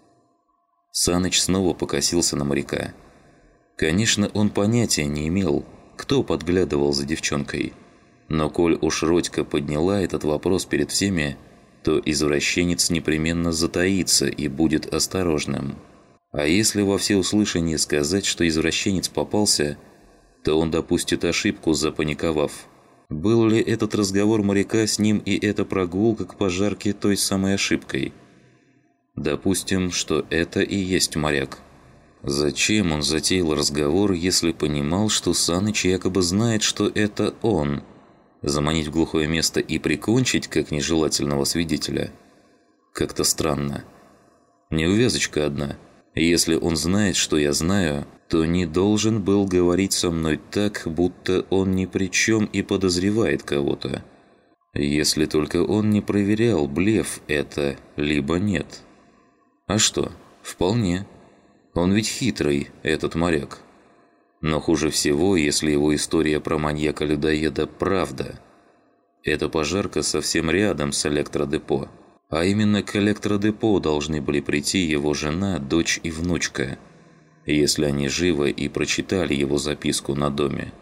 Саныч снова покосился на моряка. Конечно, он понятия не имел, кто подглядывал за девчонкой. Но коль уж Родька подняла этот вопрос перед всеми, то извращенец непременно затаится и будет осторожным. А если во всеуслышание сказать, что извращенец попался, то он допустит ошибку, запаниковав. Был ли этот разговор моряка с ним и эта прогулка к пожарке той самой ошибкой? Допустим, что это и есть моряк. Зачем он затеял разговор, если понимал, что Саныч якобы знает, что это он? Заманить в глухое место и прикончить, как нежелательного свидетеля? Как-то странно. Неувязочка одна. Если он знает, что я знаю, то не должен был говорить со мной так, будто он ни при чем и подозревает кого-то. Если только он не проверял, блеф это, либо нет. А что? Вполне. Он ведь хитрый, этот моряк. Но хуже всего, если его история про маньяка-людоеда – правда. Эта пожарка совсем рядом с электродепо. А именно к электродепо должны были прийти его жена, дочь и внучка, если они живы и прочитали его записку на доме.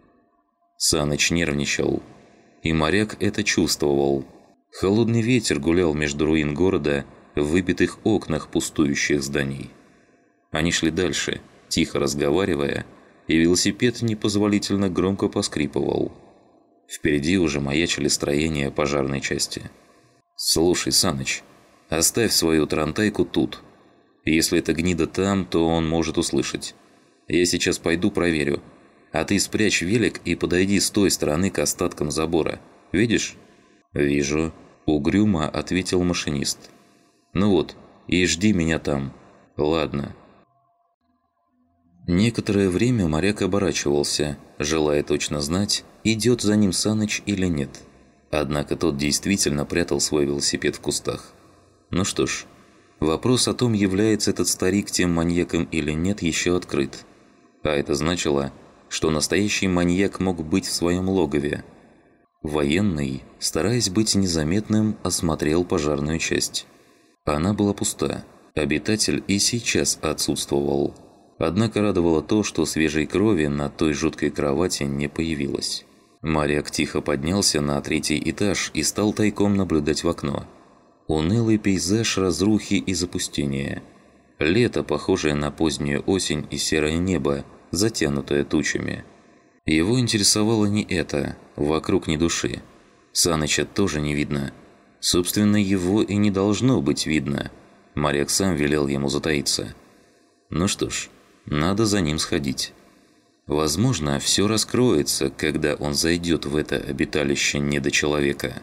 Саныч нервничал, и моряк это чувствовал. Холодный ветер гулял между руин города в выбитых окнах пустующих зданий. Они шли дальше, тихо разговаривая, и велосипед непозволительно громко поскрипывал. Впереди уже маячили строения пожарной части. «Слушай, Саныч, оставь свою тарантайку тут. Если эта гнида там, то он может услышать. Я сейчас пойду проверю. А ты спрячь велик и подойди с той стороны к остаткам забора. Видишь?» «Вижу», – угрюмо ответил машинист. «Ну вот, и жди меня там. Ладно». Некоторое время моряк оборачивался, желая точно знать, идет за ним Саныч или нет. Однако тот действительно прятал свой велосипед в кустах. Ну что ж, вопрос о том, является этот старик тем маньяком или нет, еще открыт. А это значило, что настоящий маньяк мог быть в своем логове. Военный, стараясь быть незаметным, осмотрел пожарную часть. Она была пуста. Обитатель и сейчас отсутствовал. Однако радовало то, что свежей крови на той жуткой кровати не появилось. Моряк тихо поднялся на третий этаж и стал тайком наблюдать в окно. Унылый пейзаж разрухи и запустения. Лето, похожее на позднюю осень, и серое небо, затянутое тучами. Его интересовало не это, вокруг ни души. Саныча тоже не видно. Собственно, его и не должно быть видно. Моряк сам велел ему затаиться. Ну что ж, надо за ним сходить. Возможно, все раскроется, когда он зайдет в это обиталище недочеловека.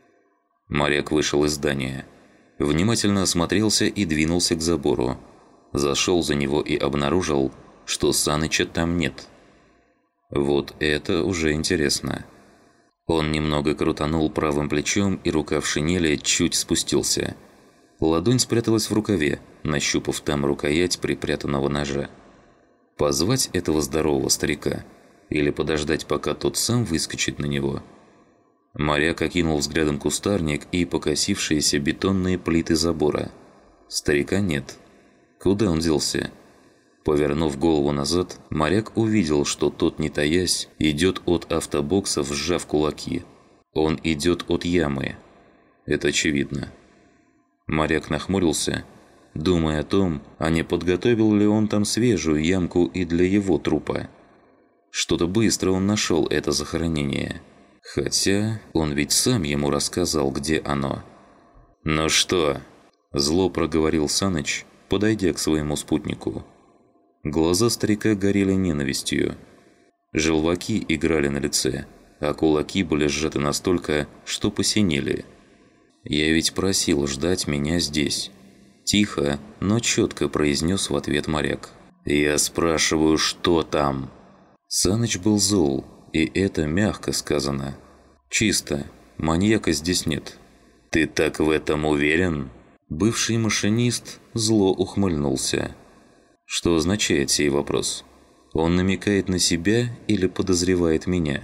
Моряк вышел из здания. Внимательно осмотрелся и двинулся к забору. Зашел за него и обнаружил, что Саныча там нет. Вот это уже интересно. Он немного крутанул правым плечом, и рукав шинели чуть спустился. Ладонь спряталась в рукаве, нащупав там рукоять припрятанного ножа. Позвать этого здорового старика или подождать, пока тот сам выскочит на него? Моряк окинул взглядом кустарник и покосившиеся бетонные плиты забора. Старика нет. Куда он делся? Повернув голову назад, моряк увидел, что тот, не таясь, идет от автобокса, сжав кулаки. Он идет от ямы. Это очевидно. Моряк нахмурился, думая о том, а не подготовил ли он там свежую ямку и для его трупа. Что-то быстро он нашел это захоронение. Хотя он ведь сам ему рассказал, где оно. «Ну что?» – зло проговорил Саныч, подойдя к своему спутнику. Глаза старика горели ненавистью. Желваки играли на лице, а кулаки были сжаты настолько, что посинели. «Я ведь просил ждать меня здесь». Тихо, но четко произнес в ответ моряк. «Я спрашиваю, что там?» Саныч был зол, и это мягко сказано. «Чисто. Маньяка здесь нет». «Ты так в этом уверен?» Бывший машинист зло ухмыльнулся. Что означает сей вопрос? Он намекает на себя или подозревает меня?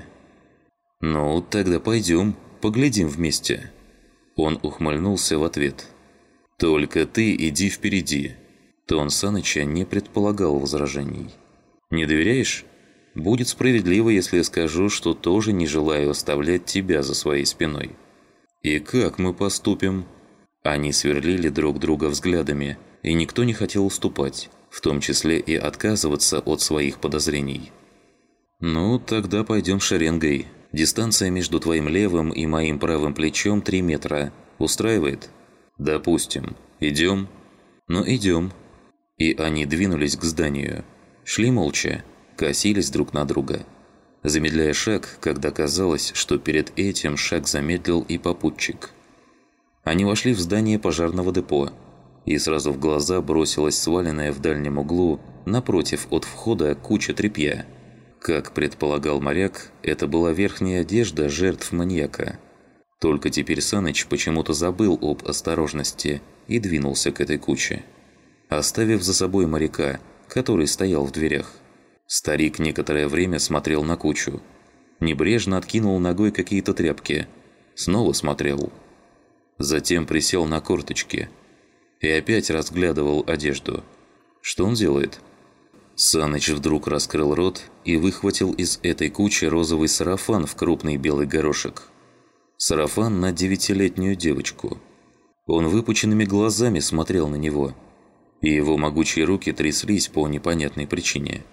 «Ну, тогда пойдем, поглядим вместе». Он ухмыльнулся в ответ. «Только ты иди впереди». Тон Саныча не предполагал возражений. «Не доверяешь? Будет справедливо, если я скажу, что тоже не желаю оставлять тебя за своей спиной». «И как мы поступим?» Они сверлили друг друга взглядами, и никто не хотел уступать, в том числе и отказываться от своих подозрений. «Ну, тогда пойдем шеренгой. Дистанция между твоим левым и моим правым плечом три метра. Устраивает?» «Допустим. Идем?» «Ну, идем». И они двинулись к зданию. Шли молча, косились друг на друга, замедляя шаг, когда казалось, что перед этим шаг замедлил и попутчик. Они вошли в здание пожарного депо, и сразу в глаза бросилась сваленная в дальнем углу, напротив от входа, куча тряпья. Как предполагал моряк, это была верхняя одежда жертв маньяка. Только теперь Саныч почему-то забыл об осторожности и двинулся к этой куче, оставив за собой моряка, который стоял в дверях. Старик некоторое время смотрел на кучу. Небрежно откинул ногой какие-то тряпки. Снова смотрел. Затем присел на корточки и опять разглядывал одежду. Что он делает? Саныч вдруг раскрыл рот и выхватил из этой кучи розовый сарафан в крупный белый горошек. Сарафан на девятилетнюю девочку. Он выпученными глазами смотрел на него, и его могучие руки тряслись по непонятной причине.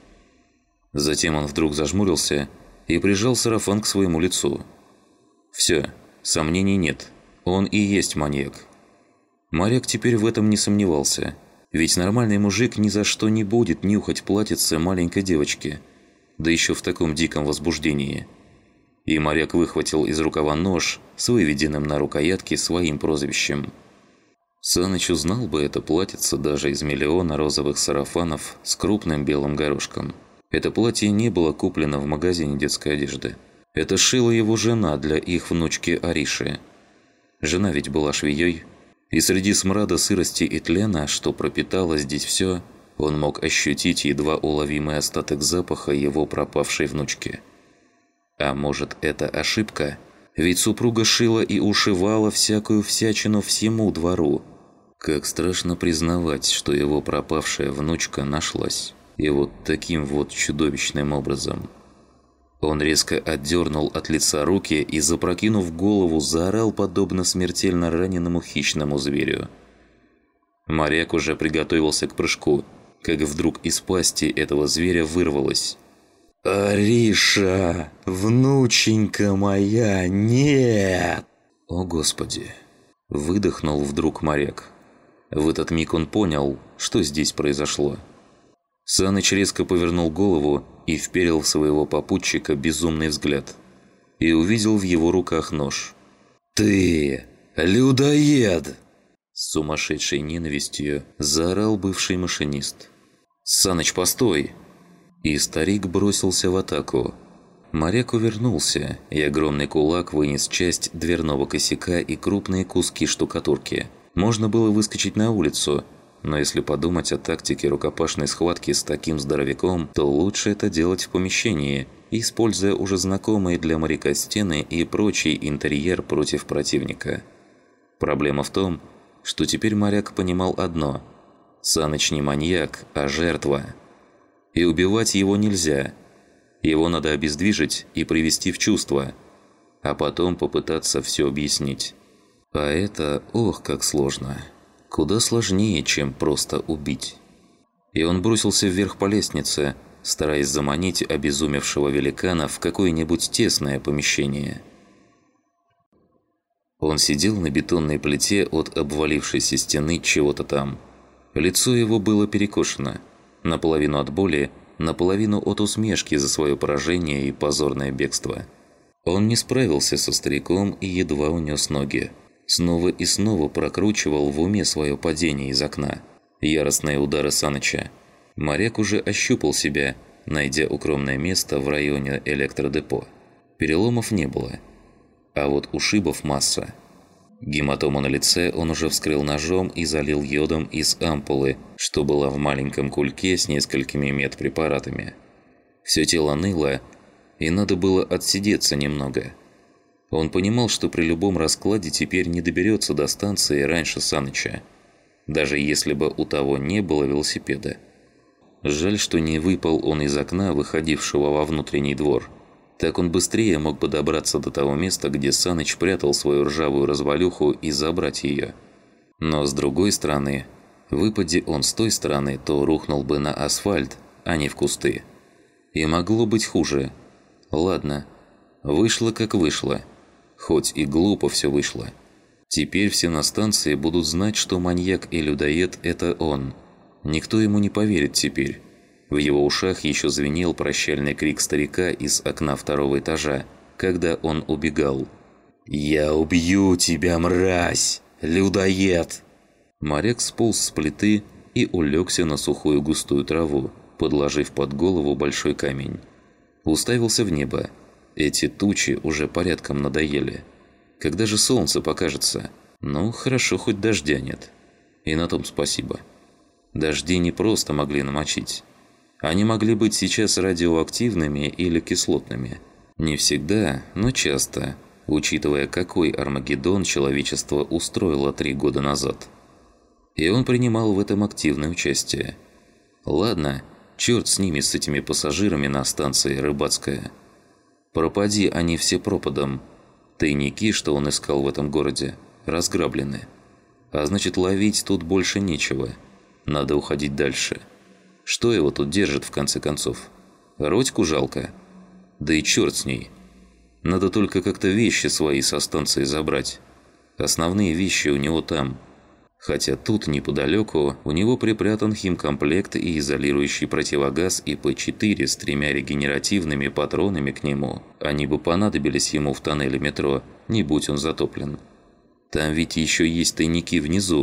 Затем он вдруг зажмурился и прижал сарафан к своему лицу. Все, сомнений нет, он и есть маньяк. Моряк теперь в этом не сомневался, ведь нормальный мужик ни за что не будет нюхать платьице маленькой девочки, да еще в таком диком возбуждении. И моряк выхватил из рукава нож с выведенным на рукоятке своим прозвищем. Саныч узнал бы это платьице даже из миллиона розовых сарафанов с крупным белым горошком. Это платье не было куплено в магазине детской одежды. Это шила его жена для их внучки Ариши. Жена ведь была швеей. И среди смрада, сырости и тлена, что пропитало здесь все, он мог ощутить едва уловимый остаток запаха его пропавшей внучки. А может, это ошибка? Ведь супруга шила и ушивала всякую всячину всему двору. Как страшно признавать, что его пропавшая внучка нашлась. И вот таким вот чудовищным образом. Он резко отдернул от лица руки и, запрокинув голову, заорал подобно смертельно раненому хищному зверю. Моряк уже приготовился к прыжку, как вдруг из пасти этого зверя вырвалось: «Ариша, внученька моя, нет!» «О, Господи!» – выдохнул вдруг моряк. В этот миг он понял, что здесь произошло. Саныч резко повернул голову и вперил в своего попутчика безумный взгляд. И увидел в его руках нож. «Ты, людоед!» С сумасшедшей ненавистью заорал бывший машинист. «Саныч, постой!» И старик бросился в атаку. Моряк увернулся, и огромный кулак вынес часть дверного косяка и крупные куски штукатурки. Можно было выскочить на улицу, но если подумать о тактике рукопашной схватки с таким здоровяком, то лучше это делать в помещении, используя уже знакомые для моряка стены и прочий интерьер против противника. Проблема в том, что теперь моряк понимал одно – Саныч не маньяк, а жертва. И убивать его нельзя. Его надо обездвижить и привести в чувство, а потом попытаться все объяснить. А это, ох, как сложно. Куда сложнее, чем просто убить. И он бросился вверх по лестнице, стараясь заманить обезумевшего великана в какое-нибудь тесное помещение. Он сидел на бетонной плите от обвалившейся стены чего-то там. Лицо его было перекошено, наполовину от боли, наполовину от усмешки за свое поражение и позорное бегство. Он не справился со стариком и едва унес ноги. Снова и снова прокручивал в уме свое падение из окна. Яростные удары Саныча. Моряк уже ощупал себя, найдя укромное место в районе электродепо. Переломов не было. А вот ушибов масса. Гематому на лице он уже вскрыл ножом и залил йодом из ампулы, что была в маленьком кульке с несколькими медпрепаратами. Все тело ныло, и надо было отсидеться немного. Он понимал, что при любом раскладе теперь не доберется до станции раньше Саныча, даже если бы у того не было велосипеда. Жаль, что не выпал он из окна, выходившего во внутренний двор. Так он быстрее мог бы добраться до того места, где Саныч прятал свою ржавую развалюху, и забрать ее. Но с другой стороны, выпади он с той стороны, то рухнул бы на асфальт, а не в кусты. И могло быть хуже. Ладно, вышло как вышло. Хоть и глупо все вышло. Теперь все на станции будут знать, что маньяк и людоед – это он. Никто ему не поверит теперь. В его ушах еще звенел прощальный крик старика из окна второго этажа, когда он убегал. «Я убью тебя, мразь! Людоед!» Моряк сполз с плиты и улегся на сухую густую траву, подложив под голову большой камень. Уставился в небо. Эти тучи уже порядком надоели. Когда же солнце покажется? Ну, хорошо, хоть дождя нет. И на том спасибо. Дожди не просто могли намочить. Они могли быть сейчас радиоактивными или кислотными. Не всегда, но часто, учитывая, какой Армагеддон человечество устроило три года назад. И он принимал в этом активное участие. Ладно, черт с ними, с этими пассажирами на станции Рыбацкая. Пропади они все пропадом. Тайники, что он искал в этом городе, разграблены. А значит, ловить тут больше нечего. Надо уходить дальше. Что его тут держит, в конце концов? Родьку жалко? Да и черт с ней. Надо только как-то вещи свои со станции забрать. Основные вещи у него там. Хотя тут, неподалеку, у него припрятан химкомплект и изолирующий противогаз И П четыре с тремя регенеративными патронами к нему. Они бы понадобились ему в тоннеле метро, не будь он затоплен. Там ведь еще есть тайники внизу,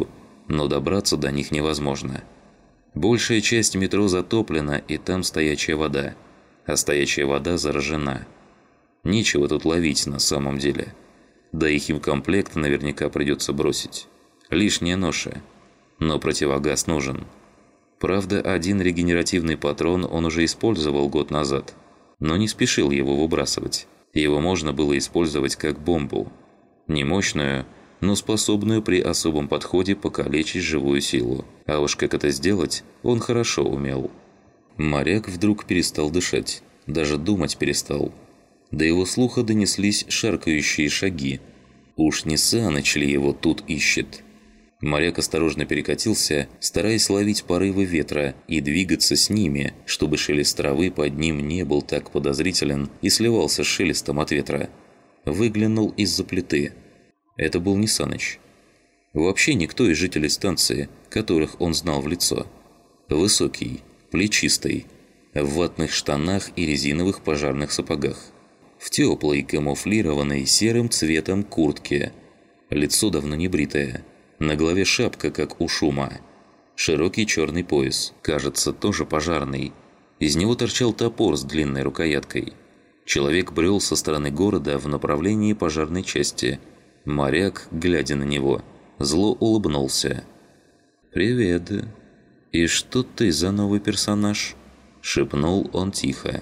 но добраться до них невозможно. Большая часть метро затоплена, и там стоячая вода, а стоячая вода заражена. Нечего тут ловить на самом деле. Да и химкомплект наверняка придется бросить. Лишняя ноша. Но противогаз нужен. Правда, один регенеративный патрон он уже использовал год назад, но не спешил его выбрасывать. Его можно было использовать как бомбу. Не мощную, но способную при особом подходе покалечить живую силу. А уж как это сделать, он хорошо умел. Моряк вдруг перестал дышать, даже думать перестал. До его слуха донеслись шаркающие шаги. Уж не Саныч ли его тут ищет? Моряк осторожно перекатился, стараясь ловить порывы ветра и двигаться с ними, чтобы шелест травы под ним не был так подозрителен и сливался с шелестом от ветра. Выглянул из-за плиты. Это был не Саныч. Вообще никто из жителей станции, которых он знал в лицо. Высокий, плечистый, в ватных штанах и резиновых пожарных сапогах. В теплой, камуфлированной серым цветом куртке. Лицо давно не бритое. На голове шапка, как у шума. Широкий черный пояс, кажется, тоже пожарный. Из него торчал топор с длинной рукояткой. Человек брел со стороны города в направлении пожарной части. Моряк, глядя на него, зло улыбнулся. «Привет. И что ты за новый персонаж?» – шепнул он тихо.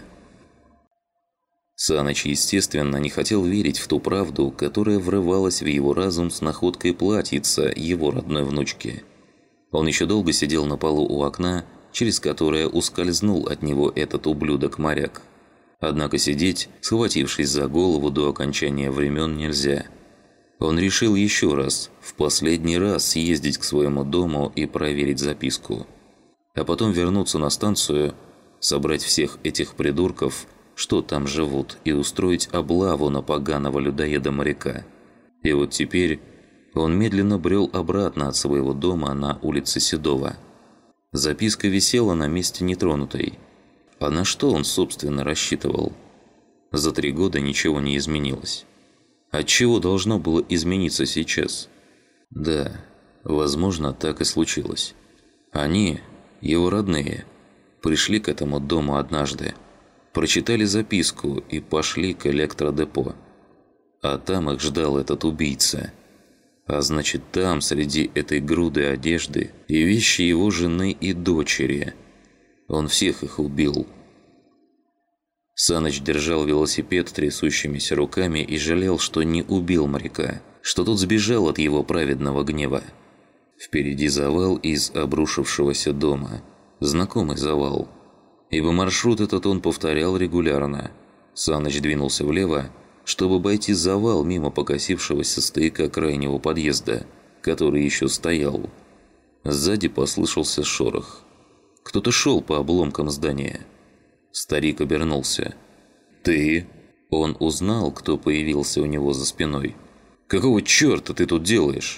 Саныч, естественно, не хотел верить в ту правду, которая врывалась в его разум с находкой платьица его родной внучки. Он еще долго сидел на полу у окна, через которое ускользнул от него этот ублюдок-моряк. Однако сидеть, схватившись за голову до окончания времен, нельзя. Он решил еще раз, в последний раз съездить к своему дому и проверить записку. А потом вернуться на станцию, собрать всех этих придурков, что там живут, и устроить облаву на поганого людоеда-моряка. И вот теперь он медленно брел обратно от своего дома на улице Седова. Записка висела на месте нетронутой. А на что он, собственно, рассчитывал? За три года ничего не изменилось. Отчего должно было измениться сейчас? Да, возможно, так и случилось. Они, его родные, пришли к этому дому однажды, прочитали записку и пошли к электродепо. А там их ждал этот убийца. А значит, там, среди этой груды одежды, и вещи его жены и дочери. Он всех их убил. Саныч держал велосипед трясущимися руками и жалел, что не убил моряка, что тот сбежал от его праведного гнева. Впереди завал из обрушившегося дома. Знакомый завал. Ибо маршрут этот он повторял регулярно. Саныч двинулся влево, чтобы обойти завал мимо покосившегося стояка крайнего подъезда, который еще стоял. Сзади послышался шорох. Кто-то шел по обломкам здания. Старик обернулся. «Ты?» Он узнал, кто появился у него за спиной. «Какого черта ты тут делаешь?»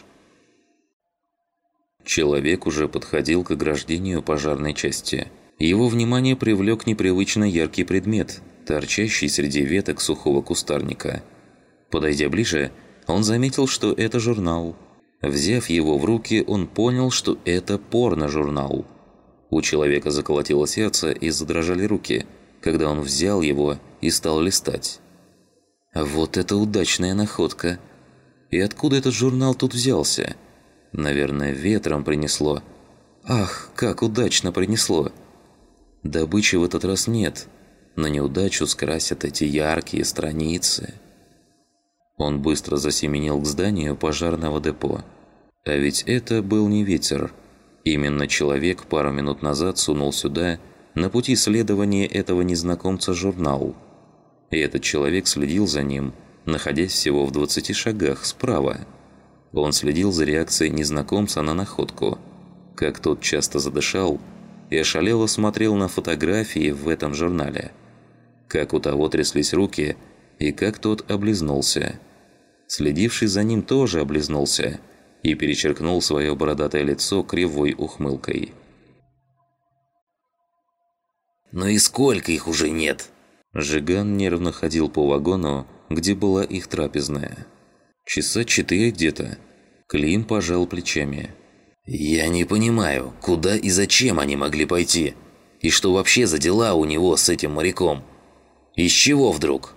Человек уже подходил к ограждению пожарной части. Его внимание привлек непривычно яркий предмет, торчащий среди веток сухого кустарника. Подойдя ближе, он заметил, что это журнал. Взяв его в руки, он понял, что это порно-журнал. У человека заколотило сердце и задрожали руки, когда он взял его и стал листать. Вот это удачная находка! И откуда этот журнал тут взялся? Наверное, ветром принесло. Ах, как удачно принесло! Добычи в этот раз нет, но неудачу скрасят эти яркие страницы. Он быстро засеменил к зданию пожарного депо. А ведь это был не ветер. Именно человек пару минут назад сунул сюда, на пути следования этого незнакомца, журнал. И этот человек следил за ним, находясь всего в двадцати шагах справа. Он следил за реакцией незнакомца на находку, как тот часто задышал, и ошалело смотрел на фотографии в этом журнале. Как у того тряслись руки, и как тот облизнулся. Следивший за ним тоже облизнулся и перечеркнул свое бородатое лицо кривой ухмылкой. «Ну и сколько их уже нет?» Жиган нервно ходил по вагону, где была их трапезная. «Часа четыре где-то». Клим пожал плечами. «Я не понимаю, куда и зачем они могли пойти? И что вообще за дела у него с этим моряком? Из чего вдруг?»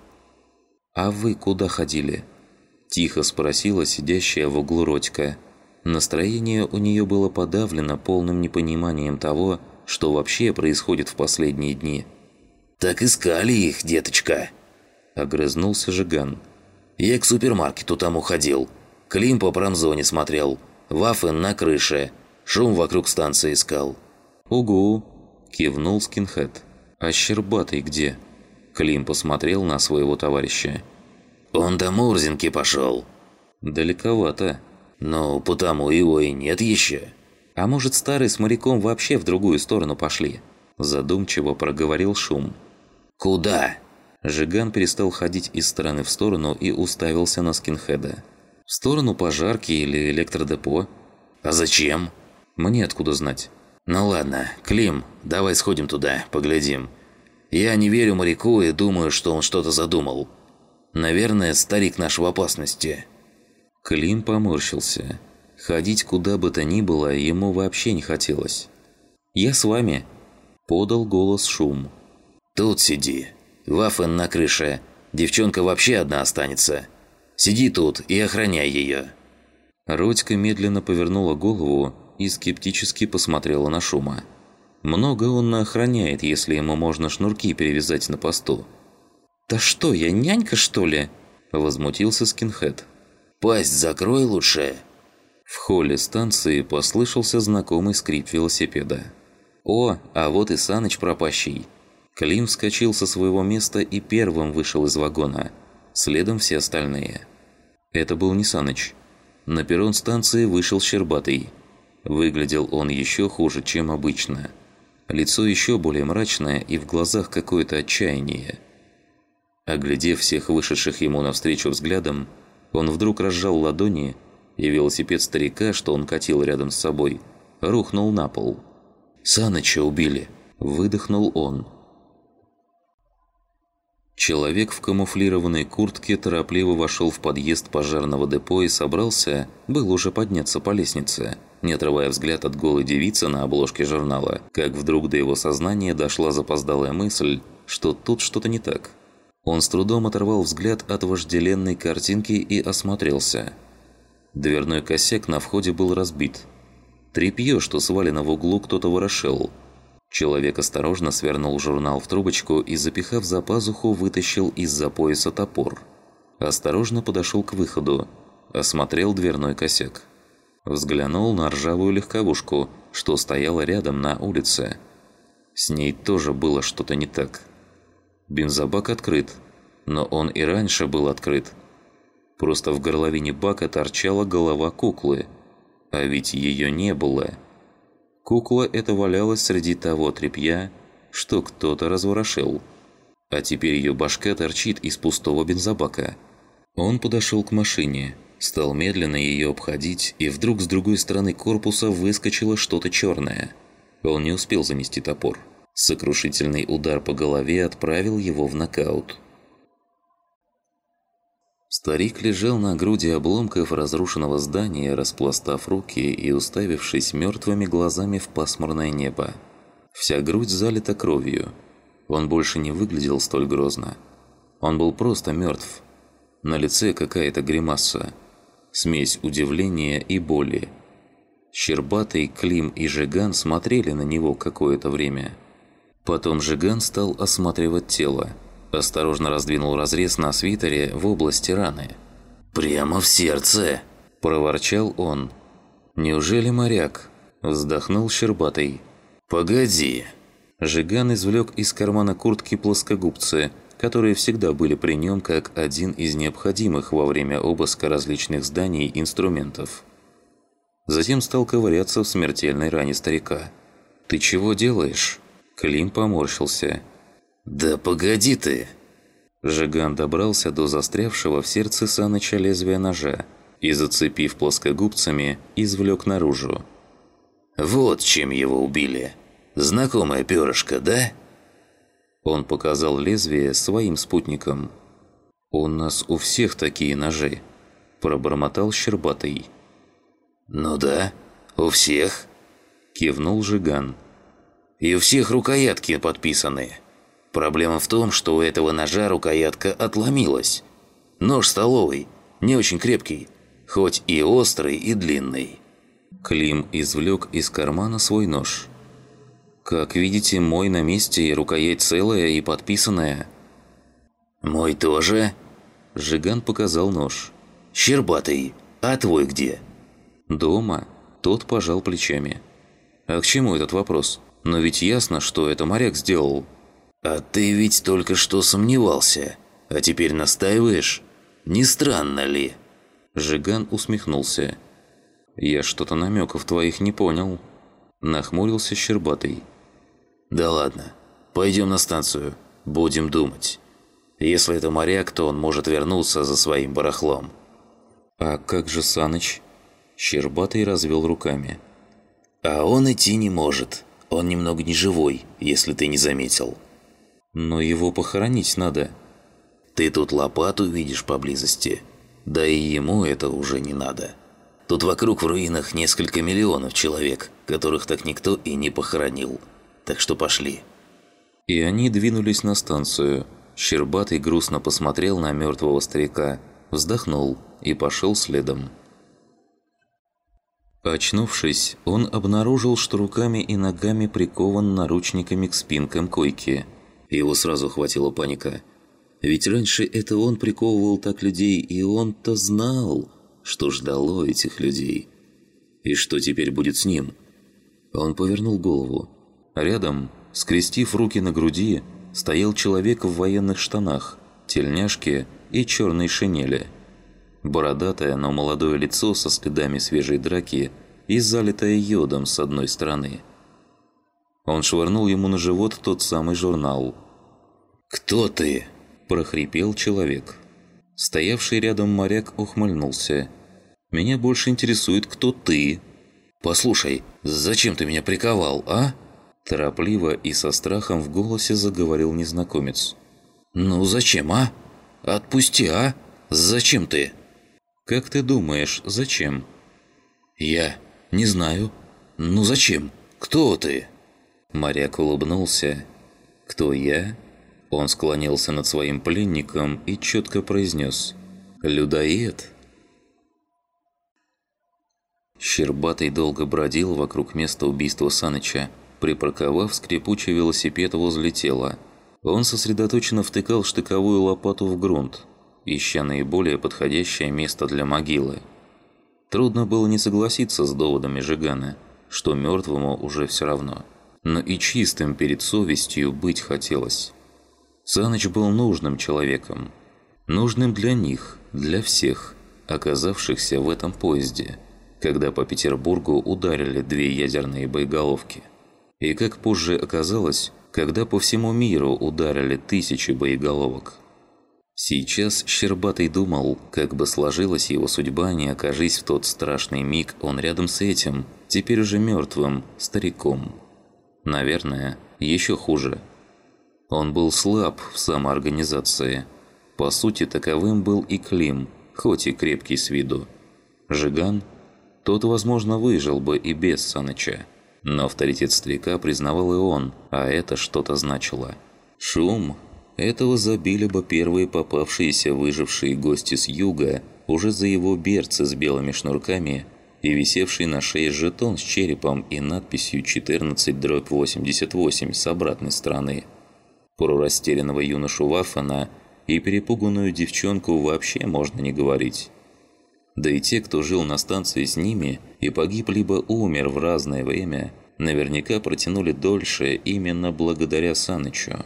«А вы куда ходили?» – тихо спросила сидящая в углу Родька. Настроение у нее было подавлено полным непониманием того, что вообще происходит в последние дни. «Так искали их, деточка!» – огрызнулся Жиган. «Я к супермаркету там уходил. Клим по промзоне смотрел. Вафен на крыше. Шум вокруг станции искал». «Угу!» – кивнул скинхед. «А Щербатый где?» Клим посмотрел на своего товарища. «Он до Мурзинки пошел». «Далековато». «Ну, потому его и нет еще». «А может, старый с моряком вообще в другую сторону пошли?» Задумчиво проговорил Шум. «Куда?» Жиган перестал ходить из стороны в сторону и уставился на скинхеда. «В сторону пожарки или электродепо». «А зачем?» «Мне откуда знать?» «Ну ладно, Клим, давай сходим туда, поглядим. Я не верю моряку и думаю, что он что-то задумал. Наверное, старик наш в опасности». Клим поморщился. Ходить куда бы то ни было ему вообще не хотелось. «Я с вами», – подал голос Шум. «Тут сиди. Вафен на крыше. Девчонка вообще одна останется. Сиди тут и охраняй ее». Родька медленно повернула голову и скептически посмотрела на Шума. Много он охраняет, если ему можно шнурки перевязать на посту. «Да что, я нянька, что ли?» – возмутился скинхед. «Пасть закрой лучше». В холле станции послышался знакомый скрип велосипеда. «О, а вот и Саныч пропащий». Клим вскочил со своего места и первым вышел из вагона. Следом все остальные. Это был не Саныч. На перрон станции вышел Щербатый. Выглядел он еще хуже, чем обычно. Лицо еще более мрачное и в глазах какое-то отчаяние. Оглядев всех вышедших ему навстречу взглядом, он вдруг разжал ладони, и велосипед старика, что он катил рядом с собой, рухнул на пол. «Саныча убили!» – выдохнул он. Человек в камуфлированной куртке торопливо вошел в подъезд пожарного депо и собрался, был уже подняться по лестнице, не отрывая взгляд от голой девицы на обложке журнала, как вдруг до его сознания дошла запоздалая мысль, что тут что-то не так. Он с трудом оторвал взгляд от вожделенной картинки и осмотрелся. Дверной косяк на входе был разбит. Тряпье, что свалено в углу, кто-то ворошил. Человек осторожно свернул журнал в трубочку и, запихав за пазуху, вытащил из-за пояса топор. Осторожно подошел к выходу, осмотрел дверной косяк. Взглянул на ржавую легковушку, что стояла рядом на улице. С ней тоже было что-то не так. Бензобак открыт, но он и раньше был открыт. Просто в горловине бака торчала голова куклы, а ведь ее не было. Кукла эта валялась среди того тряпья, что кто-то разворошил. А теперь ее башка торчит из пустого бензобака. Он подошел к машине, стал медленно ее обходить, и вдруг с другой стороны корпуса выскочило что-то черное. Он не успел занести топор. Сокрушительный удар по голове отправил его в нокаут. Старик лежал на груди обломков разрушенного здания, распластав руки и уставившись мертвыми глазами в пасмурное небо. Вся грудь залита кровью. Он больше не выглядел столь грозно. Он был просто мертв. На лице какая-то гримаса. Смесь удивления и боли. Щербатый, Клим и Жиган смотрели на него какое-то время. Потом Жиган стал осматривать тело. Осторожно раздвинул разрез на свитере в области раны. «Прямо в сердце!» – проворчал он. «Неужели моряк?» – вздохнул Щербатый. «Погоди!» Жиган извлек из кармана куртки плоскогубцы, которые всегда были при нем как один из необходимых во время обыска различных зданий инструментов. Затем стал ковыряться в смертельной ране старика. «Ты чего делаешь?» Клим поморщился. «Да погоди ты!» Жиган добрался до застрявшего в сердце Саныча лезвия ножа и, зацепив плоскогубцами, извлек наружу. «Вот чем его убили. Знакомое перышко, да?» Он показал лезвие своим спутникам. «У нас у всех такие ножи», – пробормотал Щербатый. «Ну да, «У всех?» – кивнул Жиган. «И у всех рукоятки подписаны. Проблема в том, что у этого ножа рукоятка отломилась. Нож столовый, не очень крепкий, хоть и острый, и длинный». Клим извлек из кармана свой нож. «Как видите, мой на месте, и рукоять целая и подписанная». «Мой тоже?» – Жиган показал нож. «Щербатый, а твой где?» «Дома». Тот пожал плечами. «А к чему этот вопрос? Но ведь ясно, что это моряк сделал». «А ты ведь только что сомневался, а теперь настаиваешь? Не странно ли?» Жиган усмехнулся. «Я что-то намеков твоих не понял». Нахмурился Щербатый. «Да ладно, пойдем на станцию, будем думать. Если это моряк, то он может вернуться за своим барахлом». «А как же Саныч?» Щербатый развел руками. «А он идти не может. Он немного неживой, если ты не заметил». «Но его похоронить надо». «Ты тут лопату видишь поблизости? Да и ему это уже не надо. Тут вокруг в руинах несколько миллионов человек, которых так никто и не похоронил. Так что пошли». И они двинулись на станцию. Щербатый грустно посмотрел на мертвого старика, вздохнул и пошел следом. Очнувшись, он обнаружил, что руками и ногами прикован наручниками к спинкам койки. Его сразу охватила паника. Ведь раньше это он приковывал так людей, и он-то знал, что ждало этих людей. И что теперь будет с ним? Он повернул голову. Рядом, скрестив руки на груди, стоял человек в военных штанах, тельняшке и черной шинели. Бородатое, но молодое лицо со следами свежей драки и залитое йодом с одной стороны. Он швырнул ему на живот тот самый журнал. «Кто ты?» – прохрипел человек. Стоявший рядом моряк ухмыльнулся. «Меня больше интересует, кто ты». «Послушай, зачем ты меня приковал, а?» Торопливо и со страхом в голосе заговорил незнакомец. «Ну зачем, а? Отпусти, а? Зачем ты?» «Как ты думаешь, зачем?» «Я не знаю. Ну зачем? Кто ты?» Моряк улыбнулся. «Кто я?» Он склонился над своим пленником и четко произнес: «Людоед». Щербатый долго бродил вокруг места убийства Саныча, припарковав скрипучий велосипед возле тела. Он сосредоточенно втыкал штыковую лопату в грунт, ища наиболее подходящее место для могилы. Трудно было не согласиться с доводами Жигана, что мертвому уже все равно. Но и чистым перед совестью быть хотелось. Саныч был нужным человеком. Нужным для них, для всех, оказавшихся в этом поезде, когда по Петербургу ударили две ядерные боеголовки. И как позже оказалось, когда по всему миру ударили тысячи боеголовок. Сейчас Щербатый думал, как бы сложилась его судьба, не окажись в тот страшный миг он рядом с этим, теперь уже мертвым, стариком. Наверное, еще хуже. Он был слаб в самоорганизации. По сути, таковым был и Клим, хоть и крепкий с виду. Жиган? Тот, возможно, выжил бы и без Саныча. Но авторитет старика признавал и он, а это что-то значило. Шум. Этого забили бы первые попавшиеся выжившие гости с юга, уже за его берцы с белыми шнурками и висевший на шее жетон с черепом и надписью четырнадцать дробь восемьдесят восемь с обратной стороны. Про растерянного юношу Ваффена и перепуганную девчонку вообще можно не говорить. Да и те, кто жил на станции с ними и погиб либо умер в разное время, наверняка протянули дольше именно благодаря Санычу.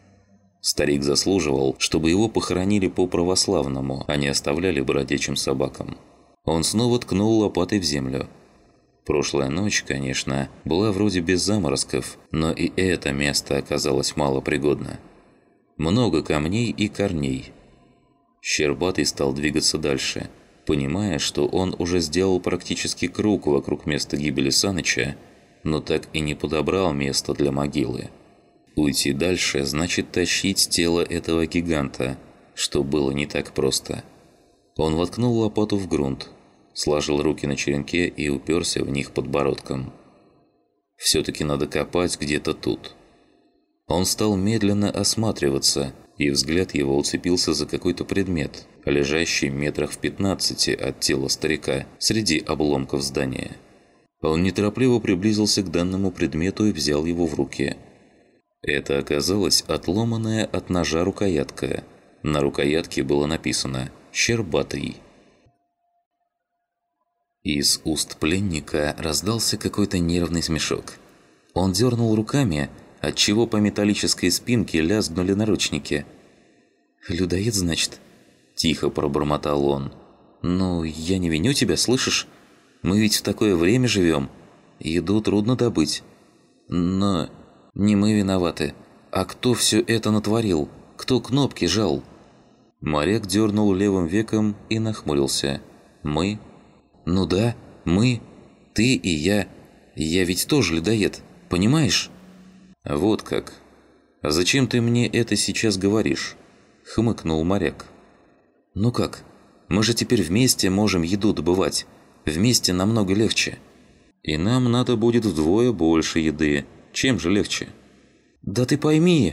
Старик заслуживал, чтобы его похоронили по-православному, а не оставляли бродячим собакам. Он снова ткнул лопатой в землю. Прошлая ночь, конечно, была вроде без заморозков, но и это место оказалось малопригодно. Много камней и корней. Щербатый стал двигаться дальше, понимая, что он уже сделал практически круг вокруг места гибели Саныча, но так и не подобрал место для могилы. Уйти дальше значит тащить тело этого гиганта, что было не так просто. Он воткнул лопату в грунт, сложил руки на черенке и уперся в них подбородком. «Все-таки надо копать где-то тут». Он стал медленно осматриваться, и взгляд его уцепился за какой-то предмет, лежащий метрах в пятнадцати от тела старика среди обломков здания. Он неторопливо приблизился к данному предмету и взял его в руки. Это оказалась отломанная от ножа рукоятка. На рукоятке было написано «Щербатый». Из уст пленника раздался какой-то нервный смешок. Он дернул руками, отчего по металлической спинке лязгнули наручники. «Людоед, значит?» – тихо пробормотал он. «Ну, я не виню тебя, слышишь? Мы ведь в такое время живем. Еду трудно добыть. Но не мы виноваты. А кто все это натворил? Кто кнопки жал?» Моряк дернул левым веком и нахмурился. «Мы?» «Ну да, мы. Ты и я. Я ведь тоже людоед, понимаешь?» «Вот как. А зачем ты мне это сейчас говоришь?» – хмыкнул моряк. «Ну как? Мы же теперь вместе можем еду добывать. Вместе намного легче. И нам надо будет вдвое больше еды. Чем же легче?» «Да ты пойми!»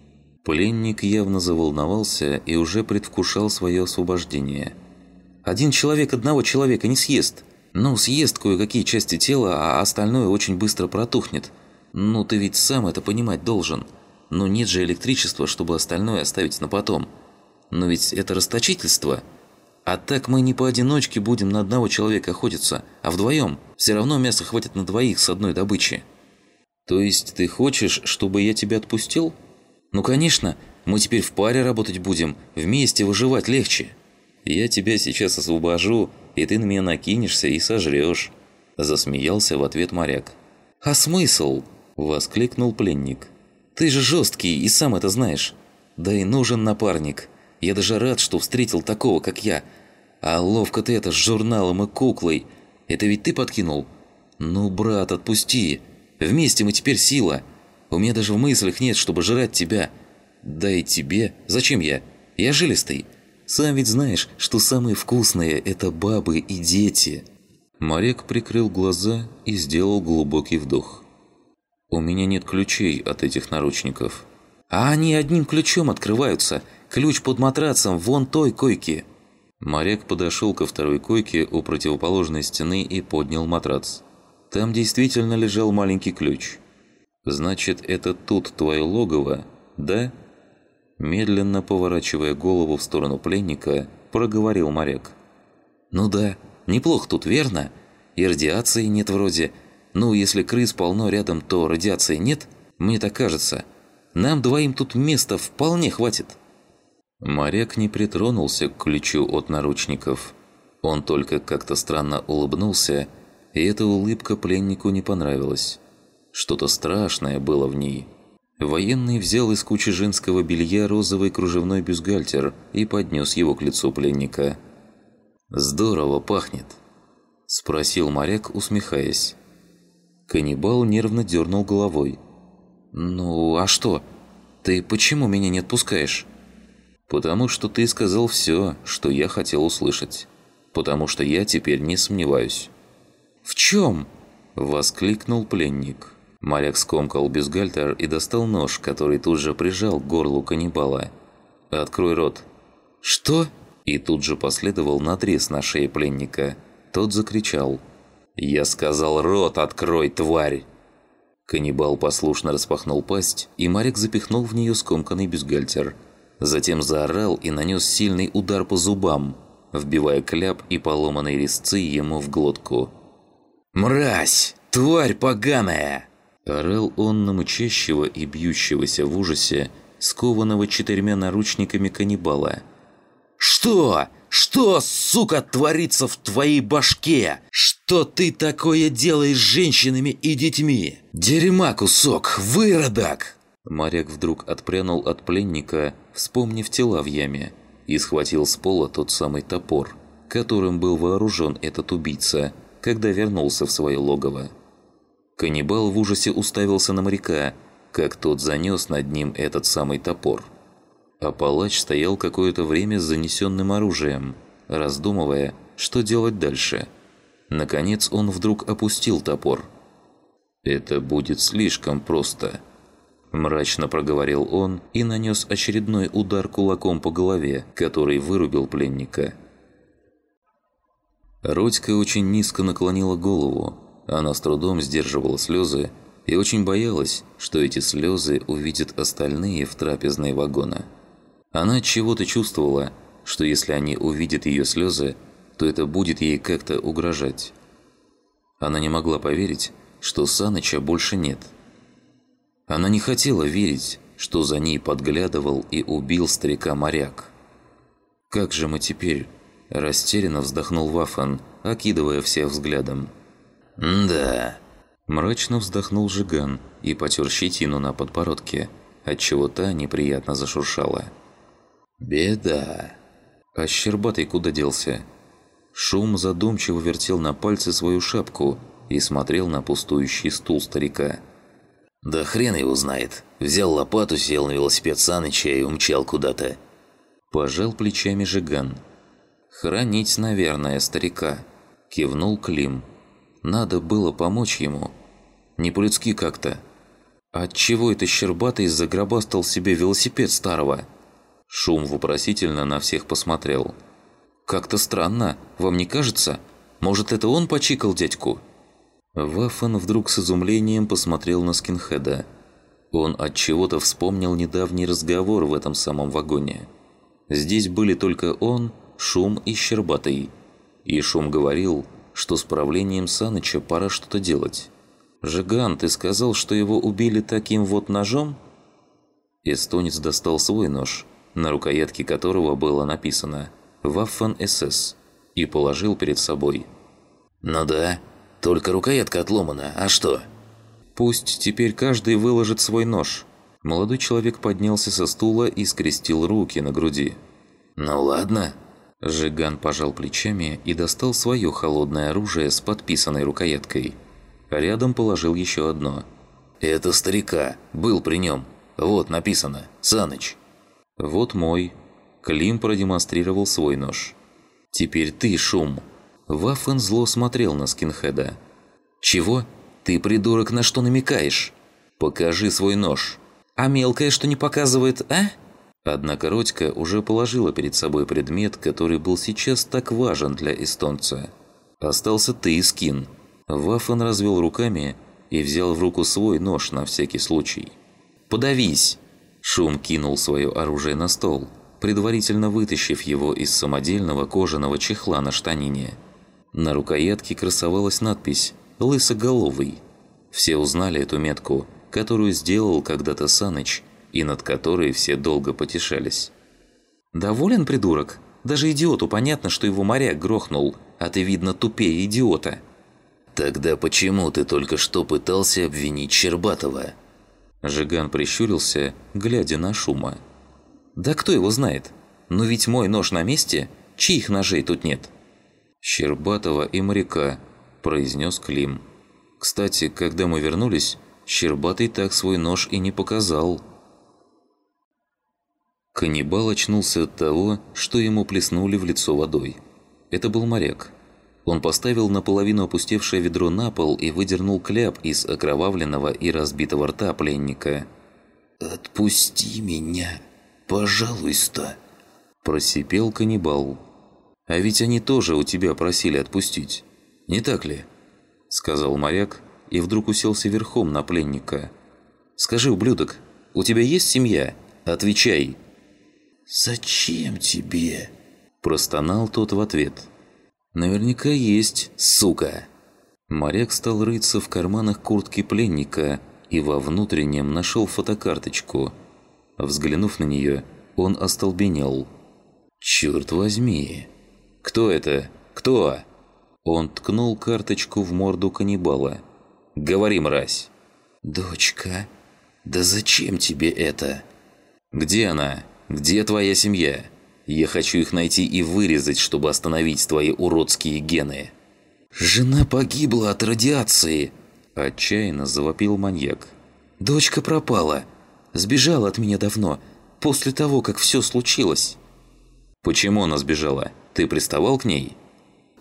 Пленник явно заволновался и уже предвкушал свое освобождение. «Один человек одного человека не съест. Ну, съест кое-какие части тела, а остальное очень быстро протухнет. Ну, ты ведь сам это понимать должен. Но нет же электричества, чтобы остальное оставить на потом. Но ведь это расточительство. А так мы не поодиночке будем на одного человека охотиться, а вдвоем. Все равно мяса хватит на двоих с одной добычи». «То есть ты хочешь, чтобы я тебя отпустил?» «Ну, конечно. Мы теперь в паре работать будем. Вместе выживать легче». «Я тебя сейчас освобожу, и ты на меня накинешься и сожрешь», – засмеялся в ответ моряк. «А смысл?» – воскликнул пленник. «Ты же жесткий и сам это знаешь. Да и нужен напарник. Я даже рад, что встретил такого, как я. А ловко ты это с журналом и куклой. Это ведь ты подкинул? Ну, брат, отпусти. Вместе мы теперь сила. У меня даже в мыслях нет, чтобы жрать тебя. Да и тебе. Зачем я? Я жилистый. Сам ведь знаешь, что самые вкусные – это бабы и дети». Моряк прикрыл глаза и сделал глубокий вдох. «У меня нет ключей от этих наручников». «А они одним ключом открываются. Ключ под матрацем вон той койки». Моряк подошел ко второй койке у противоположной стены и поднял матрац. Там действительно лежал маленький ключ. «Значит, это тут твое логово, да?» Медленно поворачивая голову в сторону пленника, проговорил моряк. «Ну да, неплохо тут, верно? И радиации нет вроде. Ну, если крыс полно рядом, то радиации нет, мне так кажется. Нам двоим тут места вполне хватит». Моряк не притронулся к ключу от наручников. Он только как-то странно улыбнулся, и эта улыбка пленнику не понравилась. Что-то страшное было в ней. Военный взял из кучи женского белья розовый кружевной бюстгальтер и поднес его к лицу пленника. «Здорово пахнет», – спросил моряк, усмехаясь. Каннибал нервно дернул головой. «Ну, а что? Ты почему меня не отпускаешь?» «Потому что ты сказал все, что я хотел услышать. Потому что я теперь не сомневаюсь». «В чем?» – воскликнул пленник. Моряк скомкал бюстгальтер и достал нож, который тут же прижал к горлу каннибала. «Открой рот». «Что?» И тут же последовал надрез на шее пленника. Тот закричал. «Я сказал, рот открой, тварь!» Каннибал послушно распахнул пасть, и моряк запихнул в нее скомканный бюстгальтер. Затем заорал и нанес сильный удар по зубам, вбивая кляп и поломанные резцы ему в глотку. «Мразь! Тварь поганая!» Орал он на мычащего и бьющегося в ужасе, скованного четырьмя наручниками каннибала. «Что? Что, сука, творится в твоей башке? Что ты такое делаешь с женщинами и детьми? Дерьма кусок, выродок!» Моряк вдруг отпрянул от пленника, вспомнив тела в яме, и схватил с пола тот самый топор, которым был вооружен этот убийца, когда вернулся в свое логово. Каннибал в ужасе уставился на моряка, как тот занес над ним этот самый топор. А палач стоял какое-то время с занесенным оружием, раздумывая, что делать дальше. Наконец он вдруг опустил топор. «Это будет слишком просто», – мрачно проговорил он и нанес очередной удар кулаком по голове, который вырубил пленника. Родька очень низко наклонила голову. Она с трудом сдерживала слезы и очень боялась, что эти слезы увидят остальные в трапезной вагона. Она чего-то чувствовала, что если они увидят ее слезы, то это будет ей как-то угрожать. Она не могла поверить, что Саныча больше нет. Она не хотела верить, что за ней подглядывал и убил старика-моряк. «Как же мы теперь?» – растерянно вздохнул Вафан, окидывая всех взглядом. «Да», – мрачно вздохнул Жиган и потер щетину на подбородке, отчего та неприятно зашуршала. «Беда». А Щербатый куда делся? Шум задумчиво вертел на пальце свою шапку и смотрел на пустующий стул старика. «Да хрен его знает. Взял лопату, сел на велосипед Саныча и умчал куда-то». Пожал плечами Жиган. «Хранить, наверное, старика», – кивнул Клим. «Надо было помочь ему. Не по-людски как-то. Отчего это Щербатый загробастал себе велосипед старого?» Шум вопросительно на всех посмотрел. «Как-то странно, вам не кажется? Может, это он почикал дядьку?» Вафан вдруг с изумлением посмотрел на скинхеда. Он отчего-то вспомнил недавний разговор в этом самом вагоне. Здесь были только он, Шум и Щербатый. И Шум говорил, что с правлением Саныча пора что-то делать. «Жиган, ты сказал, что его убили таким вот ножом?» Эстонец достал свой нож, на рукоятке которого было написано «Waffen-эс эс», и положил перед собой. «Ну да, только рукоятка отломана, а что?» «Пусть теперь каждый выложит свой нож». Молодой человек поднялся со стула и скрестил руки на груди. «Ну ладно». Жиган пожал плечами и достал свое холодное оружие с подписанной рукояткой. Рядом положил еще одно. «Это старика, был при нем. Вот написано, Саныч». «Вот мой». Клим продемонстрировал свой нож. «Теперь ты, Шум». Вафен зло смотрел на скинхеда. «Чего? Ты, придурок, на что намекаешь? Покажи свой нож. А мелкое что не показывает, а?» Однако Родька уже положила перед собой предмет, который был сейчас так важен для эстонца. «Остался ты, скин». Вафен развел руками и взял в руку свой нож на всякий случай. «Подавись!» Шум кинул свое оружие на стол, предварительно вытащив его из самодельного кожаного чехла на штанине. На рукоятке красовалась надпись «Лысоголовый». Все узнали эту метку, которую сделал когда-то Саныч, и над которой все долго потешались. «Доволен, придурок? Даже идиоту понятно, что его моряк грохнул, а ты, видно, тупее идиота». «Тогда почему ты только что пытался обвинить Щербатова?» Жиган прищурился, глядя на Шума. «Да кто его знает? Но ведь мой нож на месте, чьих ножей тут нет?» «Щербатова и моряка», – произнес Клим. «Кстати, когда мы вернулись, Щербатый так свой нож и не показал». Каннибал очнулся от того, что ему плеснули в лицо водой. Это был моряк. Он поставил наполовину опустевшее ведро на пол и выдернул кляп из окровавленного и разбитого рта пленника. «Отпусти меня, пожалуйста», – просипел каннибал. «А ведь они тоже у тебя просили отпустить, не так ли?» – сказал моряк и вдруг уселся верхом на пленника. «Скажи, ублюдок, у тебя есть семья? Отвечай!» «Зачем тебе?» – простонал тот в ответ. «Наверняка есть, сука!» Моряк стал рыться в карманах куртки пленника и во внутреннем нашел фотокарточку. Взглянув на нее, он остолбенел. «Черт возьми! Кто это? Кто?» Он ткнул карточку в морду каннибала. «Говори, мразь!» «Дочка, да зачем тебе это?» «Где она? Где твоя семья? Я хочу их найти и вырезать, чтобы остановить твои уродские гены». «Жена погибла от радиации!» – отчаянно завопил маньяк. «Дочка пропала. Сбежала от меня давно, после того, как все случилось». «Почему она сбежала? Ты приставал к ней?»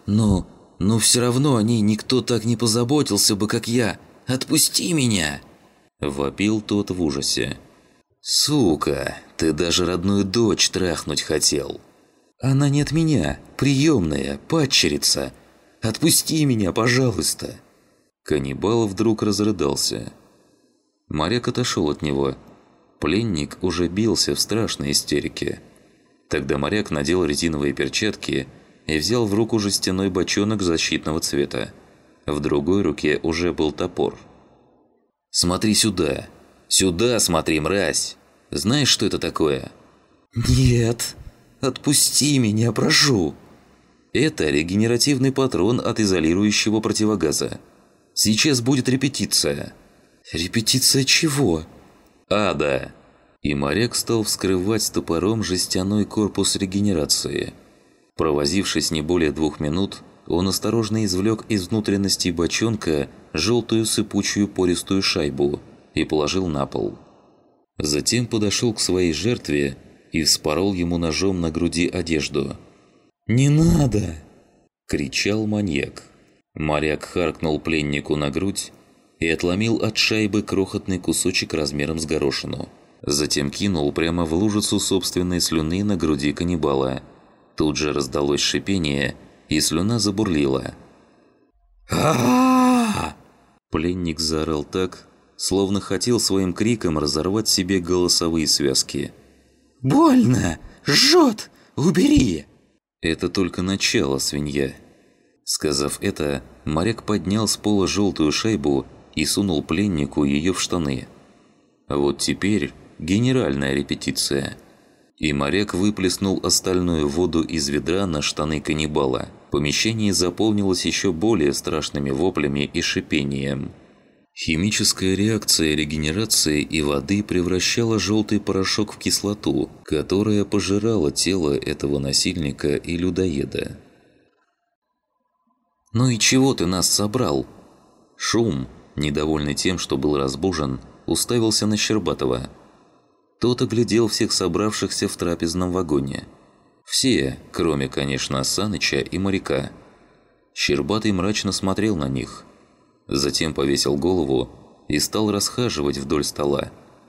Но... но все равно о ней никто так не позаботился бы, как я. Отпусти меня!» Вопил тот в ужасе. «Сука, ты даже родную дочь трахнуть хотел!» «Она не от меня, приемная, падчерица! Отпусти меня, пожалуйста!» Каннибал вдруг разрыдался. Моряк отошел от него. Пленник уже бился в страшной истерике. Тогда моряк надел резиновые перчатки и взял в руку жестяной бочонок защитного цвета. В другой руке уже был топор. «Смотри сюда! Сюда смотри, мразь! Знаешь, что это такое?» «Нет! Отпусти меня, прошу!» «Это регенеративный патрон от изолирующего противогаза. Сейчас будет репетиция». «Репетиция чего?» «Ада!» И моряк стал вскрывать топором жестяной корпус регенерации. Провозившись не более двух минут, он осторожно извлек из внутренностей бочонка желтую сыпучую пористую шайбу и положил на пол. Затем подошел к своей жертве и вспорол ему ножом на груди одежду. «Не надо!» – кричал маньяк. Моряк харкнул пленнику на грудь и отломил от шайбы крохотный кусочек размером с горошину. Затем кинул прямо в лужицу собственной слюны на груди каннибала. Тут же раздалось шипение, и слюна забурлила. а Пленник заорал так, словно хотел своим криком разорвать себе голосовые связки. «Больно! Жжет! Убери!» «Это только начало, свинья!» Сказав это, моряк поднял с пола желтую шайбу и сунул пленнику ее в штаны. Вот теперь генеральная репетиция. И моряк выплеснул остальную воду из ведра на штаны каннибала. Помещение заполнилось еще более страшными воплями и шипением. Химическая реакция регенерации и воды превращала желтый порошок в кислоту, которая пожирала тело этого насильника и людоеда. «Ну и чего ты нас собрал?» Шум, недовольный тем, что был разбужен, уставился на Щербатова. Тот оглядел всех собравшихся в трапезном вагоне. Все, кроме, конечно, Саныча и моряка. Щербатый мрачно смотрел на них. Затем повесил голову и стал расхаживать вдоль стола.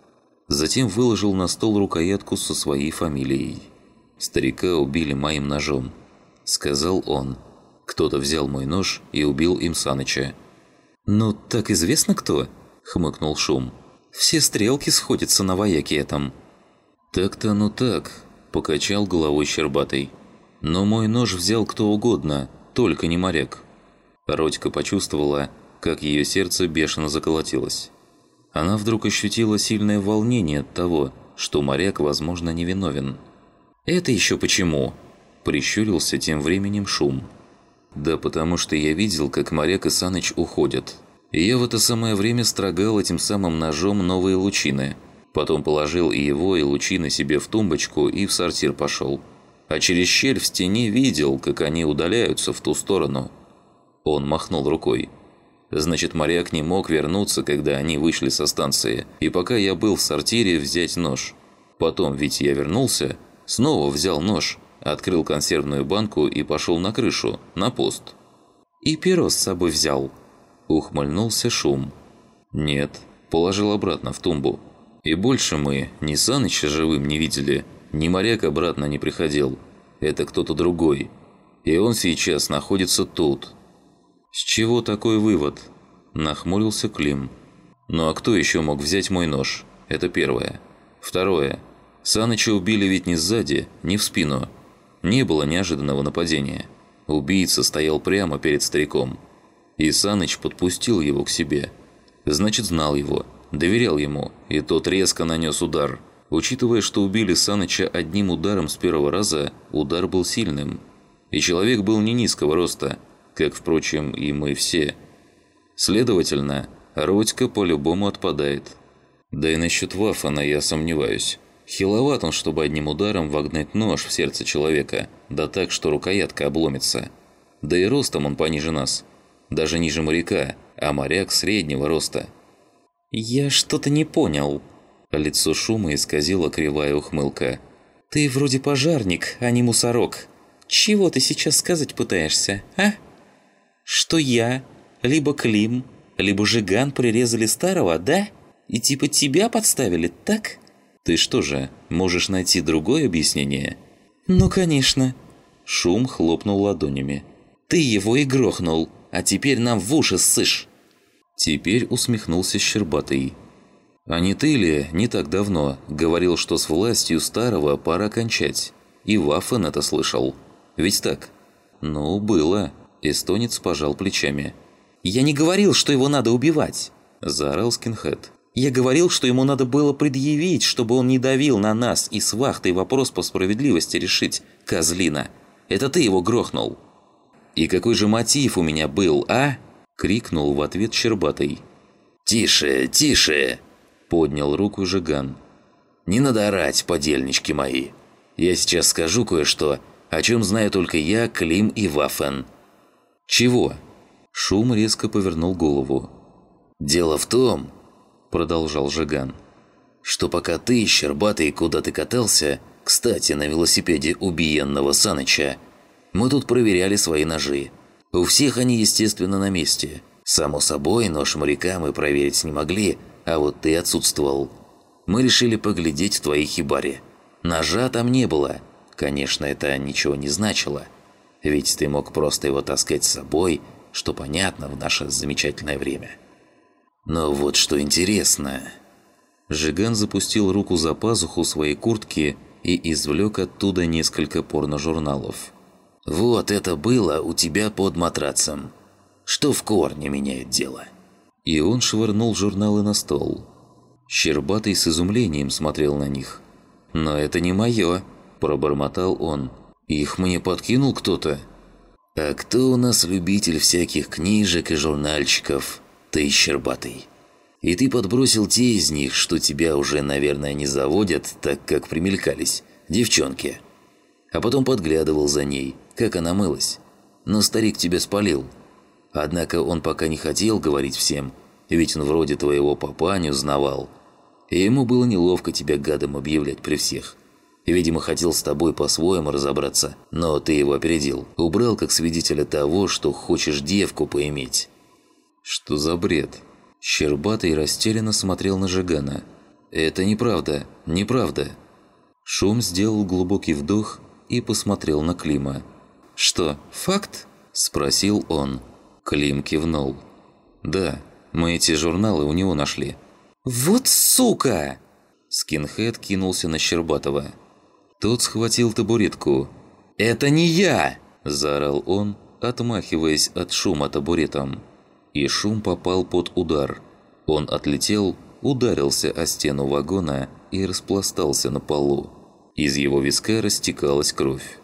Затем выложил на стол рукоятку со своей фамилией. «Старика убили моим ножом», — сказал он. «Кто-то взял мой нож и убил им Саныча». «Ну, так известно кто?» — хмыкнул Шум. «Все стрелки сходятся на вояке этом». «Так-то оно так», — покачал головой Щербатый. «Но мой нож взял кто угодно, только не моряк». Родька почувствовала, как ее сердце бешено заколотилось. Она вдруг ощутила сильное волнение от того, что моряк, возможно, невиновен. «Это еще почему?» – прищурился тем временем Шум. «Да потому что я видел, как моряк и Саныч уходят. И я в это самое время строгал этим самым ножом новые лучины. Потом положил и его, и лучины себе в тумбочку и в сортир пошел. А через щель в стене видел, как они удаляются в ту сторону». Он махнул рукой. «Значит, моряк не мог вернуться, когда они вышли со станции, и пока я был в сортире, взять нож. Потом ведь я вернулся, снова взял нож, открыл консервную банку и пошел на крышу, на пост». «И перо с собой взял?» – ухмыльнулся Шум. «Нет, положил обратно в тумбу. И больше мы ни Саныча живым не видели, ни моряк обратно не приходил. Это кто-то другой. И он сейчас находится тут». «С чего такой вывод?» – нахмурился Клим. «Ну а кто еще мог взять мой нож? Это первое. Второе. Саныча убили ведь не сзади, не в спину. Не было неожиданного нападения. Убийца стоял прямо перед стариком. И Саныч подпустил его к себе. Значит, знал его, доверял ему, и тот резко нанес удар. Учитывая, что убили Саныча одним ударом с первого раза, удар был сильным. И человек был не низкого роста, как, впрочем, и мы все. Следовательно, Родька по-любому отпадает. Да и насчет Вафана я сомневаюсь. Хиловат он, чтобы одним ударом вогнать нож в сердце человека, да так, что рукоятка обломится. Да и ростом он пониже нас. Даже ниже моряка, а моряк среднего роста». «Я что-то не понял». Лицо Шума исказило кривая ухмылка. «Ты вроде пожарник, а не мусорок. Чего ты сейчас сказать пытаешься, а? Что я, либо Клим, либо Жиган прирезали старого, да? И типа тебя подставили, так? Ты что же, можешь найти другое объяснение? Ну, конечно. Шум хлопнул ладонями. Ты его и грохнул, а теперь нам в уши ссышь. Теперь усмехнулся Щербатый. А не ты ли не так давно говорил, что с властью старого пора кончать? И Ваффен это слышал. Ведь так? Ну, было. Эстонец пожал плечами. «Я не говорил, что его надо убивать!» – заорал скинхед. «Я говорил, что ему надо было предъявить, чтобы он не давил на нас и с вахтой вопрос по справедливости решить, козлина. Это ты его грохнул!» «И какой же мотив у меня был, а?» – крикнул в ответ Щербатый. «Тише, тише!» – поднял руку Жиган. «Не надо орать, подельнички мои. Я сейчас скажу кое-что, о чем знаю только я, Клим и Ваффен». «Чего?» Шум резко повернул голову. «Дело в том, – продолжал Жиган, – что пока ты, Щербатый, куда-то катался, кстати, на велосипеде убиенного Саныча, мы тут проверяли свои ножи. У всех они, естественно, на месте. Само собой, нож моряка мы проверить не могли, а вот ты отсутствовал. Мы решили поглядеть в твоей хибаре. Ножа там не было. Конечно, это ничего не значило. Ведь ты мог просто его таскать с собой, что понятно в наше замечательное время. Но вот что интересно». Жиган запустил руку за пазуху своей куртки и извлек оттуда несколько порножурналов. «Вот это было у тебя под матрацем. Что в корне меняет дело». И он швырнул журналы на стол. Щербатый с изумлением смотрел на них. «Но это не мое», – пробормотал он. «Их мне подкинул кто-то». «А кто у нас любитель всяких книжек и журнальчиков? Ты, Щербатый. И ты подбросил те из них, что тебя уже, наверное, не заводят, так как примелькались, девчонки. А потом подглядывал за ней, как она мылась. Но старик тебя спалил. Однако он пока не хотел говорить всем, ведь он вроде твоего папаню знавал. И ему было неловко тебя гадом объявлять при всех. Видимо, хотел с тобой по-своему разобраться, но ты его опередил. Убрал как свидетеля того, что хочешь девку поиметь». «Что за бред?» Щербатый растерянно смотрел на Жигана. «Это неправда, неправда». Шум сделал глубокий вдох и посмотрел на Клима. «Что, факт?» – спросил он. Клим кивнул. «Да, мы эти журналы у него нашли». «Вот сука!» Скинхед кинулся на Щербатова. Тот схватил табуретку. «Это не я!» – заорал он, отмахиваясь от шума табуретом. И шум попал под удар. Он отлетел, ударился о стену вагона и распластался на полу. Из его виска растекалась кровь.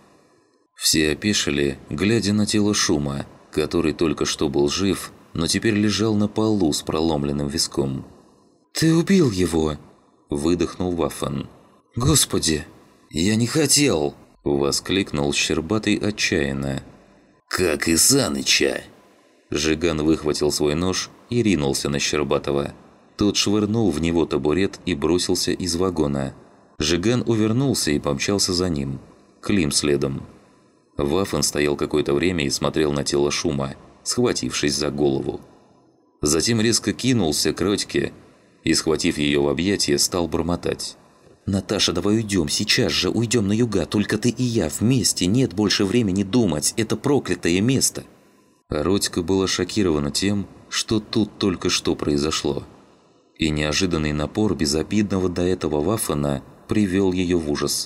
Все опешили, глядя на тело Шума, который только что был жив, но теперь лежал на полу с проломленным виском. «Ты убил его!» – выдохнул Ваффен. «Господи, я не хотел!» – воскликнул Щербатый отчаянно. «Как и Саныча!» Жиган выхватил свой нож и ринулся на Щербатова. Тот швырнул в него табурет и бросился из вагона. Жиган увернулся и помчался за ним. Клим следом. Ваффен стоял какое-то время и смотрел на тело Шума, схватившись за голову. Затем резко кинулся к Родьке и, схватив ее в объятия, стал бормотать. «Наташа, давай уйдем, сейчас же уйдем на юга, только ты и я вместе, нет больше времени думать, это проклятое место!» Родька была шокирована тем, что тут только что произошло. И неожиданный напор безобидного до этого Ваффена привел ее в ужас.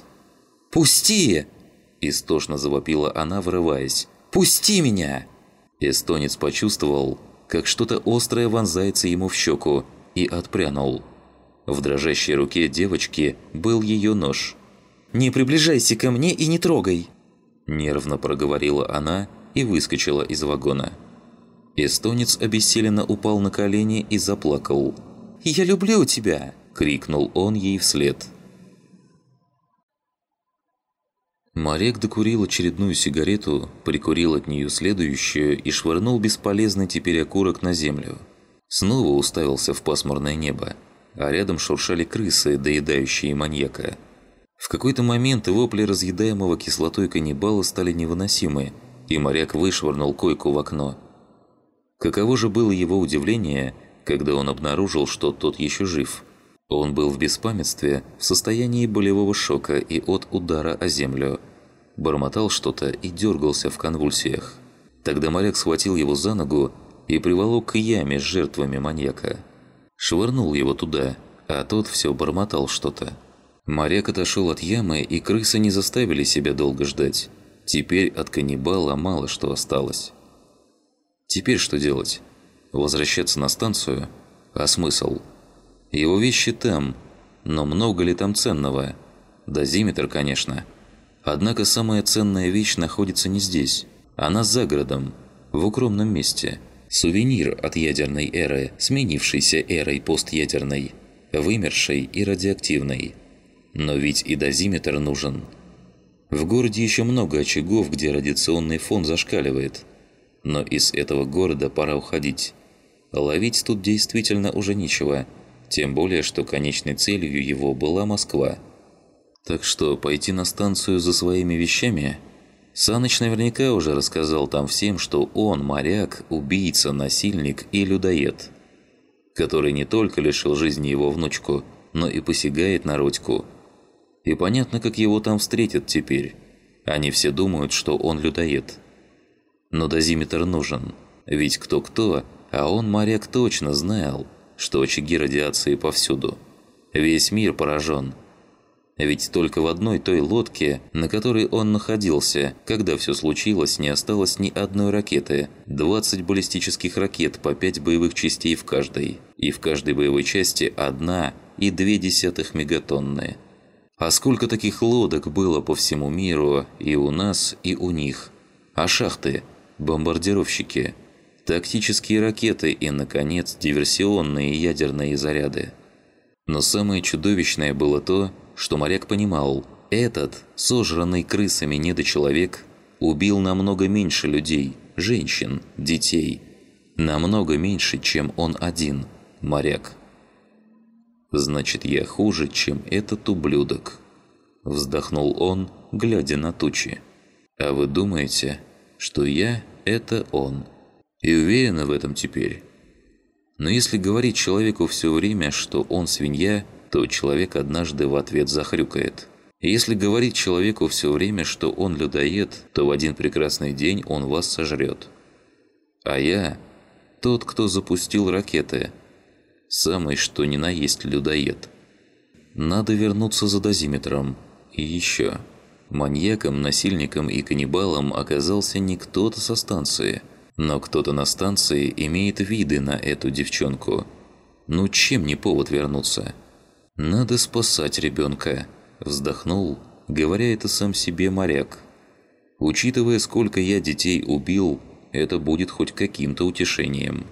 «Пусти!» – истошно завопила она, вырываясь. «Пусти меня!» Эстонец почувствовал, как что-то острое вонзается ему в щеку, и отпрянул. В дрожащей руке девочки был ее нож. «Не приближайся ко мне и не трогай!» Нервно проговорила она и выскочила из вагона. Эстонец обессиленно упал на колени и заплакал. «Я люблю тебя!» – крикнул он ей вслед. Моряк докурил очередную сигарету, прикурил от нее следующую и швырнул бесполезный теперь окурок на землю. Снова уставился в пасмурное небо, а рядом шуршали крысы, доедающие маньяка. В какой-то момент вопли разъедаемого кислотой каннибала стали невыносимы, и моряк вышвырнул койку в окно. Каково же было его удивление, когда он обнаружил, что тот еще жив. Он был в беспамятстве, в состоянии болевого шока и от удара о землю. Бормотал что-то и дергался в конвульсиях. Тогда моряк схватил его за ногу и приволок к яме с жертвами маньяка. Швырнул его туда, а тот все бормотал что-то. Моряк отошел от ямы, и крысы не заставили себя долго ждать. Теперь от каннибала мало что осталось. Теперь что делать? Возвращаться на станцию? А смысл? Его вещи там, но много ли там ценного? Дозиметр, конечно. Однако самая ценная вещь находится не здесь. Она за городом, в укромном месте. Сувенир от ядерной эры, сменившейся эрой постядерной, вымершей и радиоактивной. Но ведь и дозиметр нужен. В городе еще много очагов, где радиационный фон зашкаливает. Но из этого города пора уходить. Ловить тут действительно уже нечего, тем более, что конечной целью его была Москва. Так что, пойти на станцию за своими вещами? Саныч наверняка уже рассказал там всем, что он моряк, убийца, насильник и людоед, который не только лишил жизни его внучку, но и посягает на Родьку. И понятно, как его там встретят теперь. Они все думают, что он людоед. Но дозиметр нужен, ведь кто-кто, а он, моряк, точно знал, что очаги радиации повсюду. Весь мир поражен. Ведь только в одной той лодке, на которой он находился, когда все случилось, не осталось ни одной ракеты. двадцать баллистических ракет по пять боевых частей в каждой. И в каждой боевой части одна и две десятых мегатонны. А сколько таких лодок было по всему миру, и у нас, и у них. А шахты, бомбардировщики, тактические ракеты и, наконец, диверсионные ядерные заряды. Но самое чудовищное было то, что моряк понимал, этот, сожранный крысами недочеловек, убил намного меньше людей, женщин, детей. Намного меньше, чем он один, моряк. «Значит, я хуже, чем этот ублюдок», – вздохнул он, глядя на тучи. «А вы думаете, что я – это он? И уверены в этом теперь? Но если говорить человеку все время, что он свинья, то человек однажды в ответ захрюкает. И если говорить человеку все время, что он людоед, то в один прекрасный день он вас сожрет. А я – тот, кто запустил ракеты. Самый что ни на есть людоед. Надо вернуться за дозиметром. И еще. Маньяком, насильником и каннибалом оказался не кто-то со станции. Но кто-то на станции имеет виды на эту девчонку. Ну чем не повод вернуться? «Надо спасать ребенка», – вздохнул, говоря это сам себе моряк. «Учитывая, сколько я детей убил, это будет хоть каким-то утешением».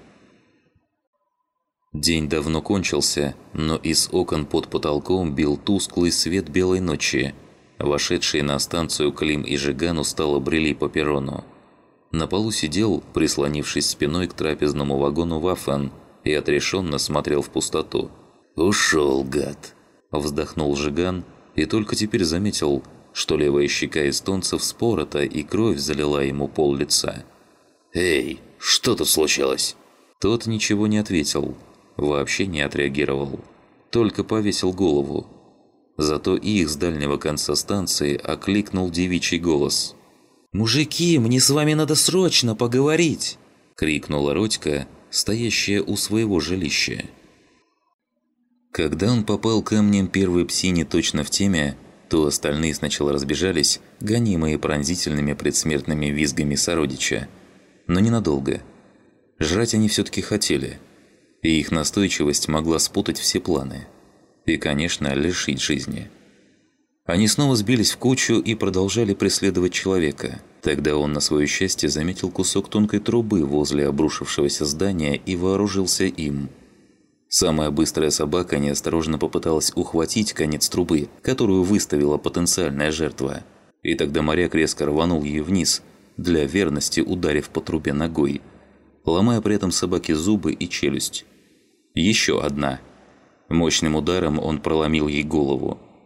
День давно кончился, но из окон под потолком бил тусклый свет белой ночи. Вошедшие на станцию Клим и Жиган устало брели по перрону. На полу сидел, прислонившись спиной к трапезному вагону Вафан, и отрешенно смотрел в пустоту. «Ушел, гад!» – вздохнул Жиган, и только теперь заметил, что левая щека эстонца вспорота и кровь залила ему пол лица. «Эй, что тут случилось?» Тот ничего не ответил, вообще не отреагировал, только повесил голову. Зато их с дальнего конца станции окликнул девичий голос. «Мужики, мне с вами надо срочно поговорить!» – крикнула Родька, стоящая у своего жилища. Когда он попал камнем первой псине точно в теме, то остальные сначала разбежались, гонимые пронзительными предсмертными визгами сородича. Но ненадолго. Жрать они все-таки хотели, и их настойчивость могла спутать все планы. И, конечно, лишить жизни. Они снова сбились в кучу и продолжали преследовать человека. Тогда он, на свое счастье, заметил кусок тонкой трубы возле обрушившегося здания и вооружился им. Самая быстрая собака неосторожно попыталась ухватить конец трубы, которую выставила потенциальная жертва. И тогда моряк резко рванул ей вниз, для верности ударив по трубе ногой, ломая при этом собаке зубы и челюсть. Еще одна. Мощным ударом он проломил ей голову.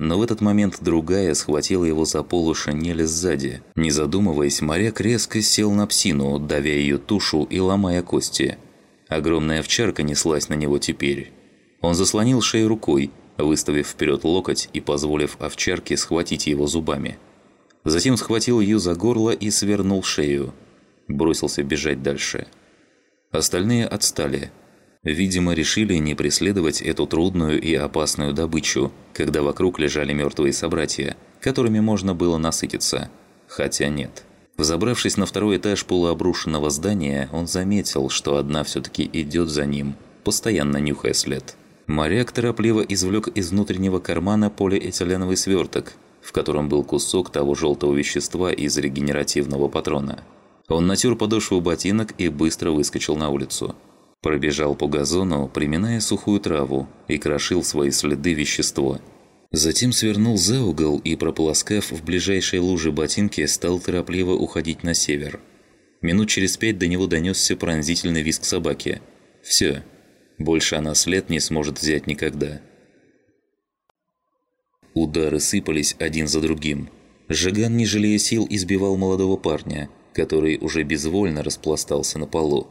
но в этот момент другая схватила его за полу шинели сзади. Не задумываясь, моряк резко сел на псину, давя ее тушу и ломая кости. Огромная овчарка неслась на него теперь. Он заслонил шею рукой, выставив вперед локоть и позволив овчарке схватить его зубами. Затем схватил ее за горло и свернул шею. Бросился бежать дальше. Остальные отстали. Видимо, решили не преследовать эту трудную и опасную добычу, когда вокруг лежали мертвые собратья, которыми можно было насытиться. Хотя нет. Взобравшись на второй этаж полуобрушенного здания, он заметил, что одна все-таки идет за ним, постоянно нюхая след. Моряк торопливо извлек из внутреннего кармана полиэтиленовый сверток, в котором был кусок того желтого вещества из регенеративного патрона. Он натер подошву ботинок и быстро выскочил на улицу. Пробежал по газону, приминая сухую траву, и крошил свои следы вещество. Затем свернул за угол и, прополоскав в ближайшей луже ботинки, стал торопливо уходить на север. Минут через пять до него донесся пронзительный визг собаки. Все. Больше она след не сможет взять никогда. Удары сыпались один за другим. Жиган, не жалея сил, избивал молодого парня, который уже безвольно распластался на полу.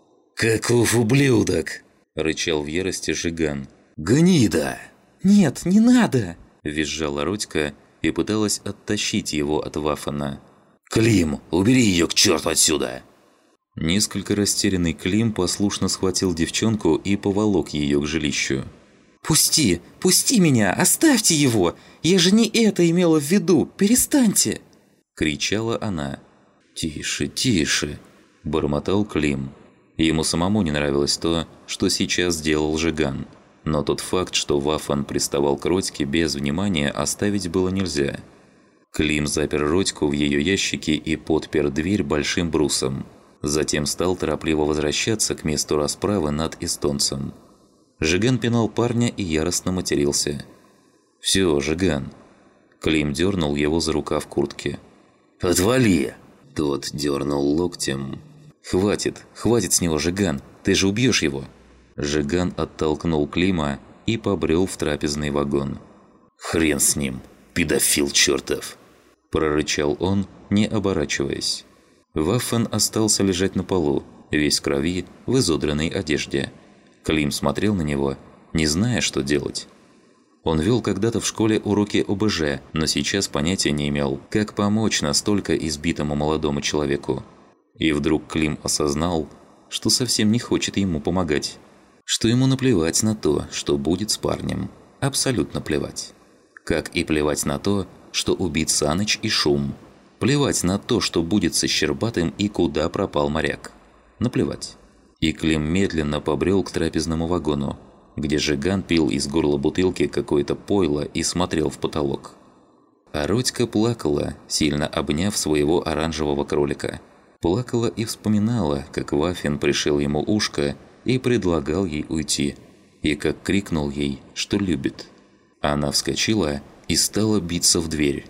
«Каков ублюдок!» – рычал в ярости Жиган. «Гнида!» «Нет, не надо!» – визжала Родька и пыталась оттащить его от Вафана. «Клим, убери ее к черту отсюда!» Несколько растерянный Клим послушно схватил девчонку и поволок ее к жилищу. «Пусти! Пусти меня! Оставьте его! Я же не это имела в виду! Перестаньте!» – кричала она. «Тише, тише!» – бормотал Клим. Ему самому не нравилось то, что сейчас сделал Жиган. Но тот факт, что Вафан приставал к Родьке без внимания, оставить было нельзя. Клим запер Родьку в ее ящике и подпер дверь большим брусом. Затем стал торопливо возвращаться к месту расправы над эстонцем. Жиган пинал парня и яростно матерился. «Все, Жиган!» Клим дернул его за рукав куртки. «Отвали!» Тот дернул локтем. «Хватит, хватит с него, Жиган! Ты же убьешь его!» Жиган оттолкнул Клима и побрел в трапезный вагон. «Хрен с ним, педофил чертов!» Прорычал он, не оборачиваясь. Ваффен остался лежать на полу, весь в крови, в изодранной одежде. Клим смотрел на него, не зная, что делать. Он вел когда-то в школе уроки о бэ жэ, но сейчас понятия не имел, как помочь настолько избитому молодому человеку. И вдруг Клим осознал, что совсем не хочет ему помогать. Что ему наплевать на то, что будет с парнем. Абсолютно плевать. Как и плевать на то, что убит Саныч и Шум. Плевать на то, что будет со Щербатым и куда пропал моряк. Наплевать. И Клим медленно побрел к трапезному вагону, где Жиган пил из горла бутылки какое-то пойло и смотрел в потолок. А Родька плакала, сильно обняв своего оранжевого кролика. Плакала и вспоминала, как Вафин пришил ему ушко и предлагал ей уйти, и как крикнул ей, что любит. Она вскочила и стала биться в дверь.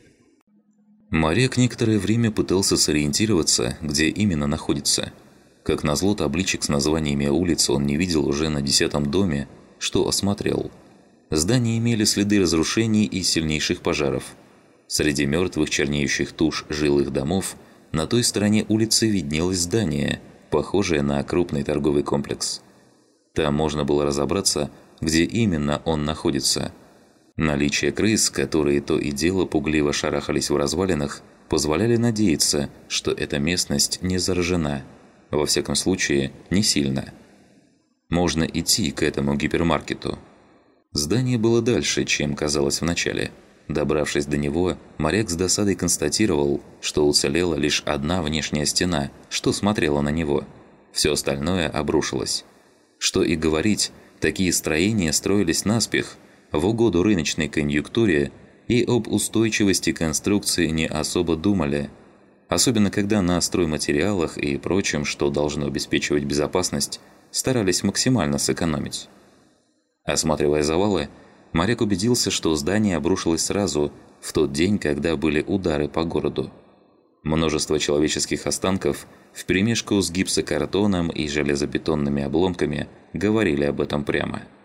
Моряк некоторое время пытался сориентироваться, где именно находится. Как назло, табличек с названиями улиц он не видел уже на десятом доме, что осмотрел. Здания имели следы разрушений и сильнейших пожаров. Среди мертвых чернеющих туш жилых домов на той стороне улицы виднелось здание, похожее на крупный торговый комплекс. Там можно было разобраться, где именно он находится. Наличие крыс, которые то и дело пугливо шарахались в развалинах, позволяли надеяться, что эта местность не заражена. Во всяком случае, не сильно. Можно идти к этому гипермаркету. Здание было дальше, чем казалось вначале. Добравшись до него, моряк с досадой констатировал, что уцелела лишь одна внешняя стена, что смотрела на него. Все остальное обрушилось. Что и говорить, такие строения строились наспех, в угоду рыночной конъюнктуре, и об устойчивости конструкции не особо думали. Особенно когда на стройматериалах и прочем, что должно обеспечивать безопасность, старались максимально сэкономить. Осматривая завалы, моряк убедился, что здание обрушилось сразу, в тот день, когда были удары по городу. Множество человеческих останков вперемешку с гипсокартоном и железобетонными обломками говорили об этом прямо.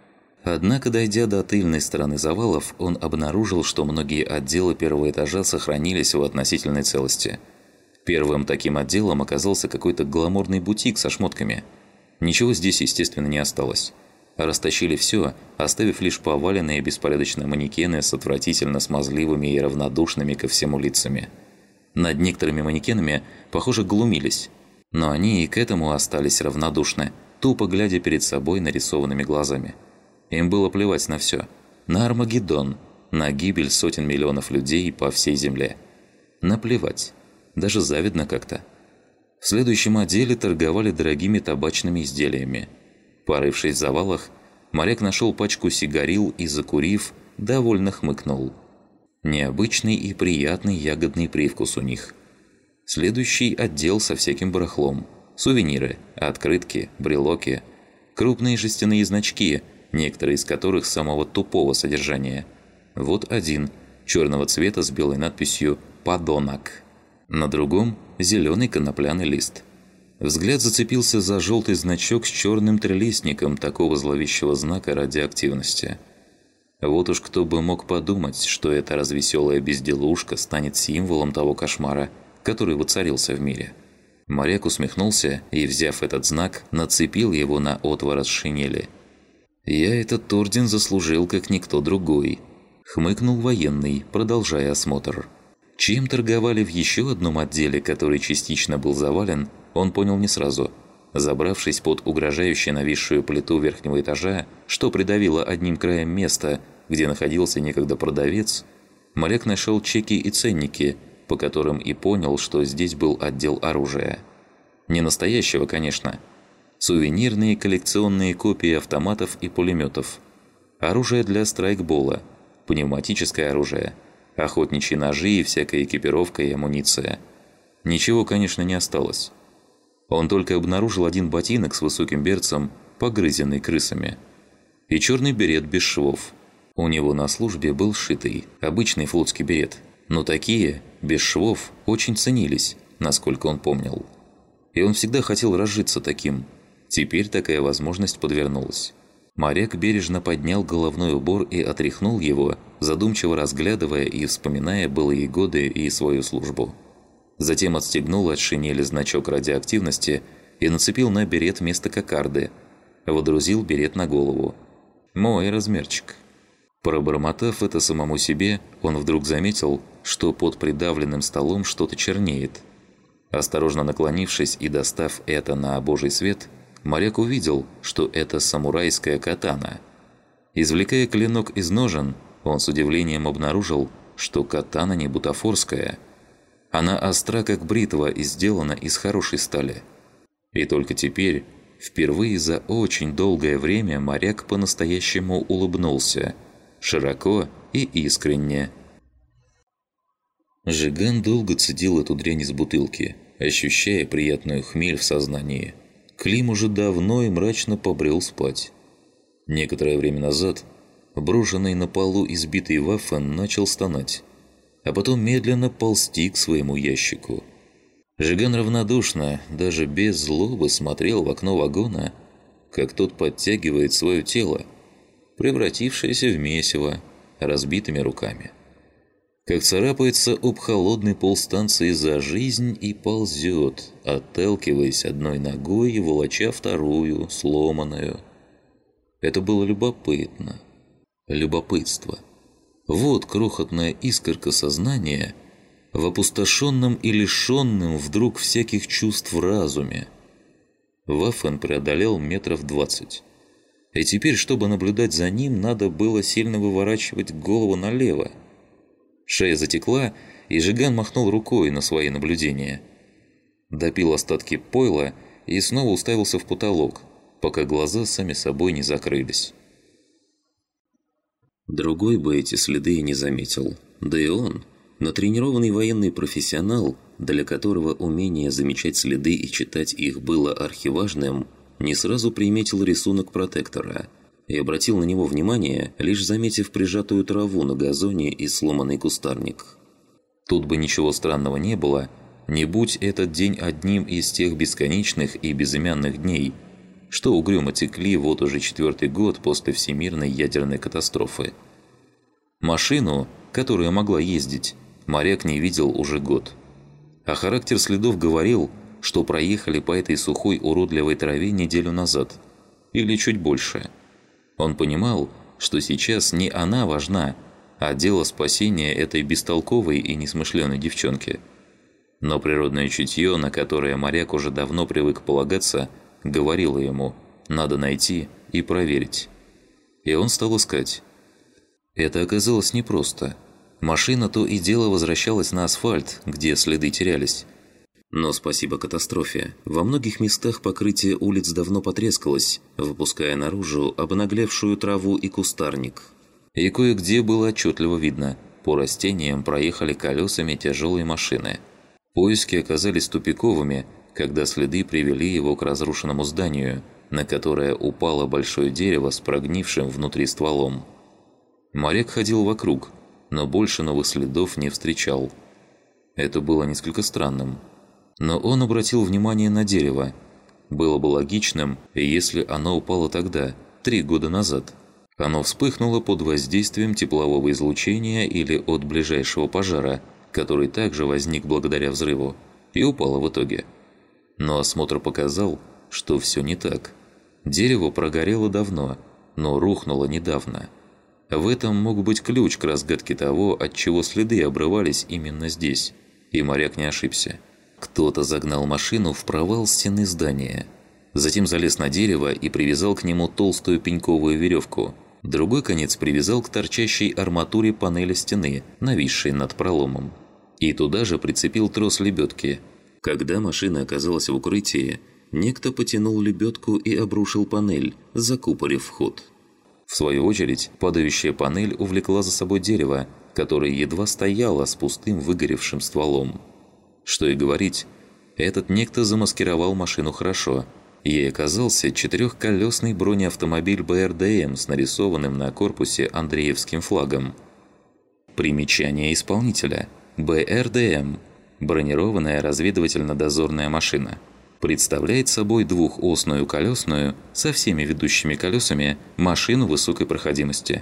Однако, дойдя до тыльной стороны завалов, он обнаружил, что многие отделы первого этажа сохранились в относительной целости. Первым таким отделом оказался какой-то гламурный бутик со шмотками. Ничего здесь, естественно, не осталось. Растащили все, оставив лишь поваленные беспорядочно манекены с отвратительно смазливыми и равнодушными ко всему лицами. Над некоторыми манекенами, похоже, глумились. Но они и к этому остались равнодушны, тупо глядя перед собой нарисованными глазами. Им было плевать на все. На Армагеддон, на гибель сотен миллионов людей по всей земле. Наплевать. Даже завидно как-то. В следующем отделе торговали дорогими табачными изделиями. Порывшись в завалах, моряк нашел пачку сигарил и, закурив, довольно хмыкнул. Необычный и приятный ягодный привкус у них. Следующий отдел со всяким барахлом. Сувениры, открытки, брелоки, крупные жестяные значки, некоторые из которых самого тупого содержания. Вот один, черного цвета с белой надписью «Подонок». На другом – зеленый конопляный лист. Взгляд зацепился за желтый значок с черным трелистником такого зловещего знака радиоактивности. Вот уж кто бы мог подумать, что эта развеселая безделушка станет символом того кошмара, который воцарился в мире. Моряк усмехнулся и, взяв этот знак, нацепил его на отворот шинели. «Я этот орден заслужил, как никто другой», – хмыкнул военный, продолжая осмотр. Чем торговали в еще одном отделе, который частично был завален, он понял не сразу. Забравшись под угрожающе нависшую плиту верхнего этажа, что придавило одним краем место, где находился некогда продавец, моряк нашел чеки и ценники, по которым и понял, что здесь был отдел оружия. Не настоящего, конечно. Сувенирные коллекционные копии автоматов и пулеметов. Оружие для страйкбола, пневматическое оружие, охотничьи ножи и всякая экипировка и амуниция. Ничего, конечно, не осталось. Он только обнаружил один ботинок с высоким берцем, погрызенный крысами. И черный берет без швов. У него на службе был сшитый, обычный флотский берет. Но такие, без швов, очень ценились, насколько он помнил. И он всегда хотел разжиться таким. Теперь такая возможность подвернулась. Моряк бережно поднял головной убор и отряхнул его, задумчиво разглядывая и вспоминая былые годы и свою службу. Затем отстегнул от шинели значок радиоактивности и нацепил на берет вместо кокарды. Водрузил берет на голову. Мой размерчик. Пробормотав это самому себе, он вдруг заметил, что под придавленным столом что-то чернеет. Осторожно наклонившись и достав это на божий свет, моряк увидел, что это самурайская катана. Извлекая клинок из ножен, он с удивлением обнаружил, что катана не бутафорская. Она остра, как бритва, и сделана из хорошей стали. И только теперь, впервые за очень долгое время, моряк по-настоящему улыбнулся. Широко и искренне. Жиган долго цедил эту дрянь из бутылки, ощущая приятную хмель в сознании. Клим уже давно и мрачно побрел спать. Некоторое время назад брошенный на полу избитый Ваффен начал стонать, а потом медленно ползти к своему ящику. Жиган равнодушно, даже без злобы смотрел в окно вагона, как тот подтягивает свое тело, превратившееся в месиво, разбитыми руками. Как царапается об холодный пол станции за жизнь и ползет, отталкиваясь одной ногой и волоча вторую, сломанную. Это было любопытно. Любопытство. Вот крохотная искорка сознания в опустошенном и лишенном вдруг всяких чувств разуме. Ваффен преодолел метров двадцать. И теперь, чтобы наблюдать за ним, надо было сильно выворачивать голову налево. Шея затекла, и Жиган махнул рукой на свои наблюдения. Допил остатки пойла и снова уставился в потолок, пока глаза сами собой не закрылись. Другой бы эти следы и не заметил. Да и он, натренированный военный профессионал, для которого умение замечать следы и читать их было архиважным, не сразу приметил рисунок протектора и обратил на него внимание, лишь заметив прижатую траву на газоне и сломанный кустарник. Тут бы ничего странного не было, не будь этот день одним из тех бесконечных и безымянных дней, что угрюмо текли вот уже четвертый год после всемирной ядерной катастрофы. Машину, которая могла ездить, моряк не видел уже год. А характер следов говорил, что проехали по этой сухой уродливой траве неделю назад. Или чуть больше. Он понимал, что сейчас не она важна, а дело спасения этой бестолковой и несмышленой девчонки. Но природное чутье, на которое моряк уже давно привык полагаться, говорило ему «надо найти и проверить». И он стал искать. Это оказалось непросто. Машина то и дело возвращалась на асфальт, где следы терялись. Но спасибо катастрофе, во многих местах покрытие улиц давно потрескалось, выпуская наружу обнаглевшую траву и кустарник. И кое-где было отчетливо видно, по растениям проехали колесами тяжелые машины. Поиски оказались тупиковыми, когда следы привели его к разрушенному зданию, на которое упало большое дерево с прогнившим внутри стволом. Моряк ходил вокруг, но больше новых следов не встречал. Это было несколько странным. Но он обратил внимание на дерево. Было бы логичным, если оно упало тогда, три года назад. Оно вспыхнуло под воздействием теплового излучения или от ближайшего пожара, который также возник благодаря взрыву, и упало в итоге. Но осмотр показал, что все не так. Дерево прогорело давно, но рухнуло недавно. В этом мог быть ключ к разгадке того, от чего следы обрывались именно здесь. И моряк не ошибся. Кто-то загнал машину в провал стены здания. Затем залез на дерево и привязал к нему толстую пеньковую веревку. Другой конец привязал к торчащей арматуре панели стены, нависшей над проломом. И туда же прицепил трос лебедки. Когда машина оказалась в укрытии, некто потянул лебедку и обрушил панель, закупорив вход. В свою очередь, падающая панель увлекла за собой дерево, которое едва стояло с пустым выгоревшим стволом. Что и говорить, этот некто замаскировал машину хорошо. Ей оказался четырехколесный бронеавтомобиль бэ эр дэ эм с нарисованным на корпусе Андреевским флагом. Примечание исполнителя. бэ эр дэ эм – бронированная разведывательно-дозорная машина. Представляет собой двухосную колесную со всеми ведущими колесами машину высокой проходимости.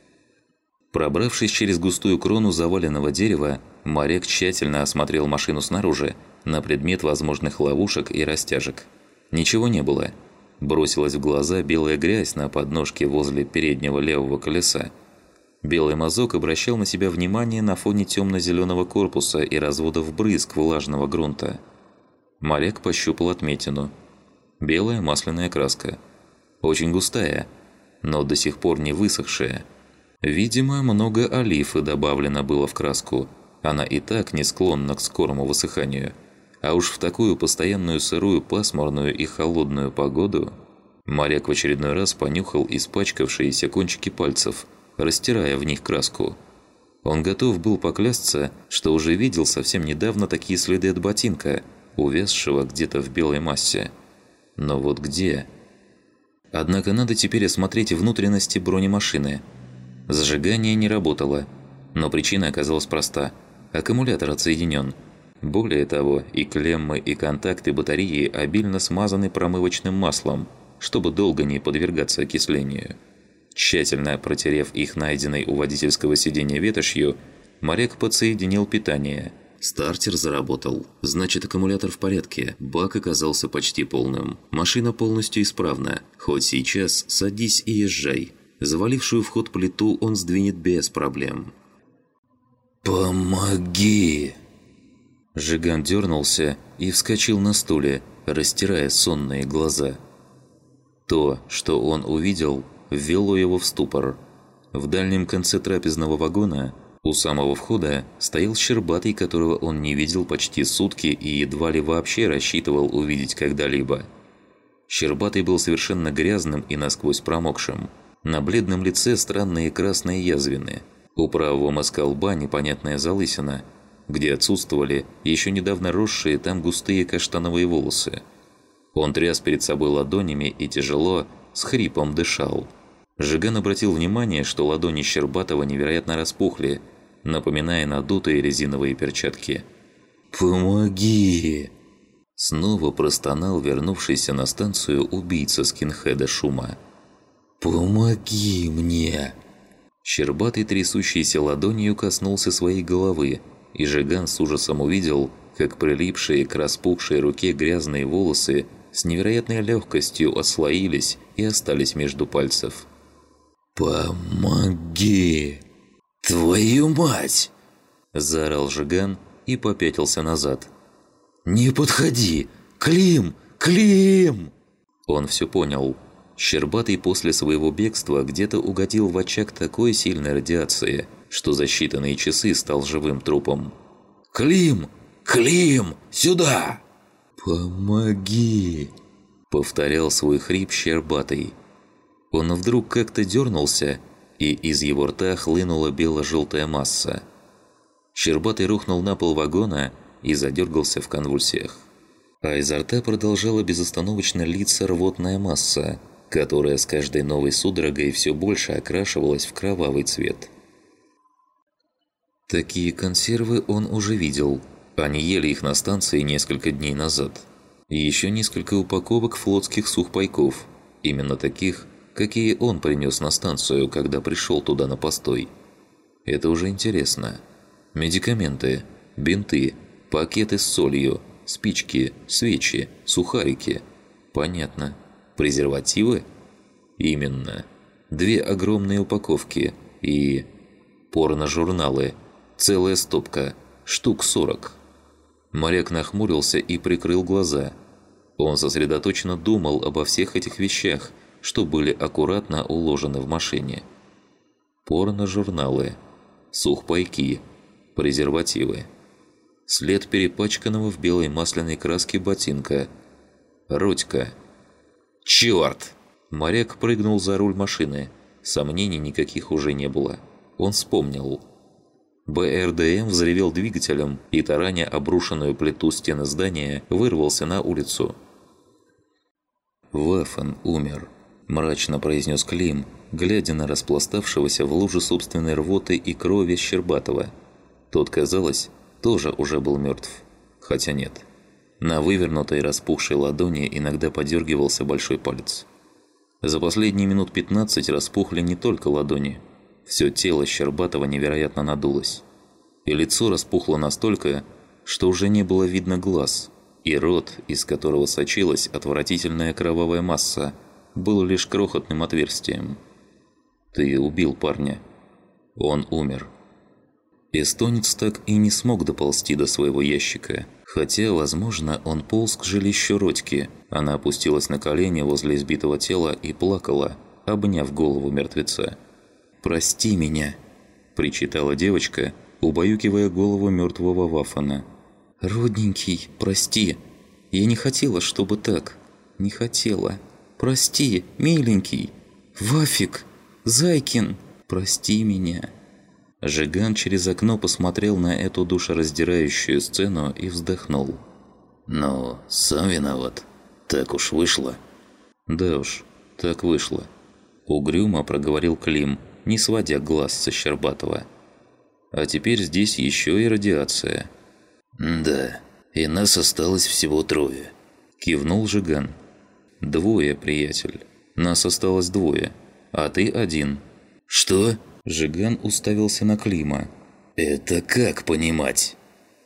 Пробравшись через густую крону заваленного дерева, моряк тщательно осмотрел машину снаружи на предмет возможных ловушек и растяжек. Ничего не было. Бросилась в глаза белая грязь на подножке возле переднего левого колеса. Белый мазок обращал на себя внимание на фоне темно-зеленого корпуса и разводов брызг влажного грунта. Моряк пощупал отметину. Белая масляная краска. Очень густая, но до сих пор не высохшая. Видимо, много олифы добавлено было в краску. Она и так не склонна к скорому высыханию. А уж в такую постоянную сырую, пасмурную и холодную погоду... Моряк в очередной раз понюхал испачкавшиеся кончики пальцев, растирая в них краску. Он готов был поклясться, что уже видел совсем недавно такие следы от ботинка, увязшего где-то в белой массе. Но вот где? Однако надо теперь осмотреть внутренности бронемашины. Зажигание не работало, но причина оказалась проста. Аккумулятор отсоединен. Более того, и клеммы, и контакты батареи обильно смазаны промывочным маслом, чтобы долго не подвергаться окислению. Тщательно протерев их найденной у водительского сиденья ветошью, моряк подсоединил питание. Стартер заработал. Значит, аккумулятор в порядке. Бак оказался почти полным. Машина полностью исправна. Хоть сейчас садись и езжай. Завалившую в ход плиту он сдвинет без проблем. «Помоги!» Жиган дернулся и вскочил на стуле, растирая сонные глаза. То, что он увидел, ввело его в ступор. В дальнем конце трапезного вагона, у самого входа, стоял Щербатый, которого он не видел почти сутки и едва ли вообще рассчитывал увидеть когда-либо. Щербатый был совершенно грязным и насквозь промокшим. На бледном лице странные красные язвины. У правого мазка лба непонятная залысина, где отсутствовали еще недавно росшие там густые каштановые волосы. Он тряс перед собой ладонями и тяжело, с хрипом дышал. Жиган обратил внимание, что ладони Щербатова невероятно распухли, напоминая надутые резиновые перчатки. «Помоги!» Снова простонал вернувшийся на станцию убийца скинхеда Шума. «Помоги мне!» Щербатый трясущейся ладонью коснулся своей головы, и Жиган с ужасом увидел, как прилипшие к распухшей руке грязные волосы с невероятной легкостью отслоились и остались между пальцев. «Помоги! Твою мать!» – заорал Жиган и попятился назад. «Не подходи! Клим! Клим!» Он все понял. Щербатый после своего бегства где-то угодил в очаг такой сильной радиации, что за считанные часы стал живым трупом. «Клим! Клим! Сюда!» «Помоги!» – повторял свой хрип Щербатый. Он вдруг как-то дернулся, и из его рта хлынула бело-желтая масса. Щербатый рухнул на пол вагона и задергался в конвульсиях. А изо рта продолжала безостановочно литься рвотная масса, которая с каждой новой судорогой все больше окрашивалась в кровавый цвет. Такие консервы он уже видел. Они ели их на станции несколько дней назад. И еще несколько упаковок флотских сухпайков, именно таких, какие он принес на станцию, когда пришел туда на постой. Это уже интересно. Медикаменты, бинты, пакеты с солью, спички, свечи, сухарики. Понятно. Презервативы? Именно. Две огромные упаковки и... порно-журналы. Целая стопка. Штук сорок. Моряк нахмурился и прикрыл глаза. Он сосредоточенно думал обо всех этих вещах, что были аккуратно уложены в машине. Порно-журналы. Сухпайки. Презервативы. След перепачканного в белой масляной краске ботинка. Родька. «Чёрт!» Моряк прыгнул за руль машины. Сомнений никаких уже не было. Он вспомнил. БРДМ взревел двигателем и, тараня обрушенную плиту стены здания, вырвался на улицу. «Вафен умер», – мрачно произнес Клим, глядя на распластавшегося в луже собственной рвоты и крови Щербатова. Тот, казалось, тоже уже был мертв. Хотя нет. На вывернутой распухшей ладони иногда подергивался большой палец. За последние минут пятнадцать распухли не только ладони. Все тело Щербатова невероятно надулось. И лицо распухло настолько, что уже не было видно глаз, и рот, из которого сочилась отвратительная кровавая масса, был лишь крохотным отверстием. «Ты убил парня. Он умер». Эстонец так и не смог доползти до своего ящика, хотя, возможно, он полз к жилищу Родьки. Она опустилась на колени возле избитого тела и плакала, обняв голову мертвеца. «Прости меня», – причитала девочка, убаюкивая голову мертвого Вафена. «Родненький, прости. Я не хотела, чтобы так. Не хотела. Прости, миленький. Вафик, Зайкин, прости меня». Жиган через окно посмотрел на эту душераздирающую сцену и вздохнул. «Ну, сам виноват. Так уж вышло». «Да уж, так вышло», – угрюмо проговорил Клим, не сводя глаз со Щербатова. «А теперь здесь еще и радиация». «Да, и нас осталось всего трое», – кивнул Жиган. «Двое, приятель. Нас осталось двое, а ты один». «Что?» – Жиган уставился на Клима. «Это как понимать?»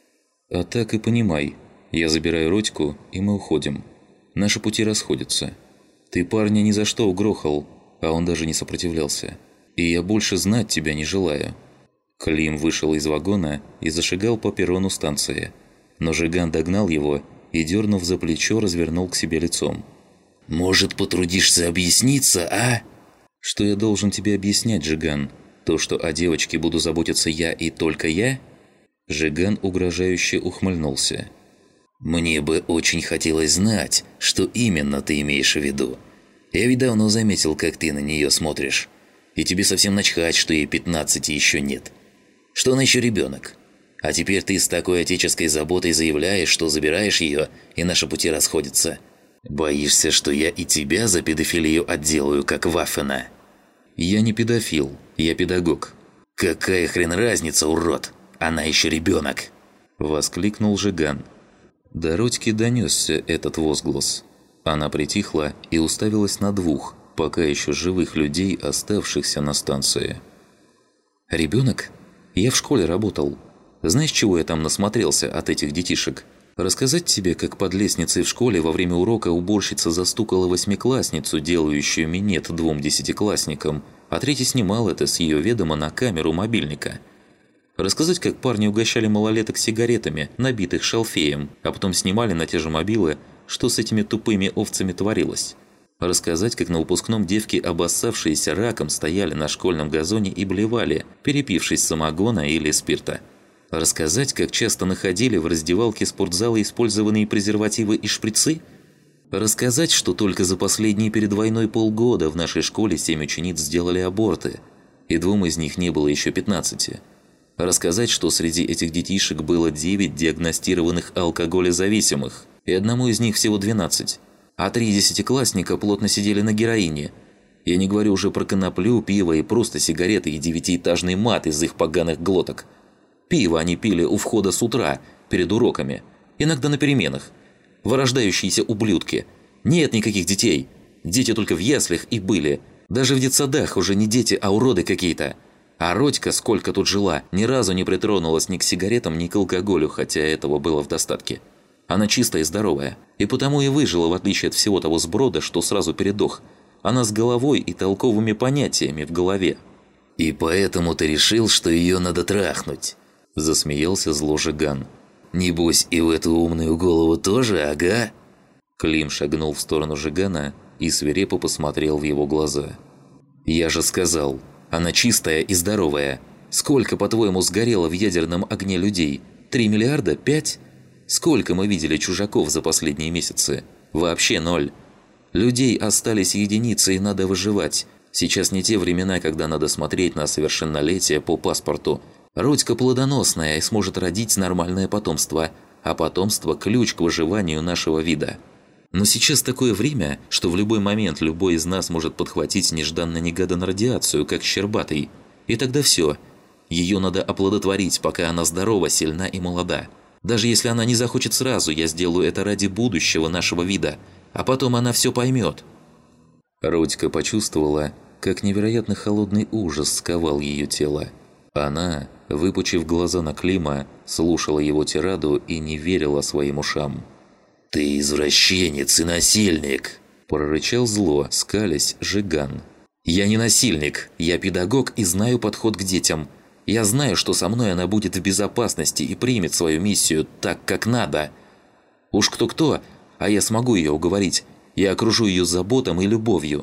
«А так и понимай. Я забираю Родьку, и мы уходим. Наши пути расходятся. Ты парня ни за что угрохал, а он даже не сопротивлялся. И я больше знать тебя не желаю». Клим вышел из вагона и зашагал по перрону станции. Но Жиган догнал его и, дернув за плечо, развернул к себе лицом. «Может, потрудишься объясниться, а?» «Что я должен тебе объяснять, Жиган? То, что о девочке буду заботиться я и только я?» Жиган угрожающе ухмыльнулся. «Мне бы очень хотелось знать, что именно ты имеешь в виду. Я ведь давно заметил, как ты на нее смотришь. И тебе совсем начхать, что ей пятнадцати еще нет. Что она еще ребенок. А теперь ты с такой отеческой заботой заявляешь, что забираешь ее, и наши пути расходятся. Боишься, что я и тебя за педофилию отделаю, как Вафена?» «Я не педофил, я педагог». «Какая хрен разница, урод? Она еще ребенок!» – воскликнул Жиган. До Родьки донесся этот возглас. Она притихла и уставилась на двух, пока еще живых людей, оставшихся на станции. «Ребенок? Я в школе работал. Знаешь, чего я там насмотрелся от этих детишек? Рассказать тебе, как под лестницей в школе во время урока уборщица застукала восьмиклассницу, делающую минет двум десятиклассникам, а третий снимал это с ее ведома на камеру мобильника. Рассказать, как парни угощали малолеток сигаретами, набитых шалфеем, а потом снимали на те же мобилы, что с этими тупыми овцами творилось. Рассказать, как на выпускном девки, обоссавшиеся раком, стояли на школьном газоне и блевали, перепившись самогона или спирта. Рассказать, как часто находили в раздевалке спортзала использованные презервативы и шприцы? Рассказать, что только за последние перед войной полгода в нашей школе семь учениц сделали аборты, и двум из них не было еще пятнадцати. Рассказать, что среди этих детишек было девять диагностированных алкоголезависимых, и одному из них всего двенадцать, а три десятиклассника плотно сидели на героине. Я не говорю уже про коноплю, пиво и просто сигареты и девятиэтажный мат из их поганых глоток. Пиво они пили у входа с утра, перед уроками, иногда на переменах. Вырождающиеся ублюдки. Нет никаких детей. Дети только в яслях и были. Даже в детсадах уже не дети, а уроды какие-то. А Родька, сколько тут жила, ни разу не притронулась ни к сигаретам, ни к алкоголю, хотя этого было в достатке. Она чистая и здоровая, и потому и выжила, в отличие от всего того сброда, что сразу передох. Она с головой и толковыми понятиями в голове. «И поэтому ты решил, что ее надо трахнуть?» – засмеялся зло Жиган. «Небось, и в эту умную голову тоже, ага?» Клим шагнул в сторону Жигана и свирепо посмотрел в его глаза. «Я же сказал, она чистая и здоровая. Сколько, по-твоему, сгорело в ядерном огне людей? Три миллиарда? Пять? Сколько мы видели чужаков за последние месяцы? Вообще ноль. Людей остались единицы, и надо выживать. Сейчас не те времена, когда надо смотреть на совершеннолетие по паспорту. Родька плодоносная и сможет родить нормальное потомство, а потомство – ключ к выживанию нашего вида. Но сейчас такое время, что в любой момент любой из нас может подхватить нежданно-негаданно радиацию, как Щербатый. И тогда все. Ее надо оплодотворить, пока она здорова, сильна и молода. Даже если она не захочет сразу, я сделаю это ради будущего нашего вида. А потом она все поймет». Родька почувствовала, как невероятно холодный ужас сковал ее тело. Она, выпучив глаза на Клима, слушала его тираду и не верила своим ушам. «Ты извращенец и насильник!» – прорычал зло, скалясь Жиган. «Я не насильник, я педагог и знаю подход к детям. Я знаю, что со мной она будет в безопасности и примет свою миссию так, как надо. Уж кто-кто, а я смогу ее уговорить. Я окружу ее заботом и любовью».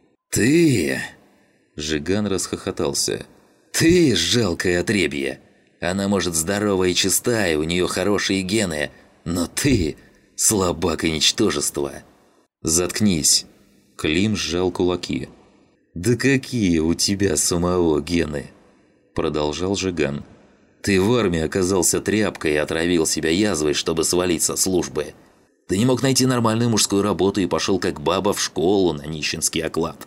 «Ты...» – Жиган расхохотался. «Ты жалкое отребье! Она, может, здорова и чистая, у нее хорошие гены, но ты... слабак и ничтожество!» «Заткнись!» Клим сжал кулаки. «Да какие у тебя самого гены?» Продолжал Жиган. «Ты в армии оказался тряпкой и отравил себя язвой, чтобы свалить со службы. Ты не мог найти нормальную мужскую работу и пошел как баба в школу на нищенский оклад.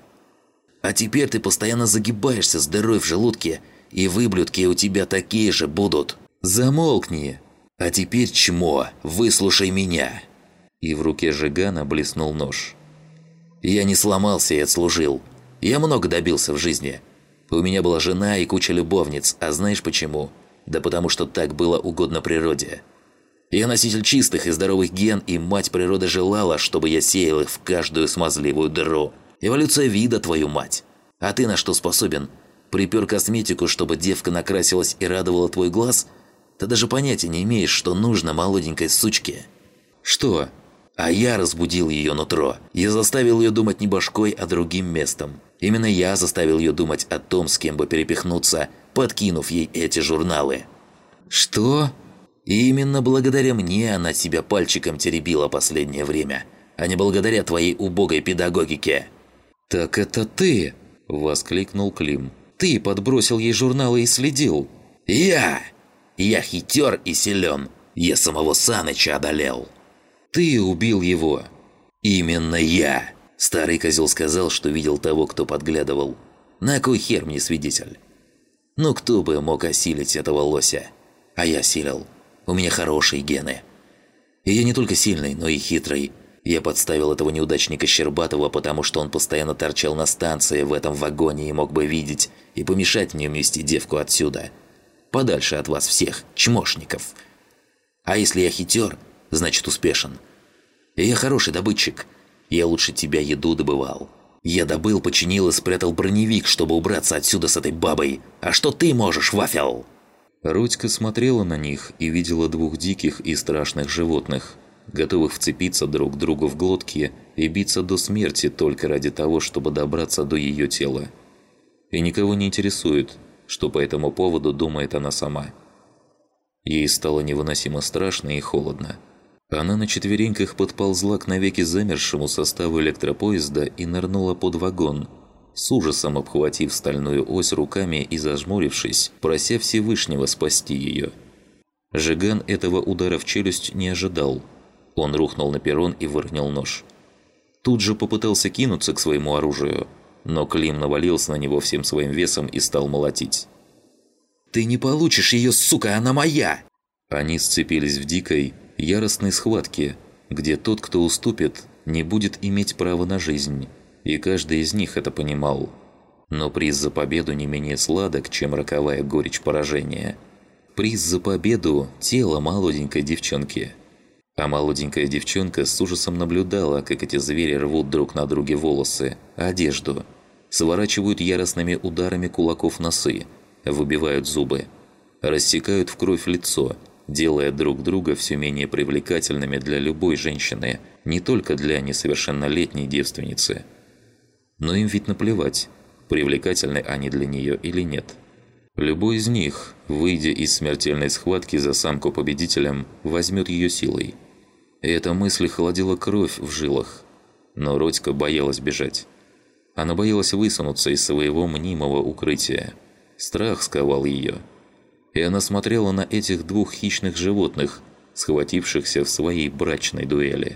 А теперь ты постоянно загибаешься с дырой в желудке, и выблюдки у тебя такие же будут. Замолкни! А теперь, чмо, выслушай меня!» И в руке Жигана блеснул нож. «Я не сломался и отслужил. Я много добился в жизни. У меня была жена и куча любовниц, а знаешь почему? Да потому что так было угодно природе. Я носитель чистых и здоровых ген, и мать природа желала, чтобы я сеял их в каждую смазливую дыру. Эволюция вида, твою мать. А ты на что способен? Припер косметику, чтобы девка накрасилась и радовала твой глаз? Ты даже понятия не имеешь, что нужно молоденькой сучке». «Что?» «А я разбудил ее нутро. Я заставил ее думать не башкой, а другим местом. Именно я заставил ее думать о том, с кем бы перепихнуться, подкинув ей эти журналы». «Что?» И именно благодаря мне она себя пальчиком теребила последнее время, а не благодаря твоей убогой педагогике». «Так это ты!» – воскликнул Клим. «Ты подбросил ей журналы и следил!» «Я! Я хитер и силен! Я самого Саныча одолел!» «Ты убил его!» «Именно я!» Старый козел сказал, что видел того, кто подглядывал. На кой хер мне свидетель? Ну кто бы мог осилить этого лося? А я осилил. У меня хорошие гены. И я не только сильный, но и хитрый. Я подставил этого неудачника Щербатова, потому что он постоянно торчал на станции в этом вагоне и мог бы видеть и помешать мне увести девку отсюда. Подальше от вас всех, чмошников. А если я хитер, значит успешен. И я хороший добытчик. Я лучше тебя еду добывал. Я добыл, починил и спрятал броневик, чтобы убраться отсюда с этой бабой. А что ты можешь, Вафел?» Родька смотрела на них и видела двух диких и страшных животных, готовых вцепиться друг другу в глотки и биться до смерти только ради того, чтобы добраться до ее тела. И никого не интересует, что по этому поводу думает она сама. Ей стало невыносимо страшно и холодно. Она на четвереньках подползла к навеки замершему составу электропоезда и нырнула под вагон, с ужасом обхватив стальную ось руками и зажмурившись, прося Всевышнего спасти ее. Жиган этого удара в челюсть не ожидал. Он рухнул на перрон и выронил нож. Тут же попытался кинуться к своему оружию, но Клим навалился на него всем своим весом и стал молотить. «Ты не получишь ее, сука, она моя!» Они сцепились в дикой, яростной схватке, где тот, кто уступит, не будет иметь права на жизнь, и каждый из них это понимал. Но приз за победу не менее сладок, чем роковая горечь поражения. Приз за победу – тело молоденькой девчонки. А молоденькая девчонка с ужасом наблюдала, как эти звери рвут друг на друге волосы, одежду, сворачивают яростными ударами кулаков носы, выбивают зубы, рассекают в кровь лицо, делая друг друга все менее привлекательными для любой женщины, не только для несовершеннолетней девственницы. Но им ведь наплевать, привлекательны они для нее или нет. Любой из них, выйдя из смертельной схватки за самку победителем, возьмет ее силой. И эта мысль холодила кровь в жилах. Но Родька боялась бежать. Она боялась высунуться из своего мнимого укрытия. Страх сковал ее. И она смотрела на этих двух хищных животных, схватившихся в своей брачной дуэли.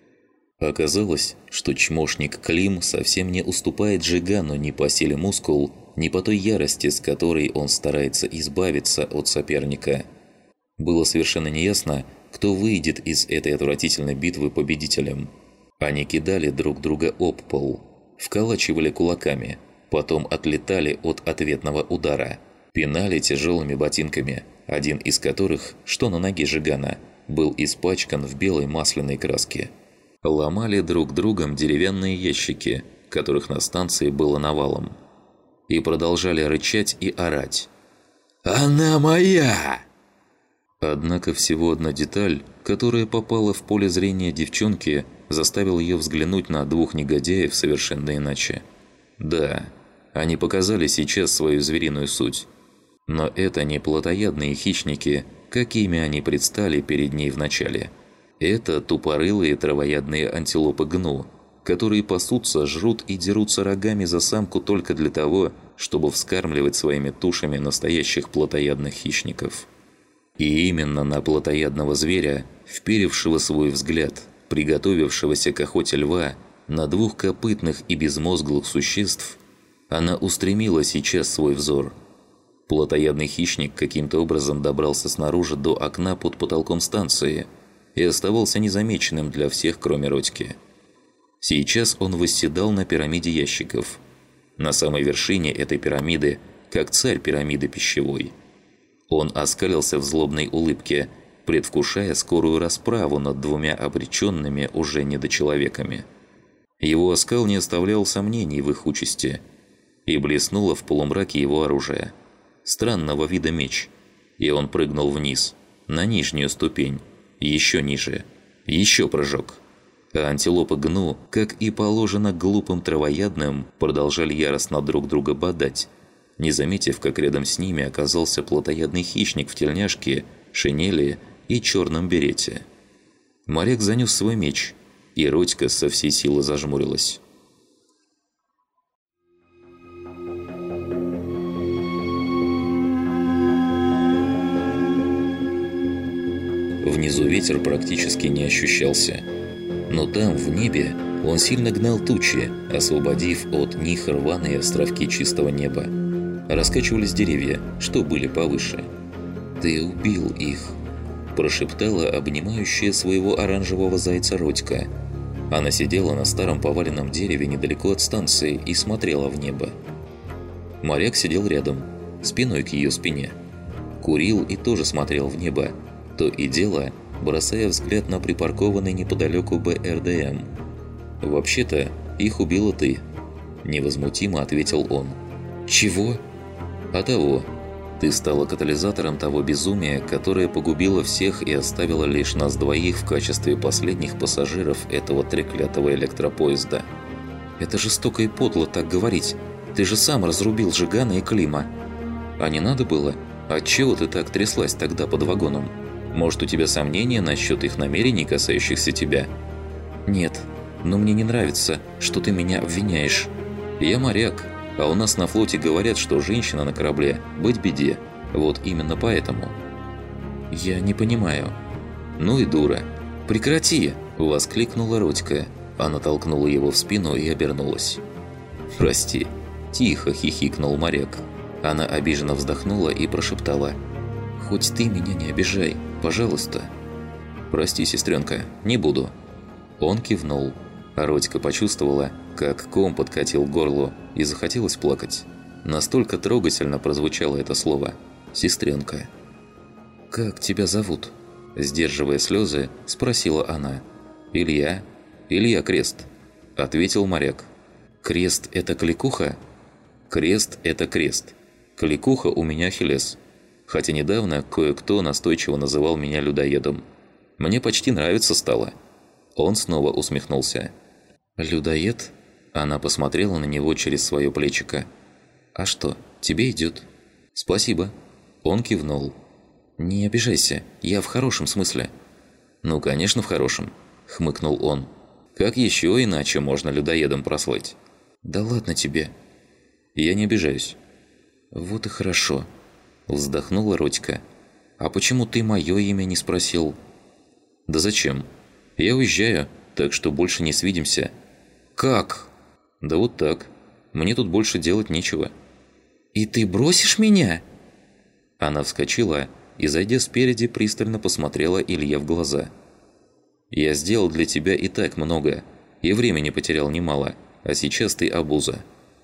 Оказалось, что чмошник Клим совсем не уступает Жигану ни по силе мускул, ни по той ярости, с которой он старается избавиться от соперника. Было совершенно неясно, кто выйдет из этой отвратительной битвы победителем. Они кидали друг друга об пол, вколачивали кулаками, потом отлетали от ответного удара, пинали тяжелыми ботинками, один из которых, что на ноге Жигана, был испачкан в белой масляной краске. Ломали друг другом деревянные ящики, которых на станции было навалом. И продолжали рычать и орать. «Она моя!» Однако всего одна деталь, которая попала в поле зрения девчонки, заставила ее взглянуть на двух негодяев совершенно иначе. Да, они показали сейчас свою звериную суть. Но это не плотоядные хищники, какими они предстали перед ней вначале. Это тупорылые травоядные антилопы гну, которые пасутся, жрут и дерутся рогами за самку только для того, чтобы вскармливать своими тушами настоящих плотоядных хищников. И именно на плотоядного зверя, вперевшего свой взгляд, приготовившегося к охоте льва, на двух копытных и безмозглых существ, она устремила сейчас свой взор. Плотоядный хищник каким-то образом добрался снаружи до окна под потолком станции и оставался незамеченным для всех, кроме Родьки. Сейчас он восседал на пирамиде ящиков. На самой вершине этой пирамиды, как царь пирамиды пищевой. Он оскалился в злобной улыбке, предвкушая скорую расправу над двумя обреченными уже недочеловеками. Его оскал не оставлял сомнений в их участи, и блеснуло в полумраке его оружие. Странного вида меч, и он прыгнул вниз, на нижнюю ступень, еще ниже, еще прыжок. А антилопы гну, как и положено глупым травоядным, продолжали яростно друг друга бодать, не заметив, как рядом с ними оказался плотоядный хищник в тельняшке, шинели и черном берете. Моряк занес свой меч, и Родька со всей силы зажмурилась. Внизу ветер практически не ощущался. Но там, в небе, он сильно гнал тучи, освободив от них рваные островки чистого неба. Раскачивались деревья, что были повыше. «Ты убил их!» – прошептала обнимающая своего оранжевого зайца Родька. Она сидела на старом поваленном дереве недалеко от станции и смотрела в небо. Моряк сидел рядом, спиной к ее спине. Курил и тоже смотрел в небо, то и дело бросая взгляд на припаркованный неподалеку бэ эр дэ эм. «Вообще-то, их убила ты», – невозмутимо ответил он. «Чего?» «А того. Ты стала катализатором того безумия, которое погубило всех и оставило лишь нас двоих в качестве последних пассажиров этого треклятого электропоезда». «Это жестоко и подло так говорить. Ты же сам разрубил Жигана и Клима». «А не надо было? Отчего ты так тряслась тогда под вагоном? Может, у тебя сомнения насчет их намерений, касающихся тебя?» «Нет, но мне не нравится, что ты меня обвиняешь. Я моряк, а у нас на флоте говорят, что женщина на корабле – быть беде. Вот именно поэтому». «Я не понимаю». «Ну и дура». «Прекрати!» – воскликнула Родька. Она толкнула его в спину и обернулась. «Прости». Тихо хихикнул моряк. Она обиженно вздохнула и прошептала: «Хоть ты меня не обижай, пожалуйста». «Прости, сестренка, не буду». Он кивнул. А Родька почувствовала, как ком подкатил к горлу, и захотелось плакать. Настолько трогательно прозвучало это слово «сестренка». «Как тебя зовут?» Сдерживая слезы, спросила она. «Илья. Илья Крест», – ответил моряк. «Крест – это кликуха?» «Крест – это крест. Кликуха у меня Ахиллес. Хотя недавно кое-кто настойчиво называл меня людоедом. Мне почти нравится стало». Он снова усмехнулся. «Людоед?» Она посмотрела на него через свое плечико. «А что, тебе идет?» «Спасибо». Он кивнул. «Не обижайся, я в хорошем смысле». «Ну, конечно, в хорошем», – хмыкнул он. «Как еще иначе можно людоедом прослыть?» «Да ладно тебе». «Я не обижаюсь». «Вот и хорошо», – вздохнула Родька. «А почему ты мое имя не спросил?» «Да зачем? Я уезжаю, так что больше не свидимся». «Как?» «Да вот так. Мне тут больше делать нечего». «И ты бросишь меня?» Она вскочила и, зайдя спереди, пристально посмотрела Илье в глаза. «Я сделал для тебя и так много, и времени потерял немало, а сейчас ты обуза».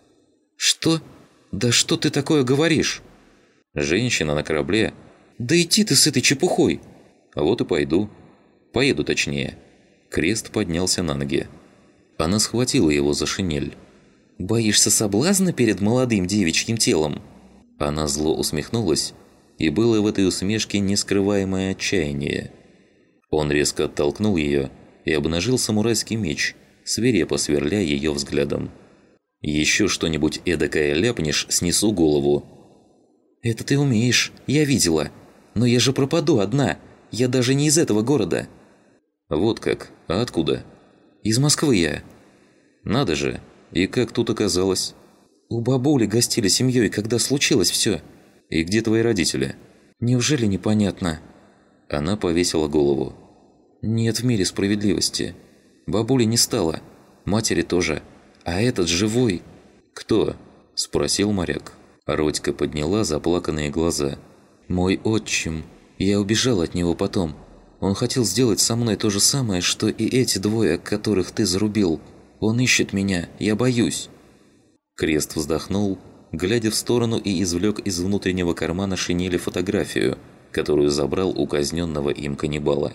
«Что? Да что ты такое говоришь?» «Женщина на корабле». «Да иди ты с этой чепухой!» «А вот и пойду. Поеду точнее». Крест поднялся на ноги. Она схватила его за шинель. «Боишься соблазна перед молодым девичьим телом?» Она зло усмехнулась, и было в этой усмешке нескрываемое отчаяние. Он резко оттолкнул ее и обнажил самурайский меч, свирепо сверля ее взглядом. «Еще что-нибудь эдакое ляпнешь, снесу голову». «Это ты умеешь, я видела. Но я же пропаду одна, я даже не из этого города». «Вот как? А откуда?» «Из Москвы я». «Надо же, и как тут оказалось?» «У бабули гостили семьей, когда случилось все». «И где твои родители?» «Неужели непонятно?» Она повесила голову. «Нет в мире справедливости. Бабули не стало, матери тоже. А этот живой...» «Кто?» – спросил моряк. Родька подняла заплаканные глаза. «Мой отчим. Я убежал от него потом. Он хотел сделать со мной то же самое, что и эти двое, которых ты зарубил. Он ищет меня, я боюсь». Крест вздохнул, глядя в сторону, и извлек из внутреннего кармана шинели фотографию, которую забрал у казненного им каннибала.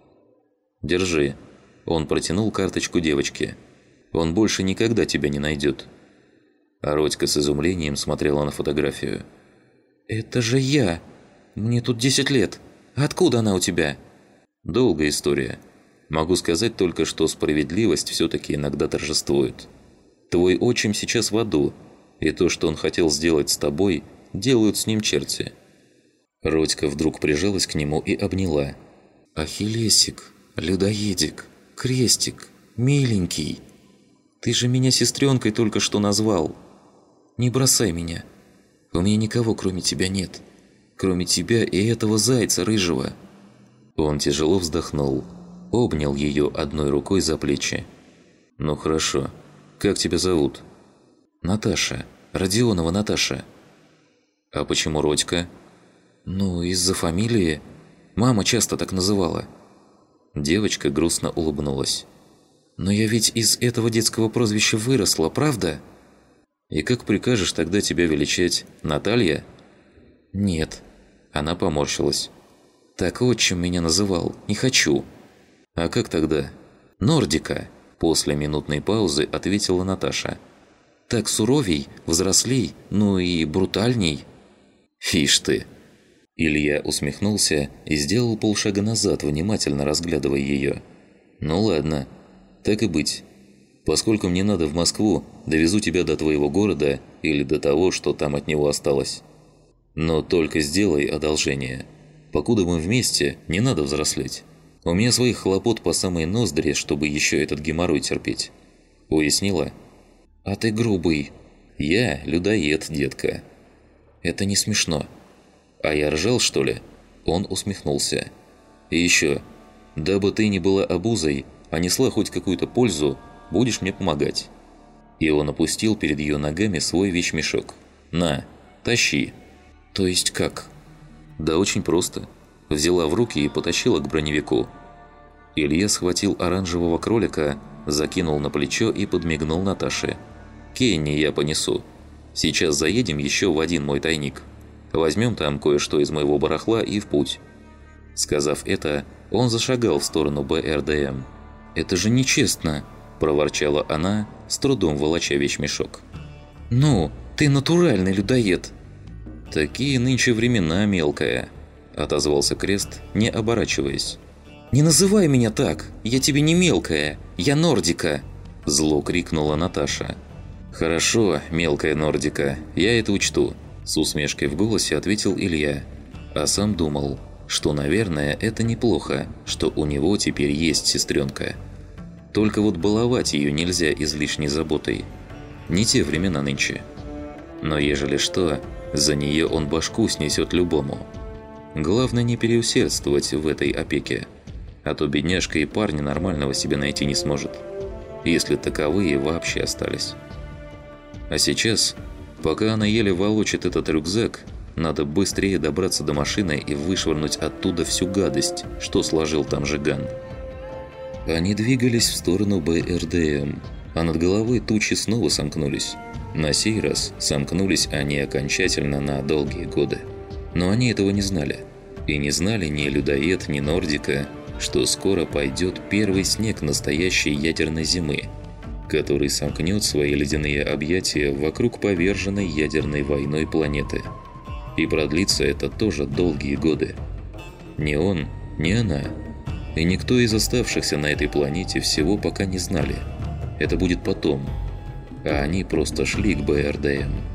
«Держи». Он протянул карточку девочке. «Он больше никогда тебя не найдет». А Родька с изумлением смотрела на фотографию. «Это же я! Мне тут десять лет! Откуда она у тебя?» «Долгая история. Могу сказать только, что справедливость все-таки иногда торжествует. Твой отчим сейчас в аду, и то, что он хотел сделать с тобой, делают с ним черти». Родька вдруг прижалась к нему и обняла. «Ахиллесик, людоедик, крестик, миленький, ты же меня сестренкой только что назвал. Не бросай меня. У меня никого, кроме тебя, нет. Кроме тебя и этого зайца рыжего». Он тяжело вздохнул, обнял ее одной рукой за плечи. «Ну хорошо. Как тебя зовут?» «Наташа. Родионова Наташа». «А почему Родька?» «Ну, из-за фамилии. Мама часто так называла». Девочка грустно улыбнулась. «Но я ведь из этого детского прозвища выросла, правда?» «И как прикажешь тогда тебя величать? Наталья?» «Нет». Она поморщилась. «Так отчим меня называл. Не хочу». «А как тогда?» «Нордика», – после минутной паузы ответила Наташа. «Так суровей, взрослей, ну и брутальней». «Фиш ты!» Илья усмехнулся и сделал полшага назад, внимательно разглядывая ее. «Ну ладно, так и быть. Поскольку мне надо в Москву, довезу тебя до твоего города или до того, что там от него осталось. Но только сделай одолжение. Покуда мы вместе, не надо взрослеть. У меня своих хлопот по самой ноздри, чтобы еще этот геморрой терпеть. Уяснила?» «А ты грубый». «Я людоед, детка». «Это не смешно». «А я ржал, что ли?» Он усмехнулся. «И еще, дабы ты не была обузой, а несла хоть какую-то пользу, будешь мне помогать». И он опустил перед ее ногами свой вещмешок. «На, тащи». «То есть как?» «Да очень просто». Взяла в руки и потащила к броневику. Илья схватил оранжевого кролика, закинул на плечо и подмигнул Наташе. «Кенни я понесу. Сейчас заедем еще в один мой тайник. Возьмем там кое-что из моего барахла и в путь». Сказав это, он зашагал в сторону бэ эр дэ эм. «Это же нечестно!» – проворчала она, с трудом волоча вещмешок. «Ну, ты натуральный людоед!» «Такие нынче времена, мелкая!» – отозвался Крест, не оборачиваясь. «Не называй меня так! Я тебе не мелкая! Я Нордика!» – зло крикнула Наташа. «Хорошо, мелкая Нордика, я это учту», – с усмешкой в голосе ответил Илья. А сам думал, что, наверное, это неплохо, что у него теперь есть сестренка. Только вот баловать ее нельзя излишней заботой. Не те времена нынче. Но ежели что, за нее он башку снесет любому. Главное не переусердствовать в этой опеке, а то бедняжка и парня нормального себе найти не сможет, если таковые вообще остались. А сейчас, пока она еле волочит этот рюкзак, надо быстрее добраться до машины и вышвырнуть оттуда всю гадость, что сложил там Жиган. Они двигались в сторону бэ эр дэ эм, а над головой тучи снова сомкнулись. На сей раз сомкнулись они окончательно на долгие годы. Но они этого не знали. И не знали ни людоед, ни Нордика, что скоро пойдет первый снег настоящей ядерной зимы, который сомкнет свои ледяные объятия вокруг поверженной ядерной войной планеты. И продлится это тоже долгие годы. Ни он, ни она, и никто из оставшихся на этой планете всего пока не знали. Это будет потом. А они просто шли к бэ эр дэ эм.